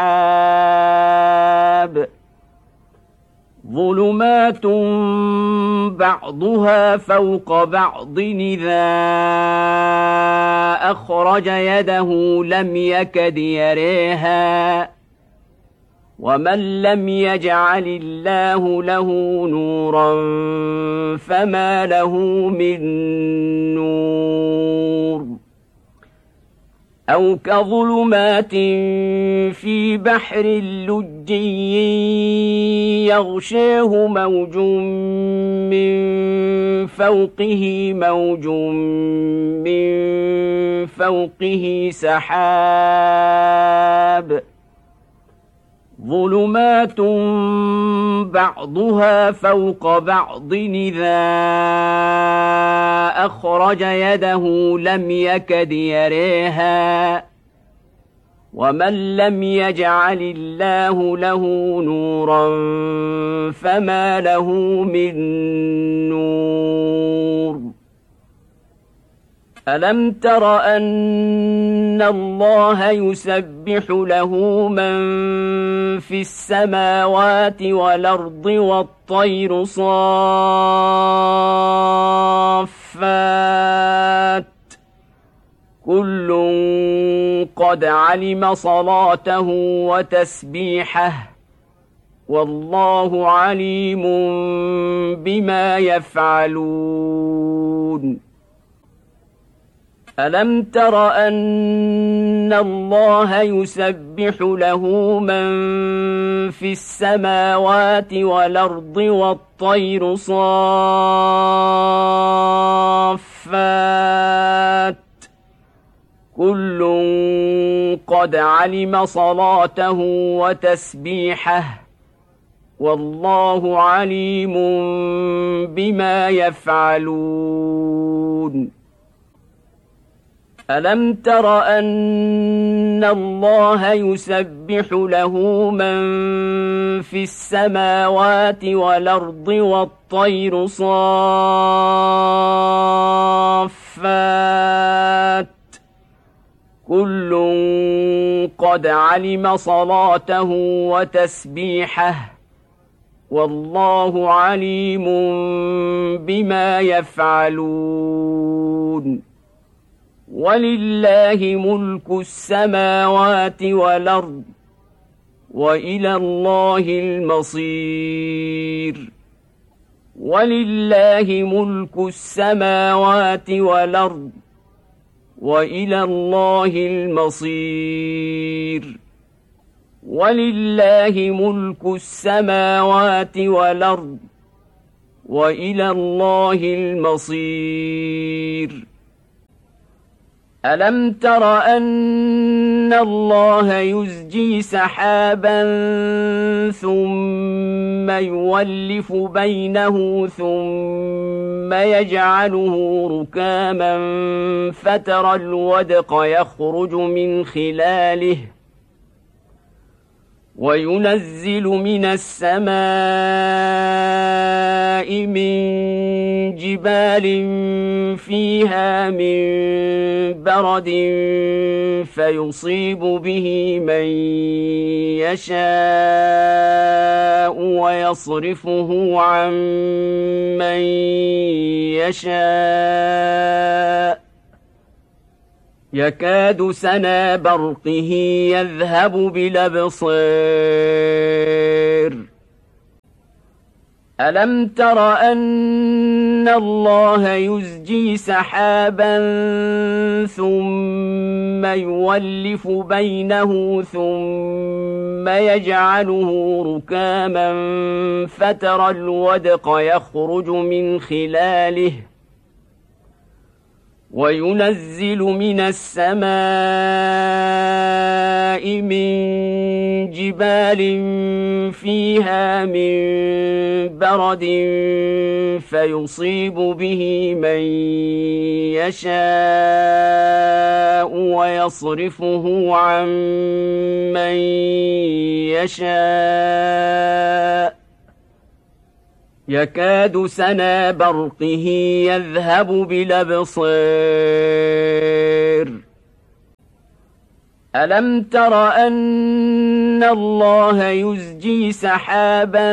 سحاب ظلمات بعضها فوق بعض إذا أخرج يده لم يكد يريها ومن لم يجعل الله له نورا فما له من نور أو كظلمات في بحر لجي يغشاه موج من فوقه موج من فوقه سحاب ظلمات بعضها فوق بعض إذا أخرج يده لم يكد يريها ومن لم يجعل الله له نورا فما له من نور ألم تر أن الله يسبح له من في السماوات والأرض والطير صافات كل قد علم صلاته وتسبيحه والله عليم بما يفعلون ألم تر أن الله يسبح له من في السماوات والأرض والطير صافات كل قد علم صلاته وتسبيحه والله عليم بما يفعلون ألم تر أن الله يسبح له من في السماوات والأرض والطير صافات كل قد علم صلاته وتسبيحه والله عليم بما يفعلون ولله ملك السماوات والأرض وإلى الله المصير ولله ملك السماوات والأرض وإلى الله المصير ولله ملك السماوات والأرض وإلى الله المصير ألم تر أن الله يزجي سحابا ثم يولف بينه ثم يجعله ركاما فترى الودق يخرج من خلاله وينزل من السماء من جبال فيها من برد فيصيب به من يشاء ويصرفه عن من يشاء يكاد سنا برقه يذهب بالأبصار ألم تر أن الله يزجي سحابا ثم يولف بينه ثم يجعله ركاما فترى الودق يخرج من خلاله وينزل من السماء من جبال فيها من برد فيصيب به من يشاء ويصرفه عن من يشاء يكاد سنا برقه يذهب بالأبصار ألم تر أن الله يزجي سحابا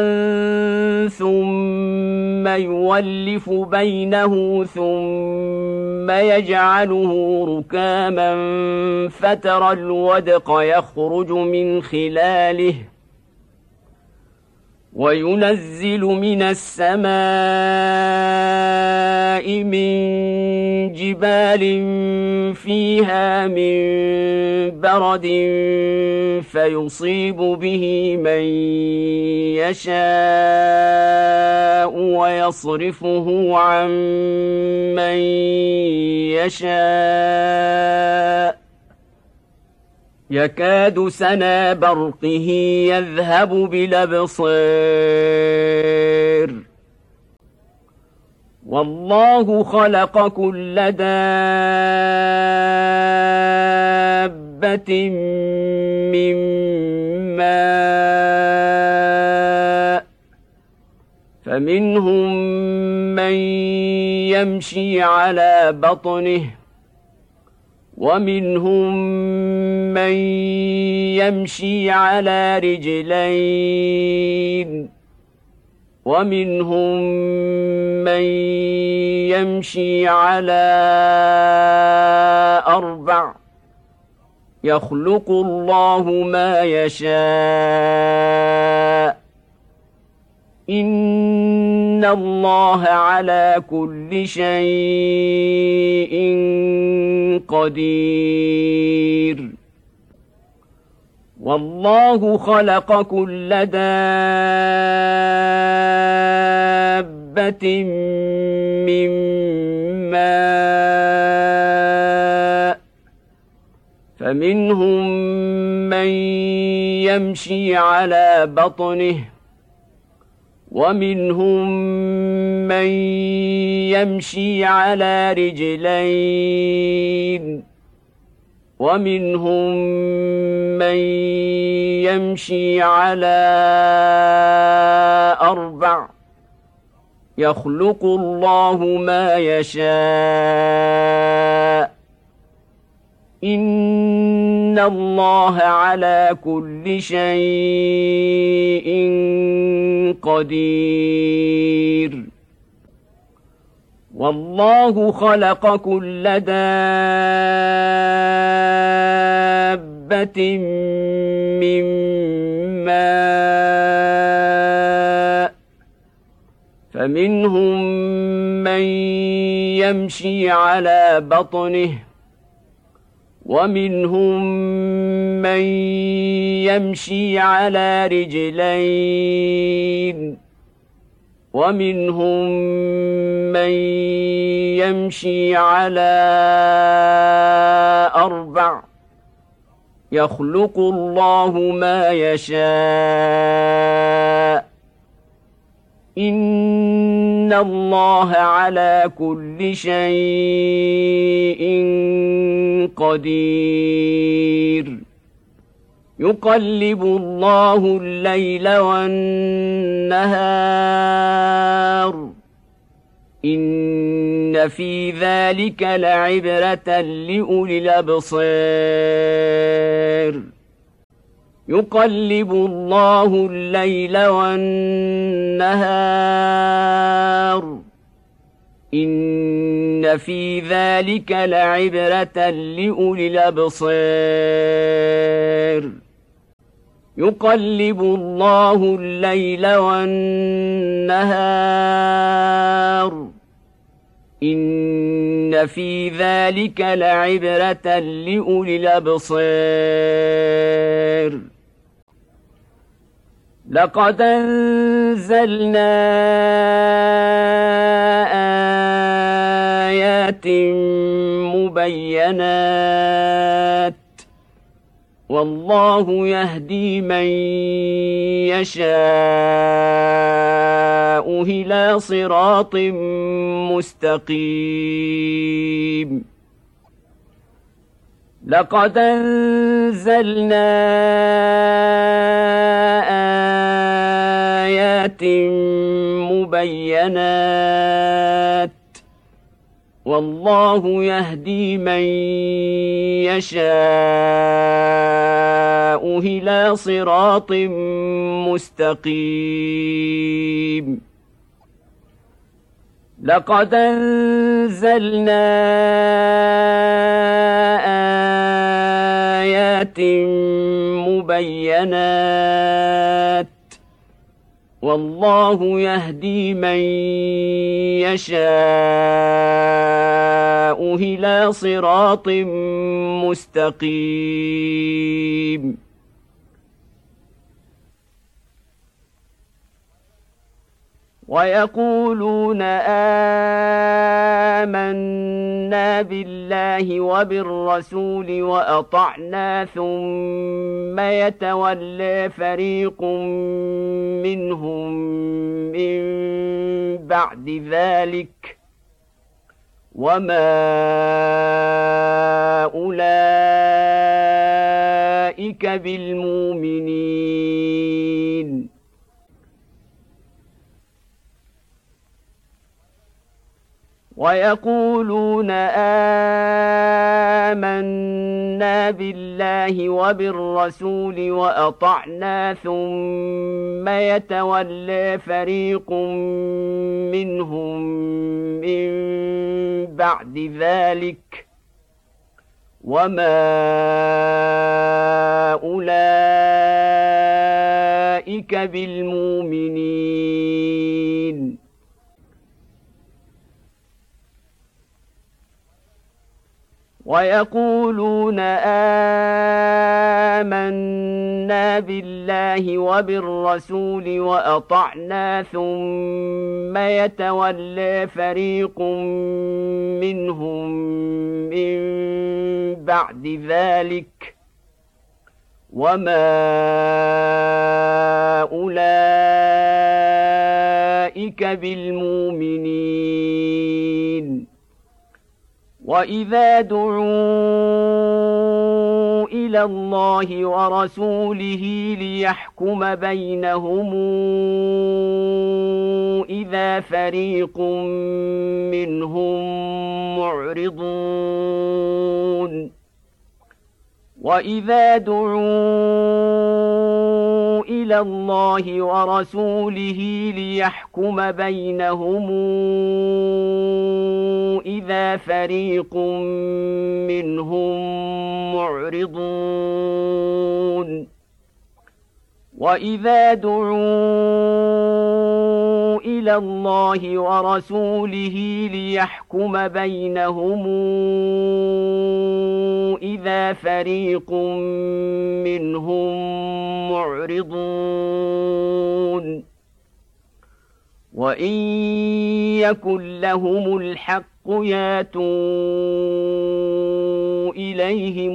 ثم يولف بينه ثم يجعله ركاما فترى الودق يخرج من خلاله وينزل من السماء من جبال فيها من برد فيصيب به من يشاء ويصرفه عن من يشاء يكاد سنا برقه يذهب بالأبصار والله خلق كل دابة من ماء فمنهم من يمشي على بطنه ومنهم من يمشي على رجلين ومنهم من يمشي على أربع يخلق الله ما يشاء إن الله على كل شيء قدير والله خلق كل دابة من ماء فمنهم من يمشي على بطنه ومنهم من يمشي على رجلين ومنهم من يمشي على أربع يخلق الله ما يشاء إن الله على كل شيء قدير والله خلق كل دابة من ماء فمنهم من يمشي على بطنه ومنهم من يمشي على رجلين ومنهم من يمشي على أربع يخلق الله ما يشاء إن الله على كل شيء قدير يقلب الله الليل والنهار إن في ذلك لعبرة لأولي الأبصار يقلب الله الليل والنهار إن في ذلك لعبرة لأولي الأبصار يقلب الله الليل والنهار إن في ذلك لعبرة لأولي الأبصار لقد أنزلنا آيات مبينات والله يهدي من يشاء إلى صراط مستقيم لقد أنزلنا آيات مبينات والله يهدي من يشاء إلى صراط مستقيم لقد أنزلنا آيات مبينات والله يهدي من يشاء إلى صراط مستقيم ويقولون آمنا بالله وبالرسول وأطعنا ثم يتولى فريق منهم من بعد ذلك وما أولئك بالمؤمنين. ويقولون آمنا بالله وبالرسول وأطعنا ثم يتولى فريق منهم من بعد ذلك وما أولئك بالمؤمنين. ويقولون آمنا بالله وبالرسول وأطعنا ثم يتولى فريق منهم من بعد ذلك وما أولئك بالمؤمنين. وإذا دعوا إلى الله ورسوله ليحكم بينهم إذا فريق منهم معرضون. وإذا دعوا إلى الله ورسوله ليحكم بينهم إذا فريق منهم معرضون. وإذا دعوا إلى الله ورسوله ليحكم بينهم إذا فريق منهم معرضون. وإن يكن لهم الحق ياتوا إليه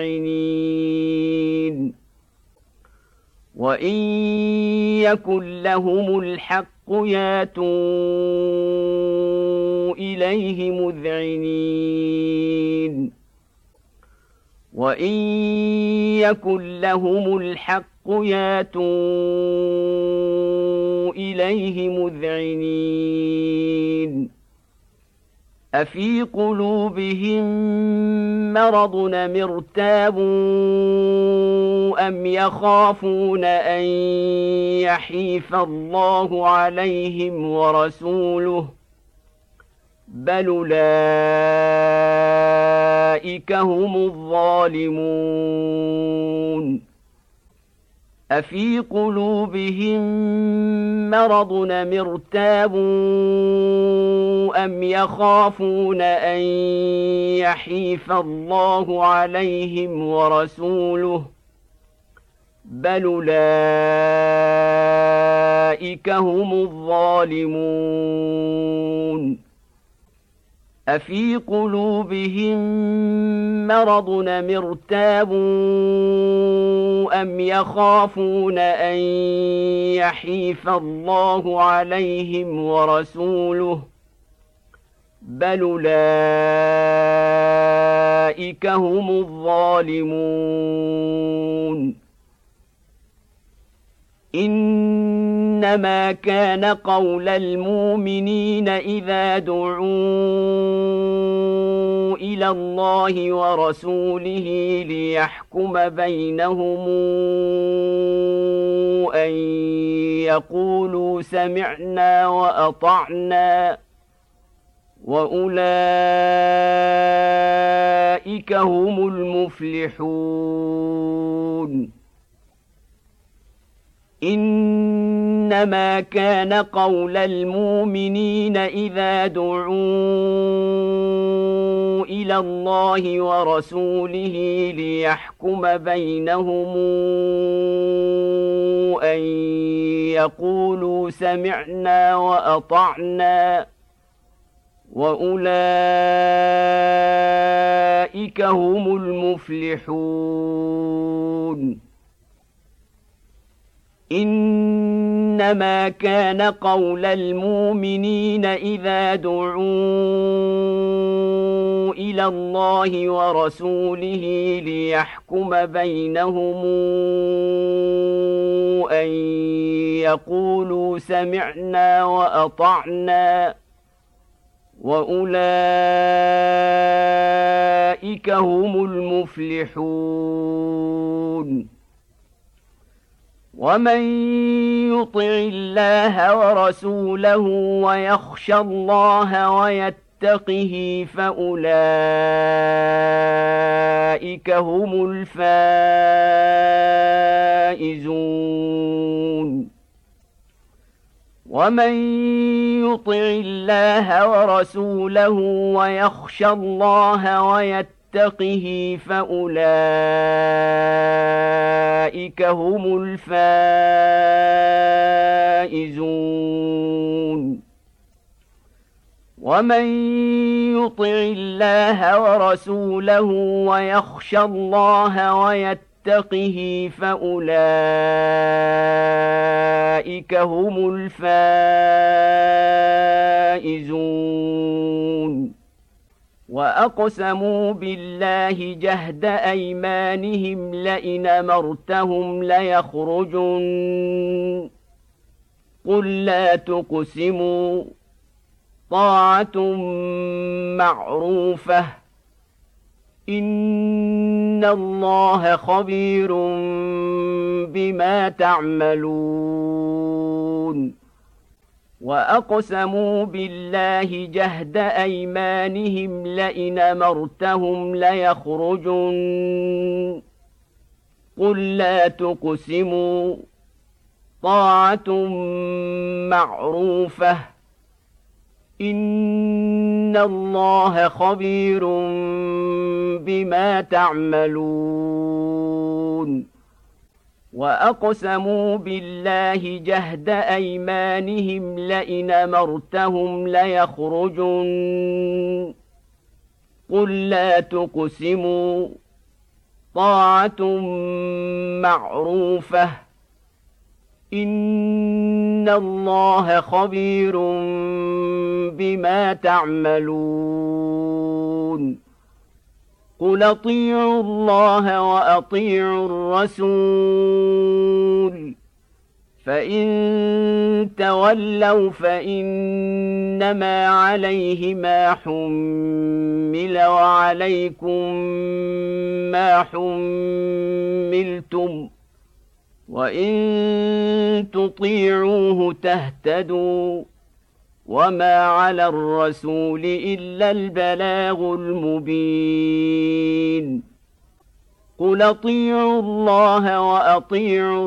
مذعنين. وإن يكن لهم الحق ياتوا إليه مذعنين. وإن يكن لهم الحق ياتوا إليه مذعنين. أفي قلوبهم مرض أم ارتابوا أم يخافون أن يحيف الله عليهم ورسوله بل أولئك هم الظالمون. أفي قلوبهم مرض أم ارتابوا أم يخافون أن يحيف الله عليهم ورسوله بل أولئك هم الظالمون. أفي قلوبهم مرض أم ارتابوا أم يخافون أن يحيف الله عليهم ورسوله بل أولئك هم الظالمون. إنما كان قول المؤمنين إذا دعوا إلى الله ورسوله ليحكم بينهم أن يقولوا سمعنا وأطعنا وأولئك هم المفلحون. إنما كان قول المؤمنين إذا دعوا إلى الله ورسوله ليحكم بينهم أن يقولوا سمعنا وأطعنا وأولئك هم المفلحون إنما كان قول المؤمنين إذا دعوا إلى الله ورسوله ليحكم بينهم أن يقولوا سمعنا وأطعنا وأولئك هم المفلحون ومن يطع الله ورسوله ويخشى الله ويتقه فأولئك هم الفائزون ومن يطع الله ورسوله ويخشى الله ويتقه فأولئك هم الفائزون ومن يطع الله ورسوله ويخشى الله ويتقه فأولئك هم الفائزون وأقسموا بالله جهد أيمانهم لئن أمرتهم ليخرجن قل لا تقسموا طاعة معروفة إن الله خبير بما تعملون وأقسموا بالله جهد أيمانهم لئن أمرتهم ليخرجن قل لا تقسموا طاعة معروفة إن الله خبير بما تعملون وأقسموا بالله جهد أيمانهم لئن أمرتهم ليخرجن قل لا تقسموا طاعة معروفة إن الله خبير بما تعملون قل أطيعوا الله وأطيعوا الرسول فإن تولوا فإنما عليه ما حمل وعليكم ما حملتم وإن تطيعوه تهتدوا وما على الرسول إلا البلاغ المبين قل أطيعوا الله وأطيعوا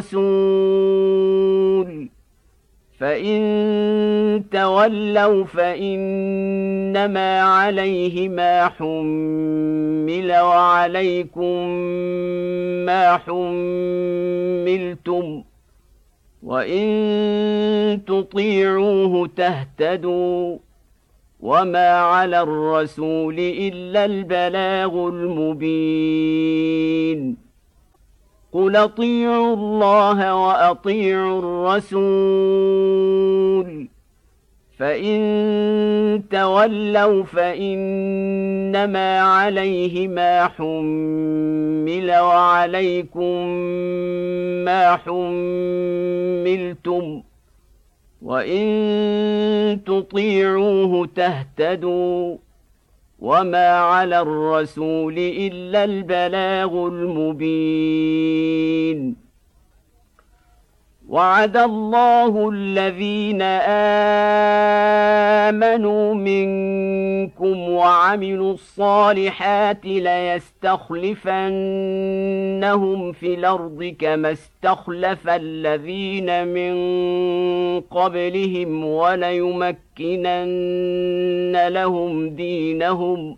الرسول فإن تولوا فإنما عليه ما حمل وعليكم ما حملتم وإن تطيعوه تهتدوا وما على الرسول إلا البلاغ المبين قل أطيعوا الله وأطيعوا الرسول فإن تولوا فإنما عليه ما حمل وعليكم ما حملتم وإن تطيعوه تهتدوا وما على الرسول إلا البلاغ المبين وعد الله الذين آمنوا منكم وعملوا الصالحات ليستخلفنهم في الأرض كما استخلف الذين من قبلهم وليمكنن لهم دينهم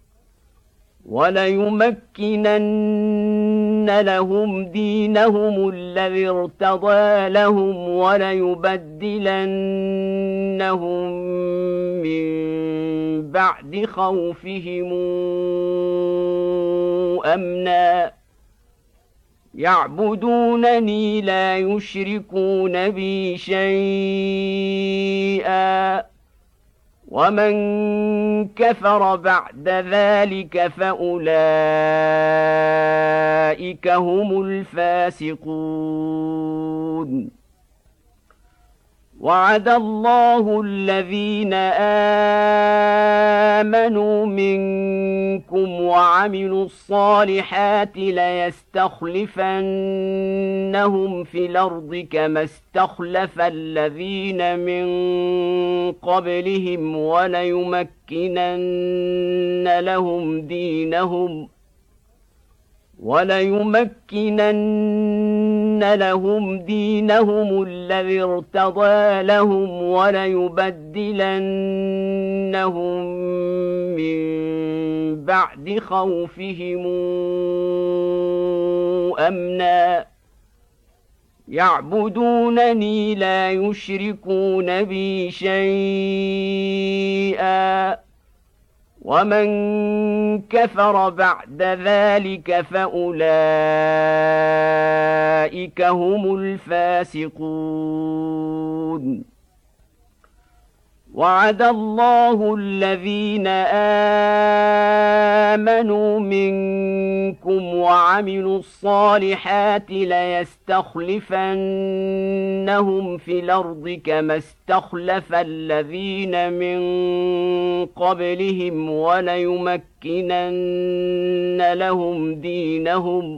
وليمكنن لهم دينهم الذي ارتضى لهم وليبدلنهم من بعد خوفهم أمنا يعبدونني لا يشركون بي شيئا ومن كفر بعد ذلك فأولئك هم الفاسقون وعد الله الذين آمنوا منكم وعملوا الصالحات ليستخلفنهم في الأرض كما استخلف الذين من قبلهم وليمكنن لهم دينهم وليمكنن لهم دينهم الذي ارتضى لهم وليبدلنهم من بعد خوفهم أمنا يعبدونني لا يشركون بي شيئا ومن كفر بعد ذلك فأولئك هم الفاسقون وعد الله الذين آمنوا منكم وعملوا الصالحات ليستخلفنهم في الأرض كما استخلف الذين من قبلهم وليمكنن لهم دينهم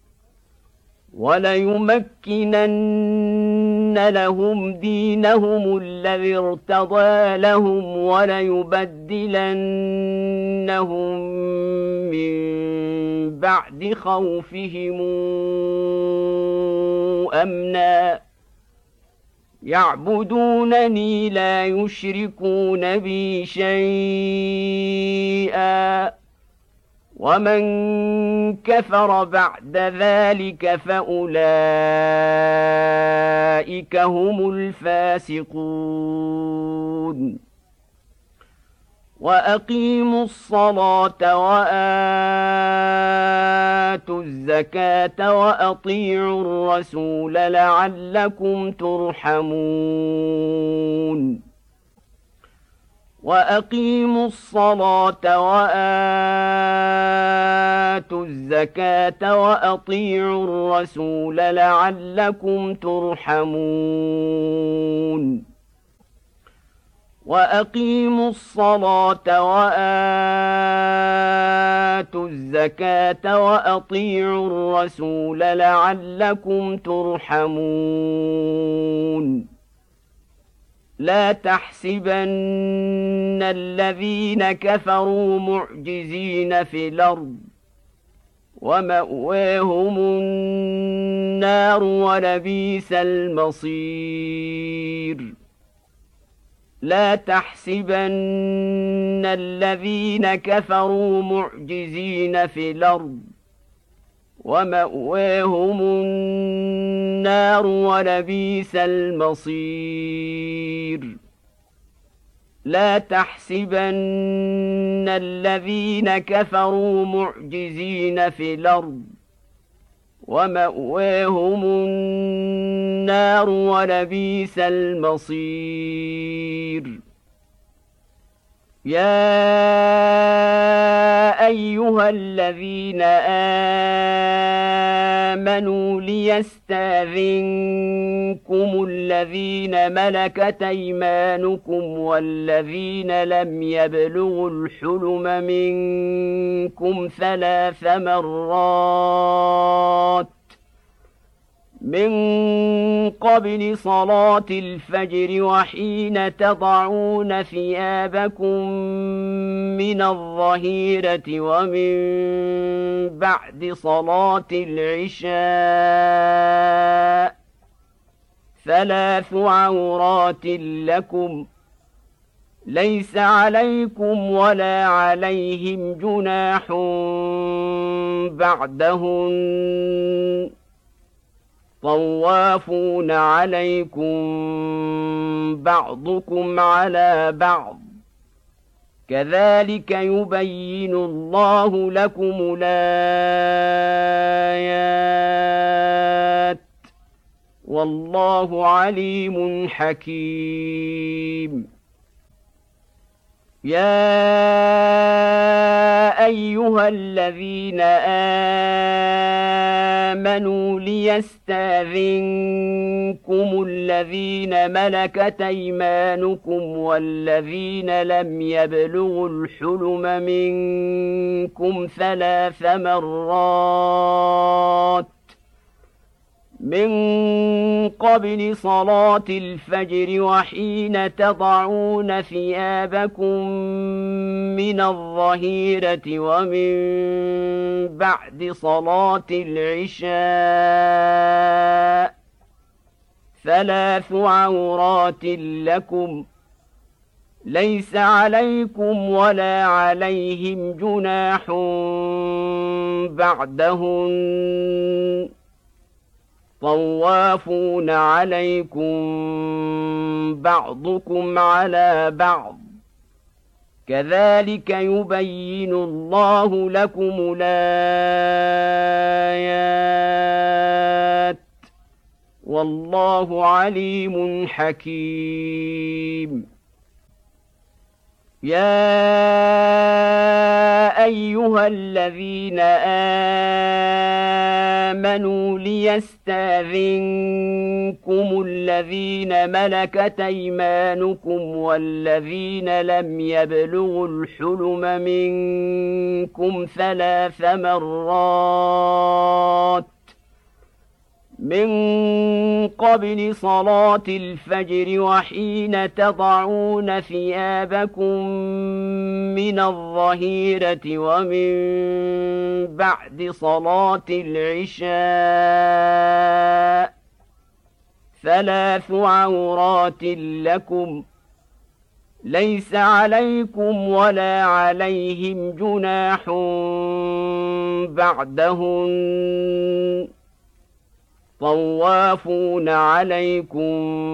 وليمكنن لهم دينهم الذي ارتضى لهم وليبدلنهم من بعد خوفهم أمنا يعبدونني لا يشركون بي شيئا ومن كفر بعد ذلك فأولئك هم الفاسقون وأقيموا الصلاة وآتوا الزكاة وأطيعوا الرسول لعلكم ترحمون وأقيموا الصلاة وآتوا الزكاة وأطيعوا الرسول لعلكم ترحمون وأقيموا الصلاة وآتوا الزكاة وأطيعوا الرسول لعلكم ترحمون لا تحسبن الذين كفروا معجزين في الأرض ومأواهم النار ولبئس المصير لا تحسبن الذين كفروا معجزين في الأرض ومأواهم النار ولبئس المصير لا تحسبن الذين كفروا معجزين في الأرض ومأواهم النار ولبئس المصير يا أيها الذين آمنوا ليستأذنكم الذين ملكت أيمانكم والذين لم يبلغوا الحلم منكم ثلاث مرات من قبل صلاة الفجر وحين تضعون ثيابكم من الظهيرة ومن بعد صلاة العشاء ثلاث عورات لكم ليس عليكم ولا عليهم جناح بعدهن طوافون عليكم بعضكم على بعض كذلك يبين الله لكم الآيات والله عليم حكيم. يا أيها الذين آمنوا ليستأذنكم الذين ملكت أيمانكم والذين لم يبلغوا الحلم منكم ثلاث مرات من قبل صلاة الفجر وحين تضعون ثيابكم من الظهيرة ومن بعد صلاة العشاء ثلاث عورات لكم ليس عليكم ولا عليهم جناح بعدهن طوافون عليكم بعضكم على بعض كذلك يبين الله لكم الآيات والله عليم حكيم. يا أيها الذين آمنوا ليستأذنكم الذين ملكت أيمانكم والذين لم يبلغوا الحلم منكم ثلاث مرات من قبل صلاة الفجر وحين تضعون ثيابكم من الظهيرة ومن بعد صلاة العشاء ثلاث عورات لكم ليس عليكم ولا عليهم جناح بعدهن طوافون عليكم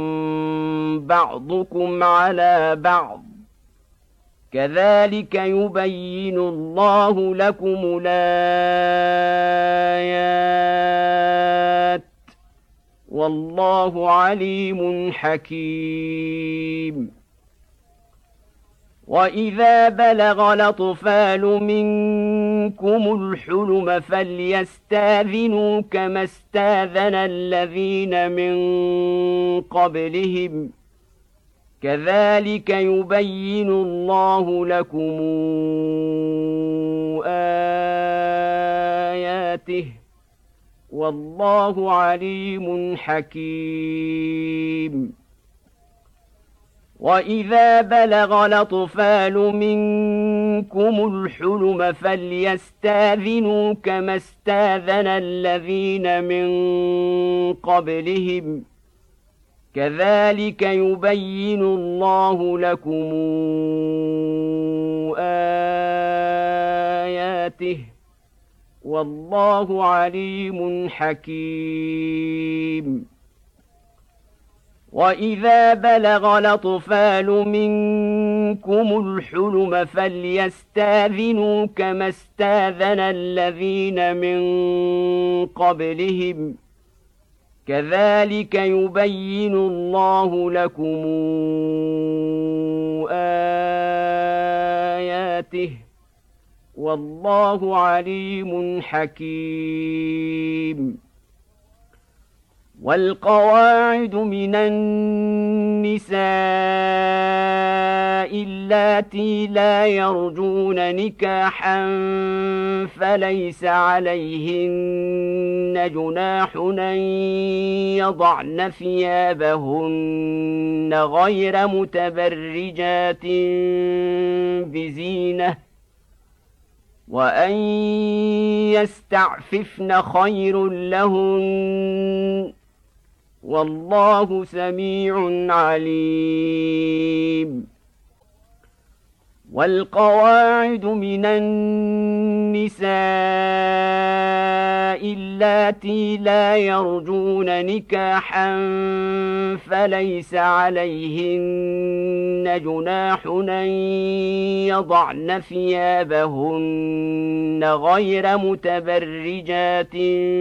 بعضكم على بعض كذلك يبين الله لكم الآيات والله عليم حكيم. وإذا بلغ الأطفال منكم الحلم فليستأذنوا كما استأذن الذين من قبلهم كذلك يبين الله لكم آياته والله عليم حكيم. وإذا بلغ الأطفال منكم الحلم فليستأذنوا كما استأذن الذين من قبلهم كذلك يبين الله لكم آياته والله عليم حكيم. وإذا بلغ الأطفال منكم الحلم فليستأذنوا كما استأذن الذين من قبلهم كذلك يبين الله لكم آياته والله عليم حكيم. والقواعد من النساء اللاتي لا يرجون نكاحا فليس عليهن جناح أن يضعن ثيابهن غير متبرجات بزينة وأن يستعففن خير لهن والله سميع عليم. والقواعد من النساء اللاتي لا يرجون نكاحا فليس عليهن جناح أن يضعن ثيابهن غير متبرجات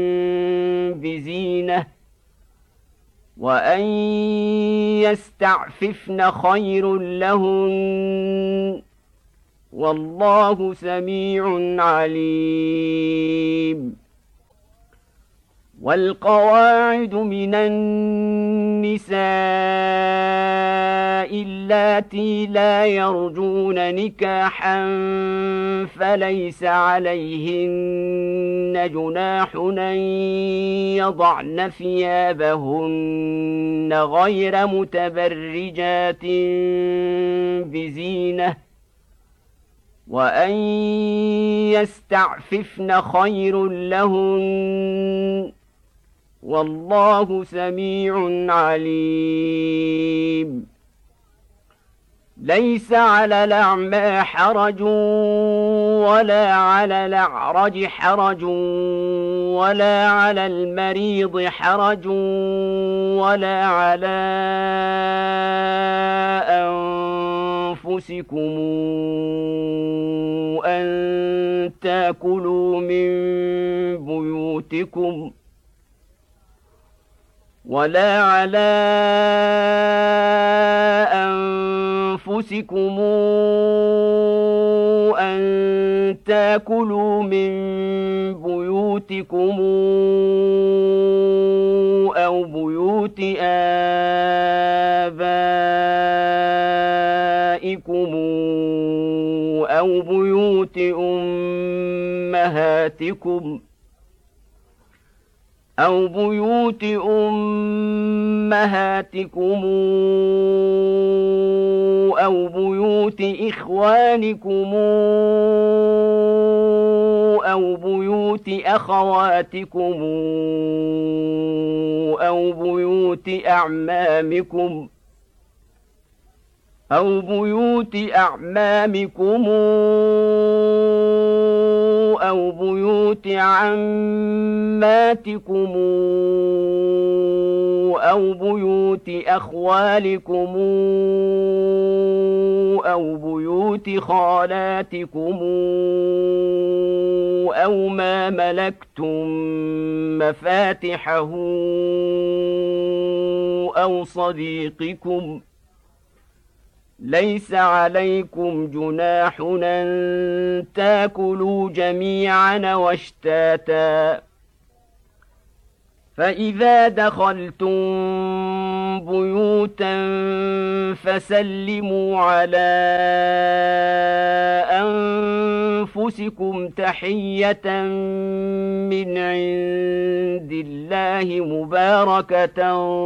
بزينة وأن يستعففن خير لهن والله سميع عليم. والقواعد من النساء اللاتي لا يرجون نكاحا فليس عليهن جناح أن يضعن ثيابهن غير متبرجات بزينة وأن يستعففن خير لهن والله سميع عليم. ليس على الأعمى حرج ولا على الأعرج حرج ولا على المريض حرج ولا على أنفسكم أن تأكلوا من بيوتكم ولا على أنفسكم أن تأكلوا من بيوتكم أو بيوت آبائكم أو بيوت أمهاتكم أو بيوت أمهاتكم أو بيوت إخوانكم أو بيوت أخواتكم أو بيوت أعمامكم أو بيوت أعمامكم أو بيوت عماتكم أو بيوت أخوالكم أو بيوت خالاتكم أو ما ملكتم مفاتحه أو صديقكم ليس عليكم جناح أن تأكلوا جميعا واشتاتا فإذا دخلتم بيوتا فسلموا على أنفسكم تحية من عند الله مباركة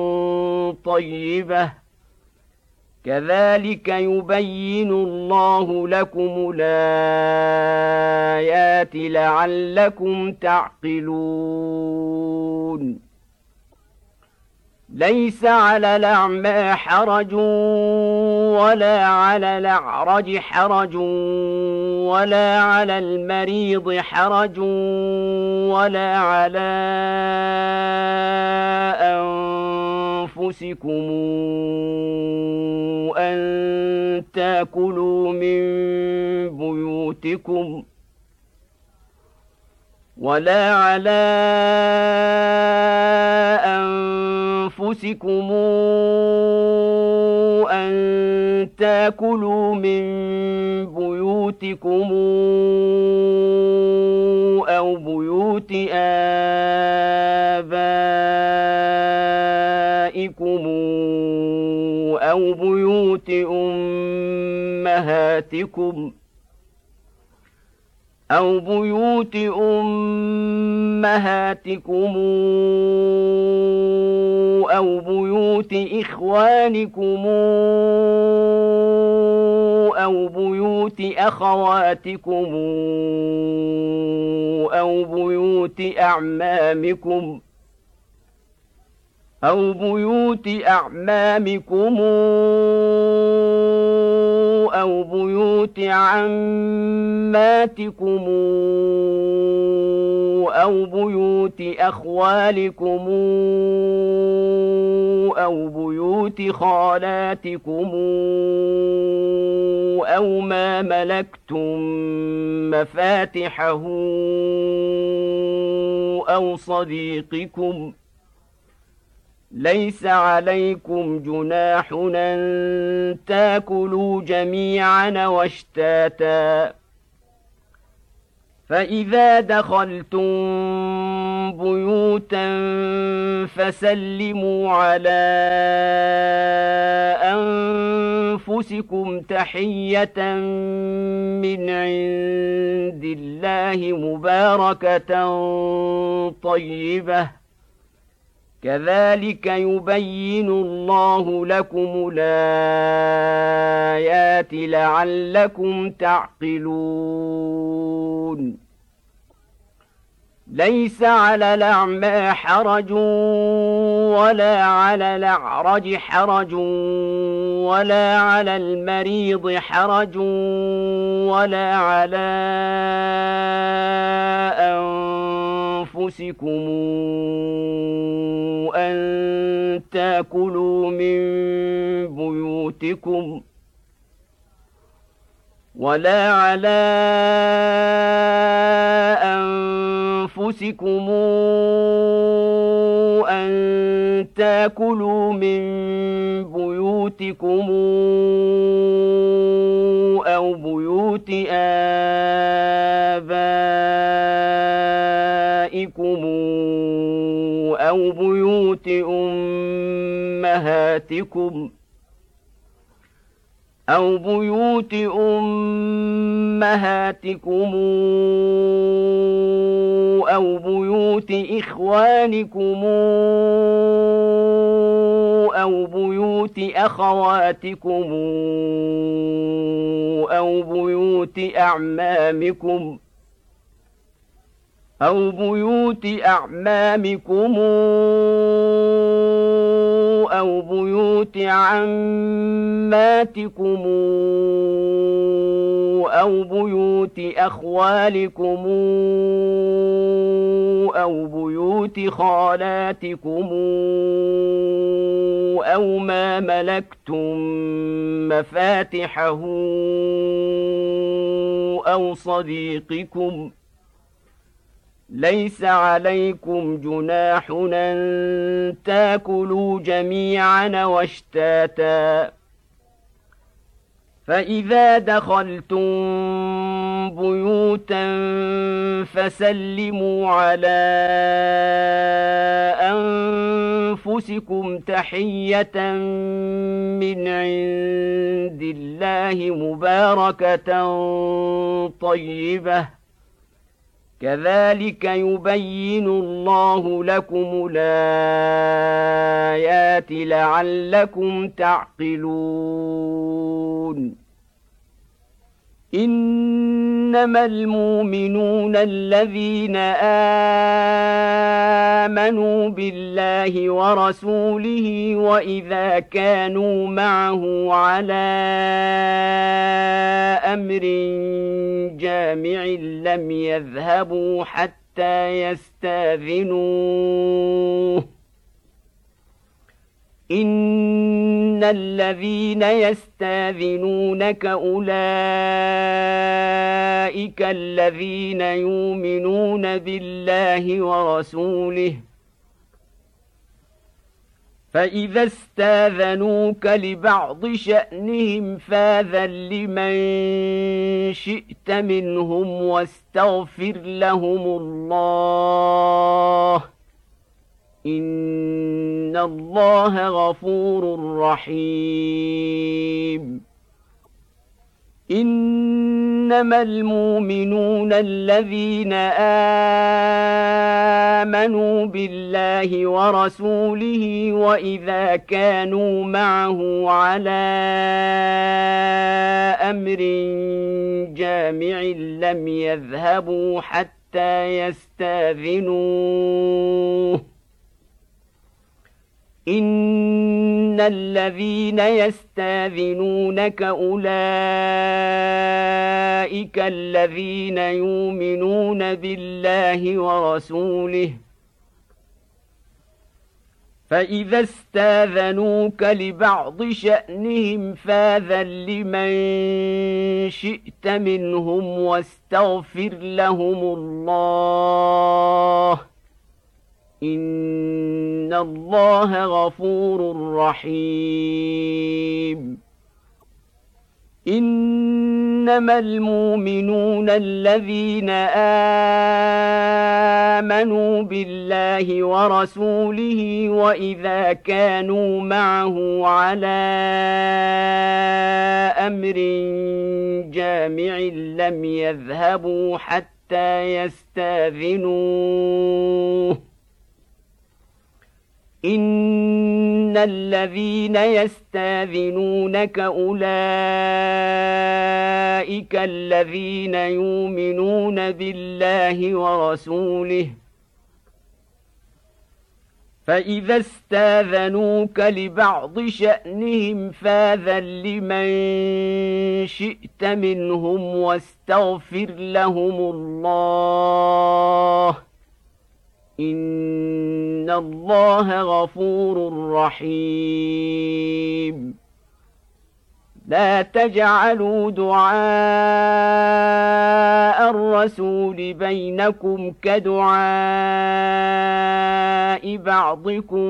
طيبة كذلك يبين الله لكم الآيات لعلكم تعقلون. ليس على الأعمى حرج ولا على الأعرج حرج ولا على المريض حرج ولا على أنفسكم أن تأكلوا من بيوتكم ولا على أنفسكم أن تأكلوا من بيوتكم أو بيوت آبائكم أو بيوت أمهاتكم أو بيوت أمهاتكم أو بيوت إخوانكم أو بيوت أخواتكم أو بيوت أعمامكم أو بيوت أعمامكم أو بيوت عماتكم أو بيوت أخوالكم أو بيوت خالاتكم أو ما ملكتم مفاتحه أو صديقكم. ليس عليكم جناح أن تاكلوا جميعا واشتاتا. فإذا دخلتم بيوتا فسلموا على أنفسكم تحية من عند الله مباركة طيبة كذلك يبين الله لكم الآيات لعلكم تعقلون. ليس على الأعمى حرج ولا على الأعرج حرج ولا على المريض حرج ولا على أنفسكم أن تأكلوا من بيوتكم ولا على أنفسكم أن تأكلوا من بيوتكم أو بيوت آبائكم أو بيوت أمهاتكم أو بيوت أمهاتكم أو بيوت إخوانكم أو بيوت أخواتكم أو بيوت أعمامكم أو بيوت أعمامكم أو بيوت عماتكم أو بيوت أخوالكم أو بيوت خالاتكم أو ما ملكتم مفاتحه أو صديقكم. ليس عليكم جناح أن تاكلوا جميعا واشتاتا. فإذا دخلتم بيوتا فسلموا على أنفسكم تحية من عند الله مباركة طيبة كذلك يبين الله لكم الآيات لعلكم تعقلون. إنما المؤمنون الذين آمنوا بالله ورسوله وإذا كانوا معه على أمر جامع لم يذهبوا حتى يستأذنوه. إن الذين يستأذنونك أولئك الذين يؤمنون بالله ورسوله فإذا استاذنوك لبعض شأنهم فاذن لمن شئت منهم واستغفر لهم الله إن الله غفور رحيم. إنما المؤمنون الذين آمنوا بالله ورسوله وإذا كانوا معه على أمر جامع لم يذهبوا حتى يستأذنوه. إن الذين يستأذنونك أولئك الذين يؤمنون بالله ورسوله، فإذا استاذنوك لبعض شأنهم فاذن لمن شئت منهم واستغفر لهم الله، إن الله غفور رحيم. إنما المؤمنون الذين آمنوا بالله ورسوله وإذا كانوا معه على أمر جامع لم يذهبوا حتى يستأذنوه. إن الذين يستأذنونك أولئك الذين يؤمنون بالله ورسوله، فإذا استاذنوك لبعض شأنهم فاذن لمن شئت منهم واستغفر لهم الله، إن الله غفور رحيم. لا تجعلوا دعاء الرسول بينكم كدعاء بعضكم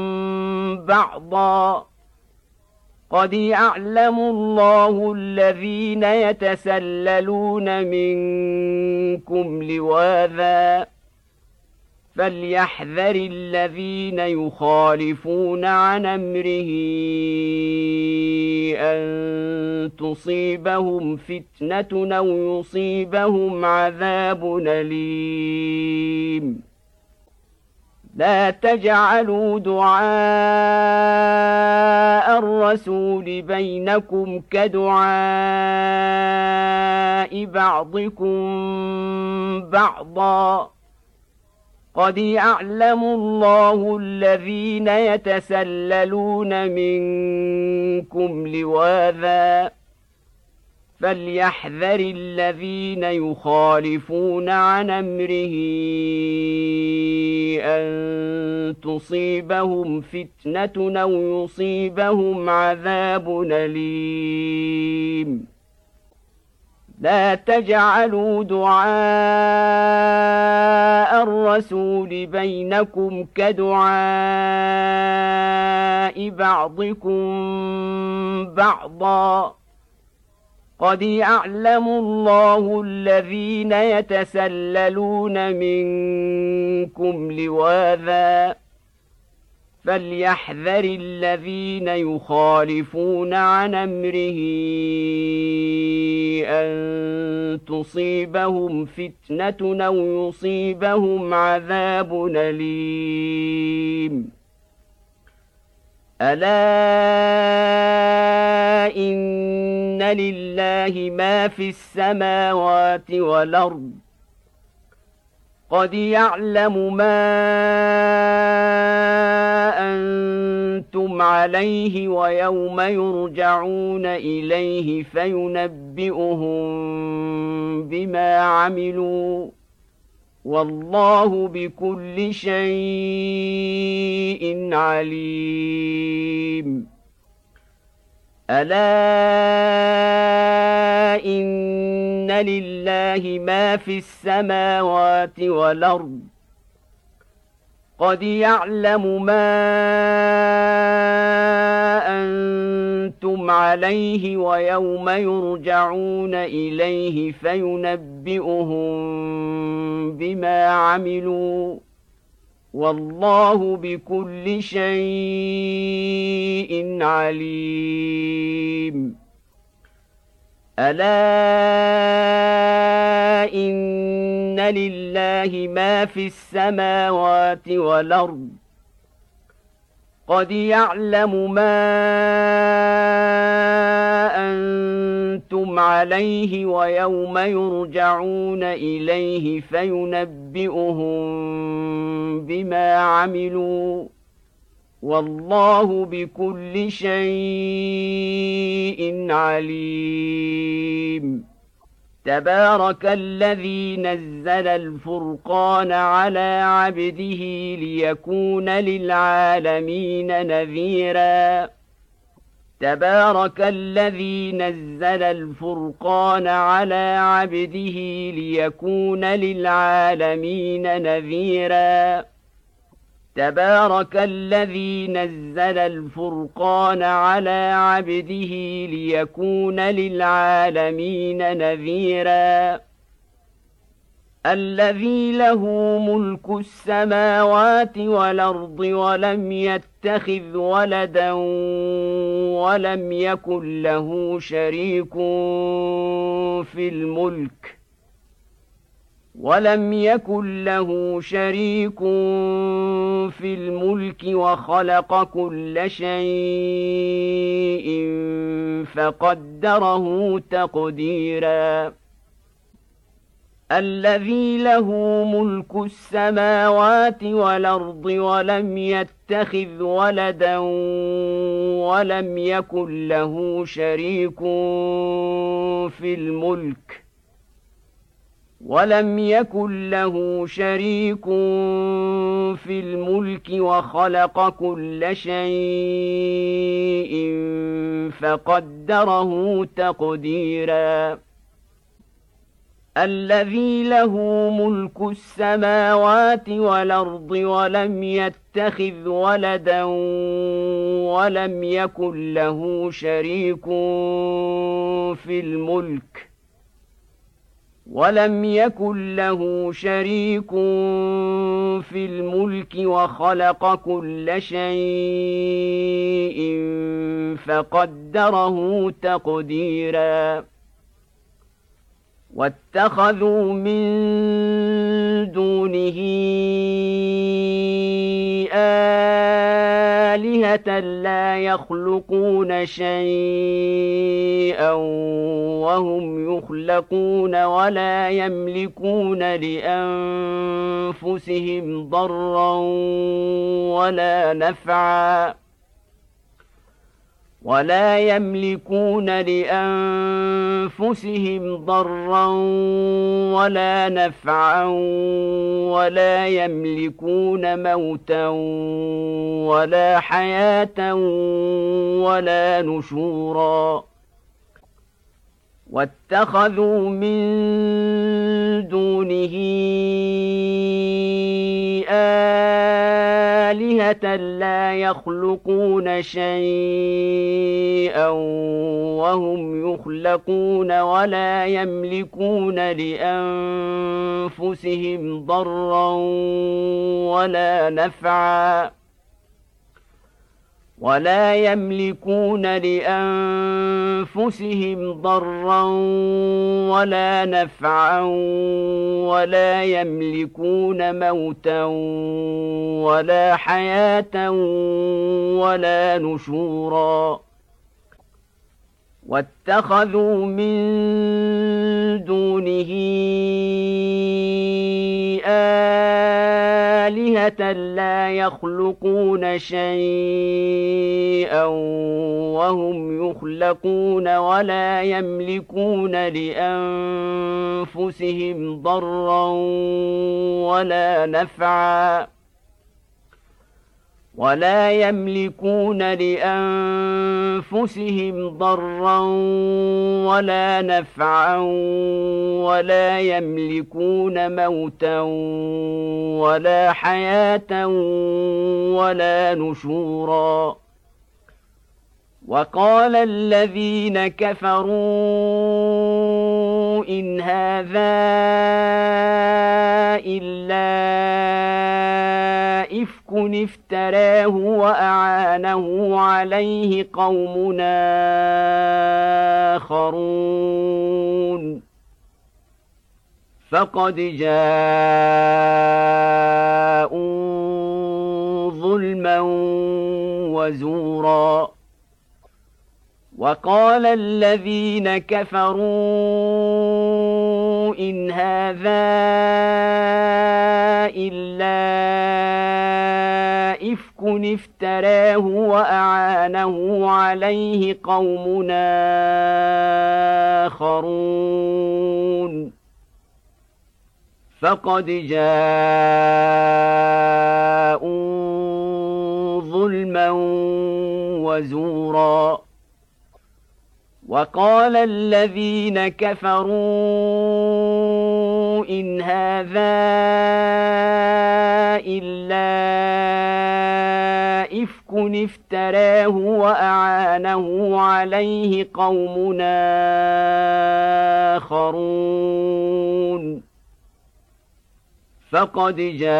بعضا، قد يعلم الله الذين يتسللون منكم لواذا، فليحذر الذين يخالفون عن أمره أن تصيبهم فتنة أو يصيبهم عذاب أليم. لا تجعلوا دعاء الرسول بينكم كدعاء بعضكم بعضا، قد يعلم الله الذين يتسللون منكم لواذا، فليحذر الذين يخالفون عن أمره أن تصيبهم فتنة أو يصيبهم عذاب أليم. لا تجعلوا دعاء الرسول بينكم كدعاء بعضكم بعضا، قد يعلم الله الذين يتسللون منكم لواذا، فليحذر الذين يخالفون عن أمره أن تصيبهم فتنة أو يصيبهم عذاب أليم. ألا إن لله ما في السماوات والأرض، قد يعلم ما أنتم عليه ويوم يرجعون إليه فينبئهم بما عملوا، والله بكل شيء عليم. ألا إن لله ما في السماوات والأرض، قد يعلم ما أنتم عليه ويوم يرجعون إليه فينبئهم بما عملوا، والله بكل شيء عليم. ألا إن لله ما في السماوات والأرض قد يعلم ما أنتم عليه ويوم يرجعون إليه فينبئهم بما عملوا والله بكل شيء عليم. تبارك الذي نزل الفرقان على عبده ليكون للعالمين نذيرا. تبارك الذي نزل الفرقان على عبده ليكون للعالمين نذيرا. تبارك الذي نزل الفرقان على عبده ليكون للعالمين نذيرا. الذي له ملك السماوات والأرض ولم يتخذ ولدا ولم يكن له شريك في الملك ولم يكن له شريك في الملك وخلق كل شيء فقدره تقديرا. الذي له ملك السماوات والأرض ولم يتخذ ولدا ولم يكن له شريك في الملك ولم يكن له شريك في الملك وخلق كل شيء فقدره تقديرا. الذي له ملك السماوات والأرض ولم يتخذ ولدا ولم يكن له شريك في الملك ولم يكن له شريك في الملك وخلق كل شيء فقدره تقديرا. واتخذوا من دونه آلهة لا يخلقون شيئا وهم يخلقون ولا يملكون لأنفسهم ضرا ولا نفعا ولا يملكون لأنفسهم ضرا ولا نفعا ولا يملكون موتا ولا حياة ولا نشورا. واتخذوا من دونه آلهة لا يخلقون شيئا وهم يخلقون ولا يملكون لأنفسهم ضرا ولا نفعا ولا يملكون لأنفسهم ضرا ولا نفعا ولا يملكون موتا ولا حياة ولا نشورا. واتخذوا من دونه آلهة لا يخلقون شيئا وهم يخلقون ولا يملكون لأنفسهم ضرا ولا نفعا ولا يملكون لأنفسهم ضرا ولا نفعا ولا يملكون موتا ولا حياة ولا نشورا. وقال الذين كفروا إن هذا إلا إفك افتراه وأعانه عليه قوم آخرون فقد جاءوا ظلما وزورا. وقال الذين كفروا إن هذا إلا إفك افتراه وأعانه عليه قوم آخرون فقد جاءوا ظلما وزورا. وقال الذين كفروا إن هذا إلا إفك افتراه وأعانه عليه قوم آخرون فقد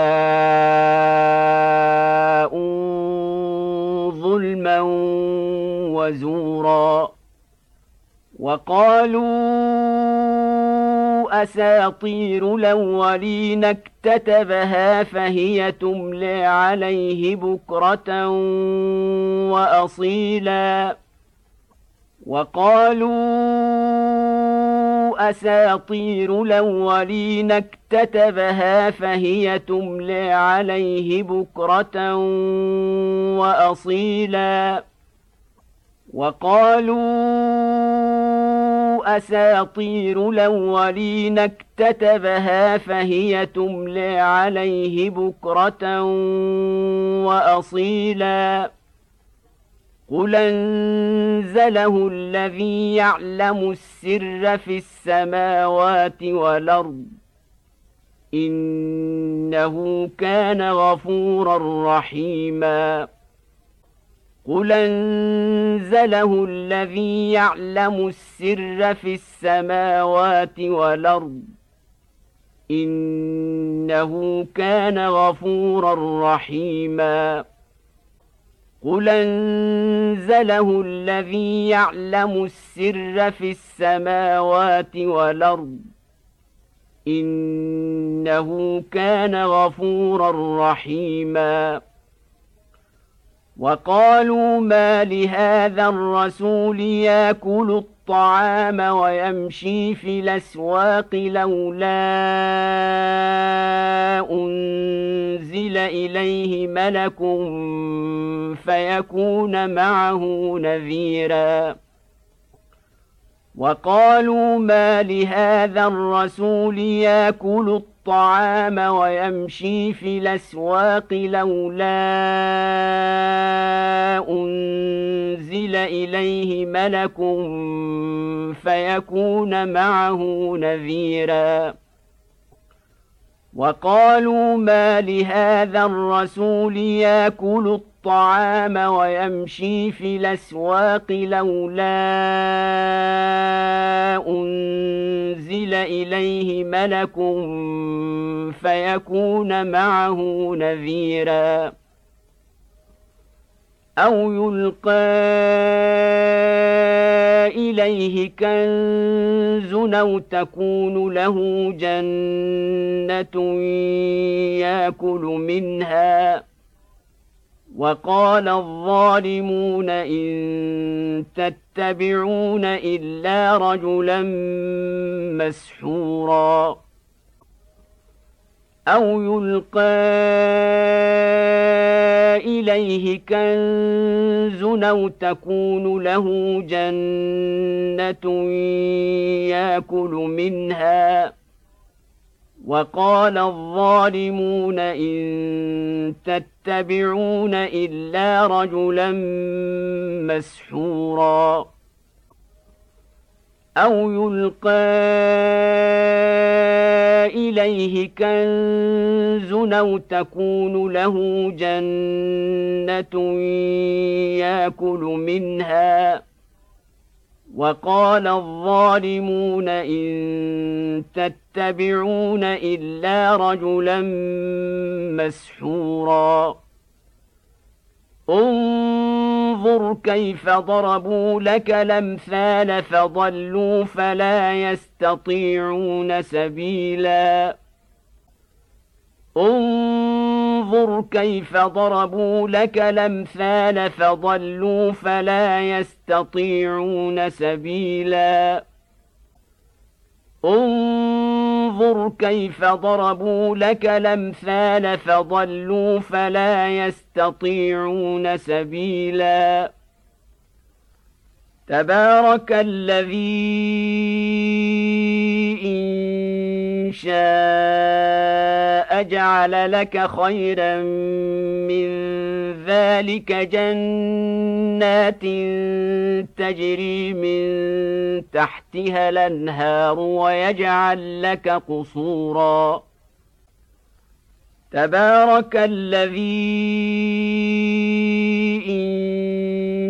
جاءوا ظلما وزورا. وقالوا أساطير الأولين اكتتبها فهي تملى عليه بكرة وأصيلا. وقالوا أساطير الأولين اكتتبها فهي تملى عليه بكرة وأصيلا. وقالوا أساطير الأولين اكتتبها فهي تملى عليه بكرة وأصيلا. قل أنزله الذي يعلم السر في السماوات والأرض إنه كان غفورا رحيما. قل أنزله الذي يعلم السر في السماوات والأرض إنه كان غفورا رحيما. قل أنزله الذي يعلم السر في السماوات والأرض إنه كان غفورا رحيما. وقالوا ما لهذا الرسول يأكل الطعام ويمشي في الأسواق لولا أنزل إليه ملك فيكون معه نذيرا. وقالوا ما لهذا الرسول يأكل الطعام ويمشي في الأسواق لولا أنزل إليه ملك فيكون معه نذيرا. وقالوا ما لهذا الرسول يأكل الطعام ويمشي في الأسواق لولا أنزل إليه ملك فيكون معه نذيرا. أو يلقى إليه كنز أو تكون له جنة يأكل منها. وقال الظالمون إن تتبعون إلا رجلا مسحورا. أو يلقى إليه كنز أو تكون له جنة يأكل منها. وقال الظالمون إن تتبعون إلا رجلا مسحورا. أو يلقى إليه كنز أو تكون له جنة يأكل منها. وقال الظالمون إن تتبعون إلا رجلا مسحورا. انظر كيف ضربوا لك الأمثال فضلوا فلا يستطيعون سبيلا انظر كيف ضربوا لك الأمثال فضلوا فلا يستطيعون سبيلا انظر كيف ضربوا لك الأمثال فضلوا فلا يستطيعون سبيلا تبارك الذي إن شاء جعل لك خيرا من ذلك جنات تجري من تحتها الأنهار ويجعل لك قصورا تبارك الذي إن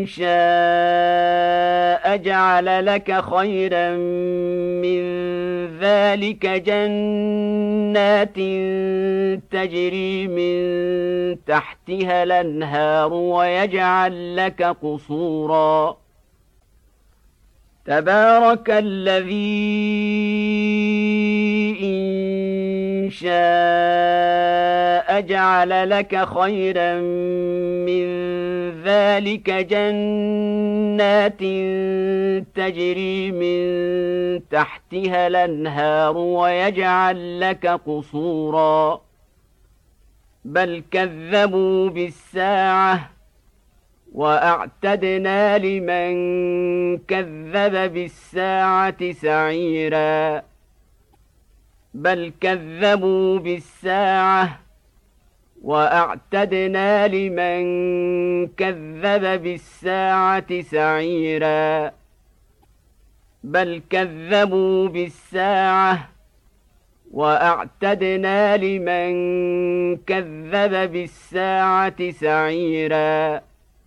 شاء جعل لك خيرا من ذلك جنات تجري من تحتها الأنهار ويجعل لك قصورا تبارك الذي إن شاء جعل لك خيرا من ذلك جنات تجري من تحتها الأنهار ويجعل لك قصورا بل كذبوا بالساعة وأعتدنا لمن كذب بالساعة سعيرا بل كذبوا بالساعة وأعتدنا لمن كذب بالساعة سعيرا بل كذبوا بالساعة وأعتدنا لمن كذب بالساعة سعيرا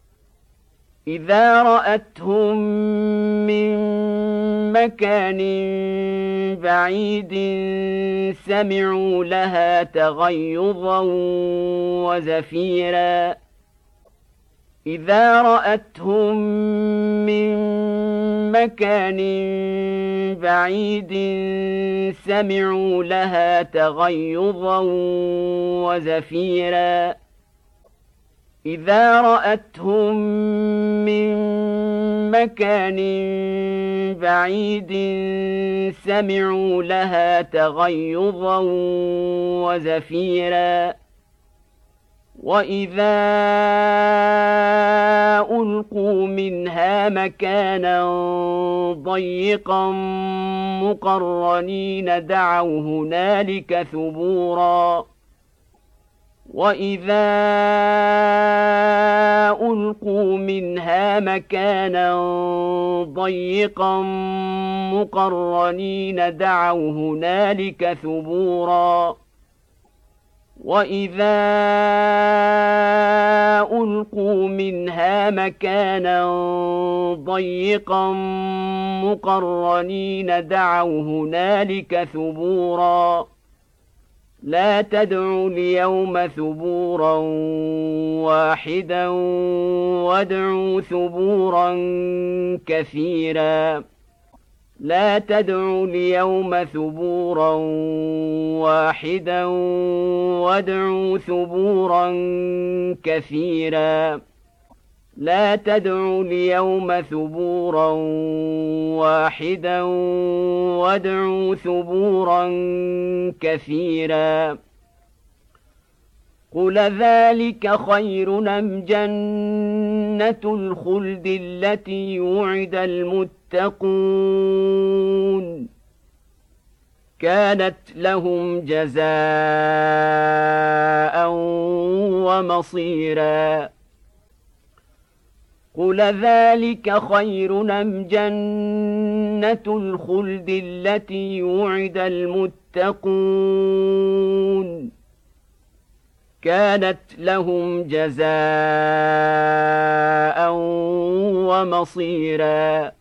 إذا رأتهم من مكان بعيد سمعوا لها تغيظا وزفيرا إذا رأتهم من مكان بعيد سمعوا لها تغيظا وزفيرا إذا رأتهم من مكان بعيد سمعوا لها تغيظا وزفيرا وإذا ألقوا منها مكانا ضيقا مقرنين دعوا هنالك ثبورا وإذا ألقوا منها مكانا ضيقا مقرنين دعوا هنالك ثبورا وإذا ألقوا منها مكانا ضيقا مقرنين دعوا هنالك ثبورا لا تدعوا اليوم ثبورا واحدا وادعوا ثبورا كثيرا لا تدعوا اليوم ثبورا واحدا وادعوا ثبورا كثيرا لا تدعوا اليوم ثبورا واحدا وادعوا ثبورا كثيرا قل ذلك خير أم جنة الخلد التي وعد المتقون كانت لهم جزاء ومصيرا قل ذلك خير أم جنة الخلد التي وعد المتقون كانت لهم جزاء ومصيرا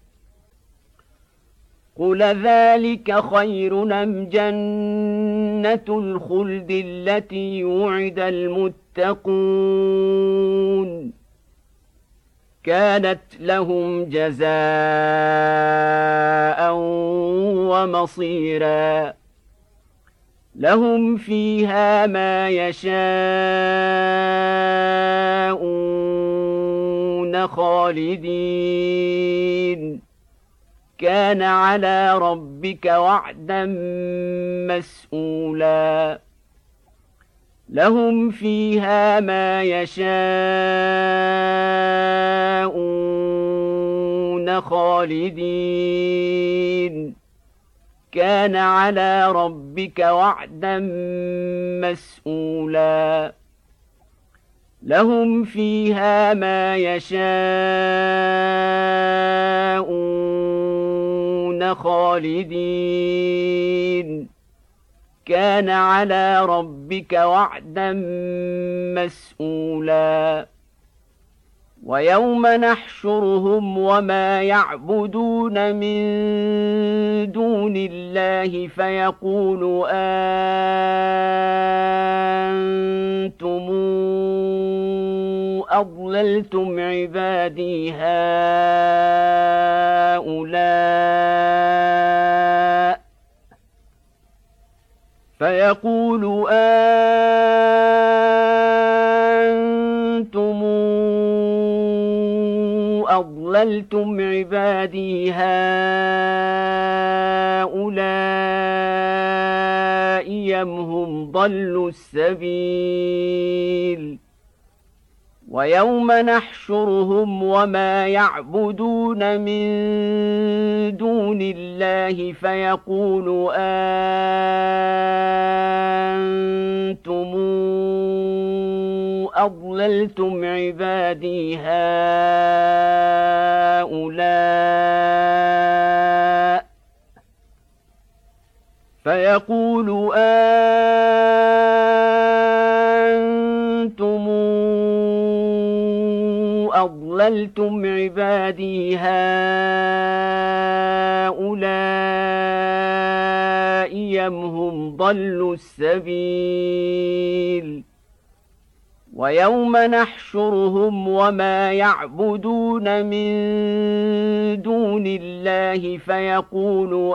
قل ذلك خير أم جنة الخلد التي وعد المتقون كانت لهم جزاء ومصيرا لهم فيها ما يشاءون خالدين كان على ربك وعدا مسئولا لهم فيها ما يشاءون خالدين كان على ربك وعدا مسئولا لهم فيها ما يشاءون خالدين كان على ربك وعدا مسئولا ويوم نحشرهم وما يعبدون من دون الله فيقول أنتم أضللتم عبادي هؤلاء فيقول أنتم أضللتم عبادي هؤلاء أم هم ضلوا السبيل ويوم نحشرهم وما يعبدون من دون الله فيقول أنتم أضللتم عبادي هؤلاء فيقول أنتم أضللتم عبادي هؤلاء أم هم ضلوا السبيل ويوم نحشرهم وما يعبدون من دون الله فيقول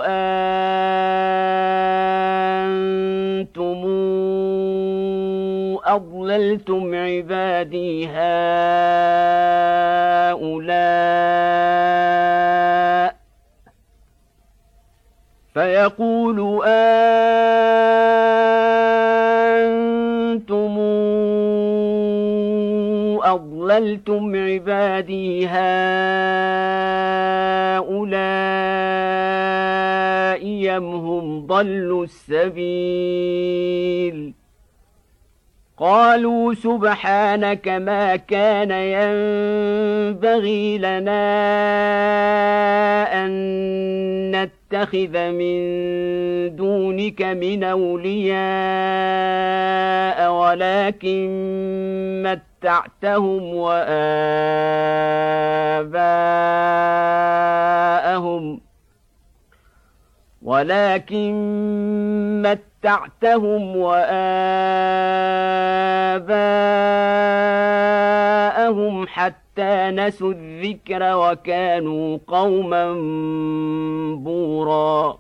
أنتم أضللتم عبادي هؤلاء فيقول أنتم أضللتم عبادي هؤلاء أم هم ضلوا السبيل قالوا سبحانك ما كان ينبغي لنا أن نتخذ من دونك من أولياء ولكن متعتهم وآباءهم ولكن متعتهم وآباءهم حتى نسوا الذكر وكانوا قوما بورا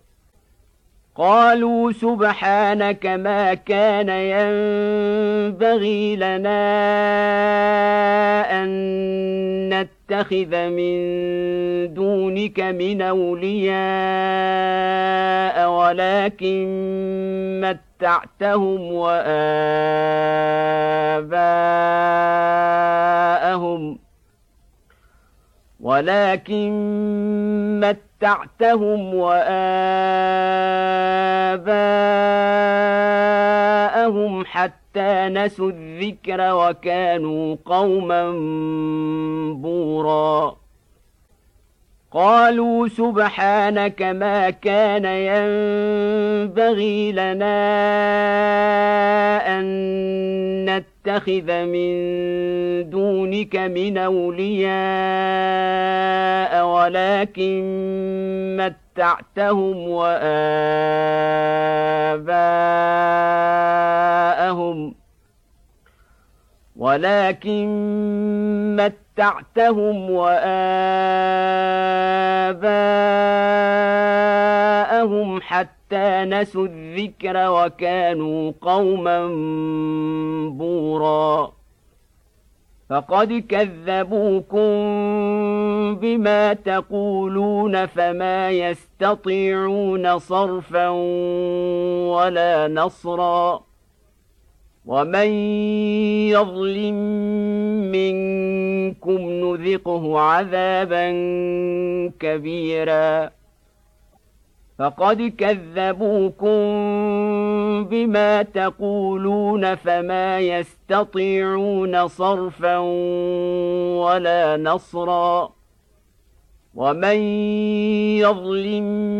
قالوا سبحانك ما كان ينبغي لنا أن نتخذ من دونك من أولياء ولكن متعتهم وآباءهم ولكن متعتهم وآباءهم حتى نسوا الذكر وكانوا قوما بورا قالوا سبحانك ما كان ينبغي لنا أن نتخذ من دونك من أولياء ولكن متعتهم وآباءهم ولكن متعتهم وآباءهم حتى نسوا الذكر وكانوا قوما بورا فقد كذبوكم بما تقولون فما يستطيعون صرفا ولا نصرا ومن يظلم منكم نذقه عذابا كبيرا فقد كذبوكم بما تقولون فما يستطيعون صرفا ولا نصرا ومن يظلم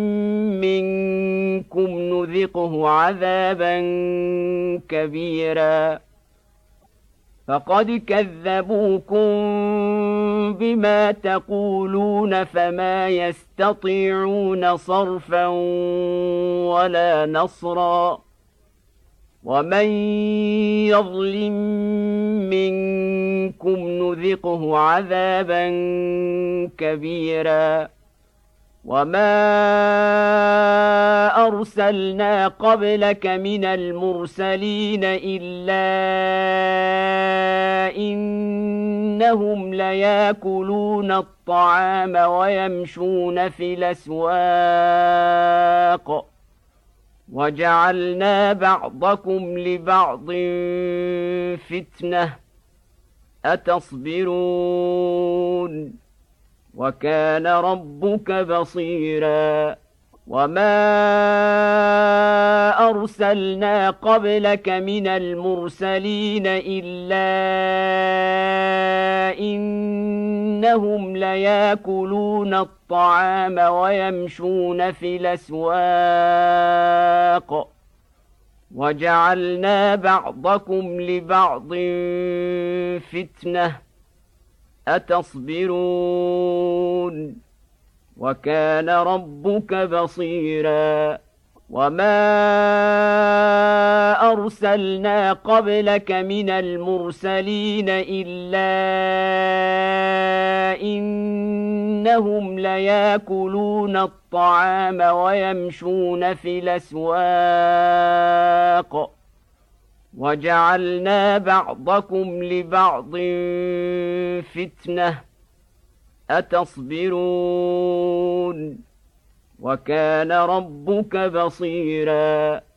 منكم نذقه عذابا كبيرا فقد كذبوكم بما تقولون فما يستطيعون صرفا ولا نصرا ومن يظلم منكم نذقه عذابا كبيرا وما أرسلنا قبلك من المرسلين إلا إنهم ليأكلون الطعام ويمشون في الأسواق وجعلنا بعضكم لبعض فتنة أتصبرون وكان ربك بصيرا وما أرسلنا قبلك من المرسلين إلا إنهم ليأكلون الطعام ويمشون في الأسواق وجعلنا بعضكم لبعض فتنة أتصبرون وكان ربك بصيرا وما أرسلنا قبلك من المرسلين إلا إنهم ليأكلون الطعام ويمشون في الأسواق وجعلنا بعضكم لبعض فتنة أتصبرون وكان ربك بصيرا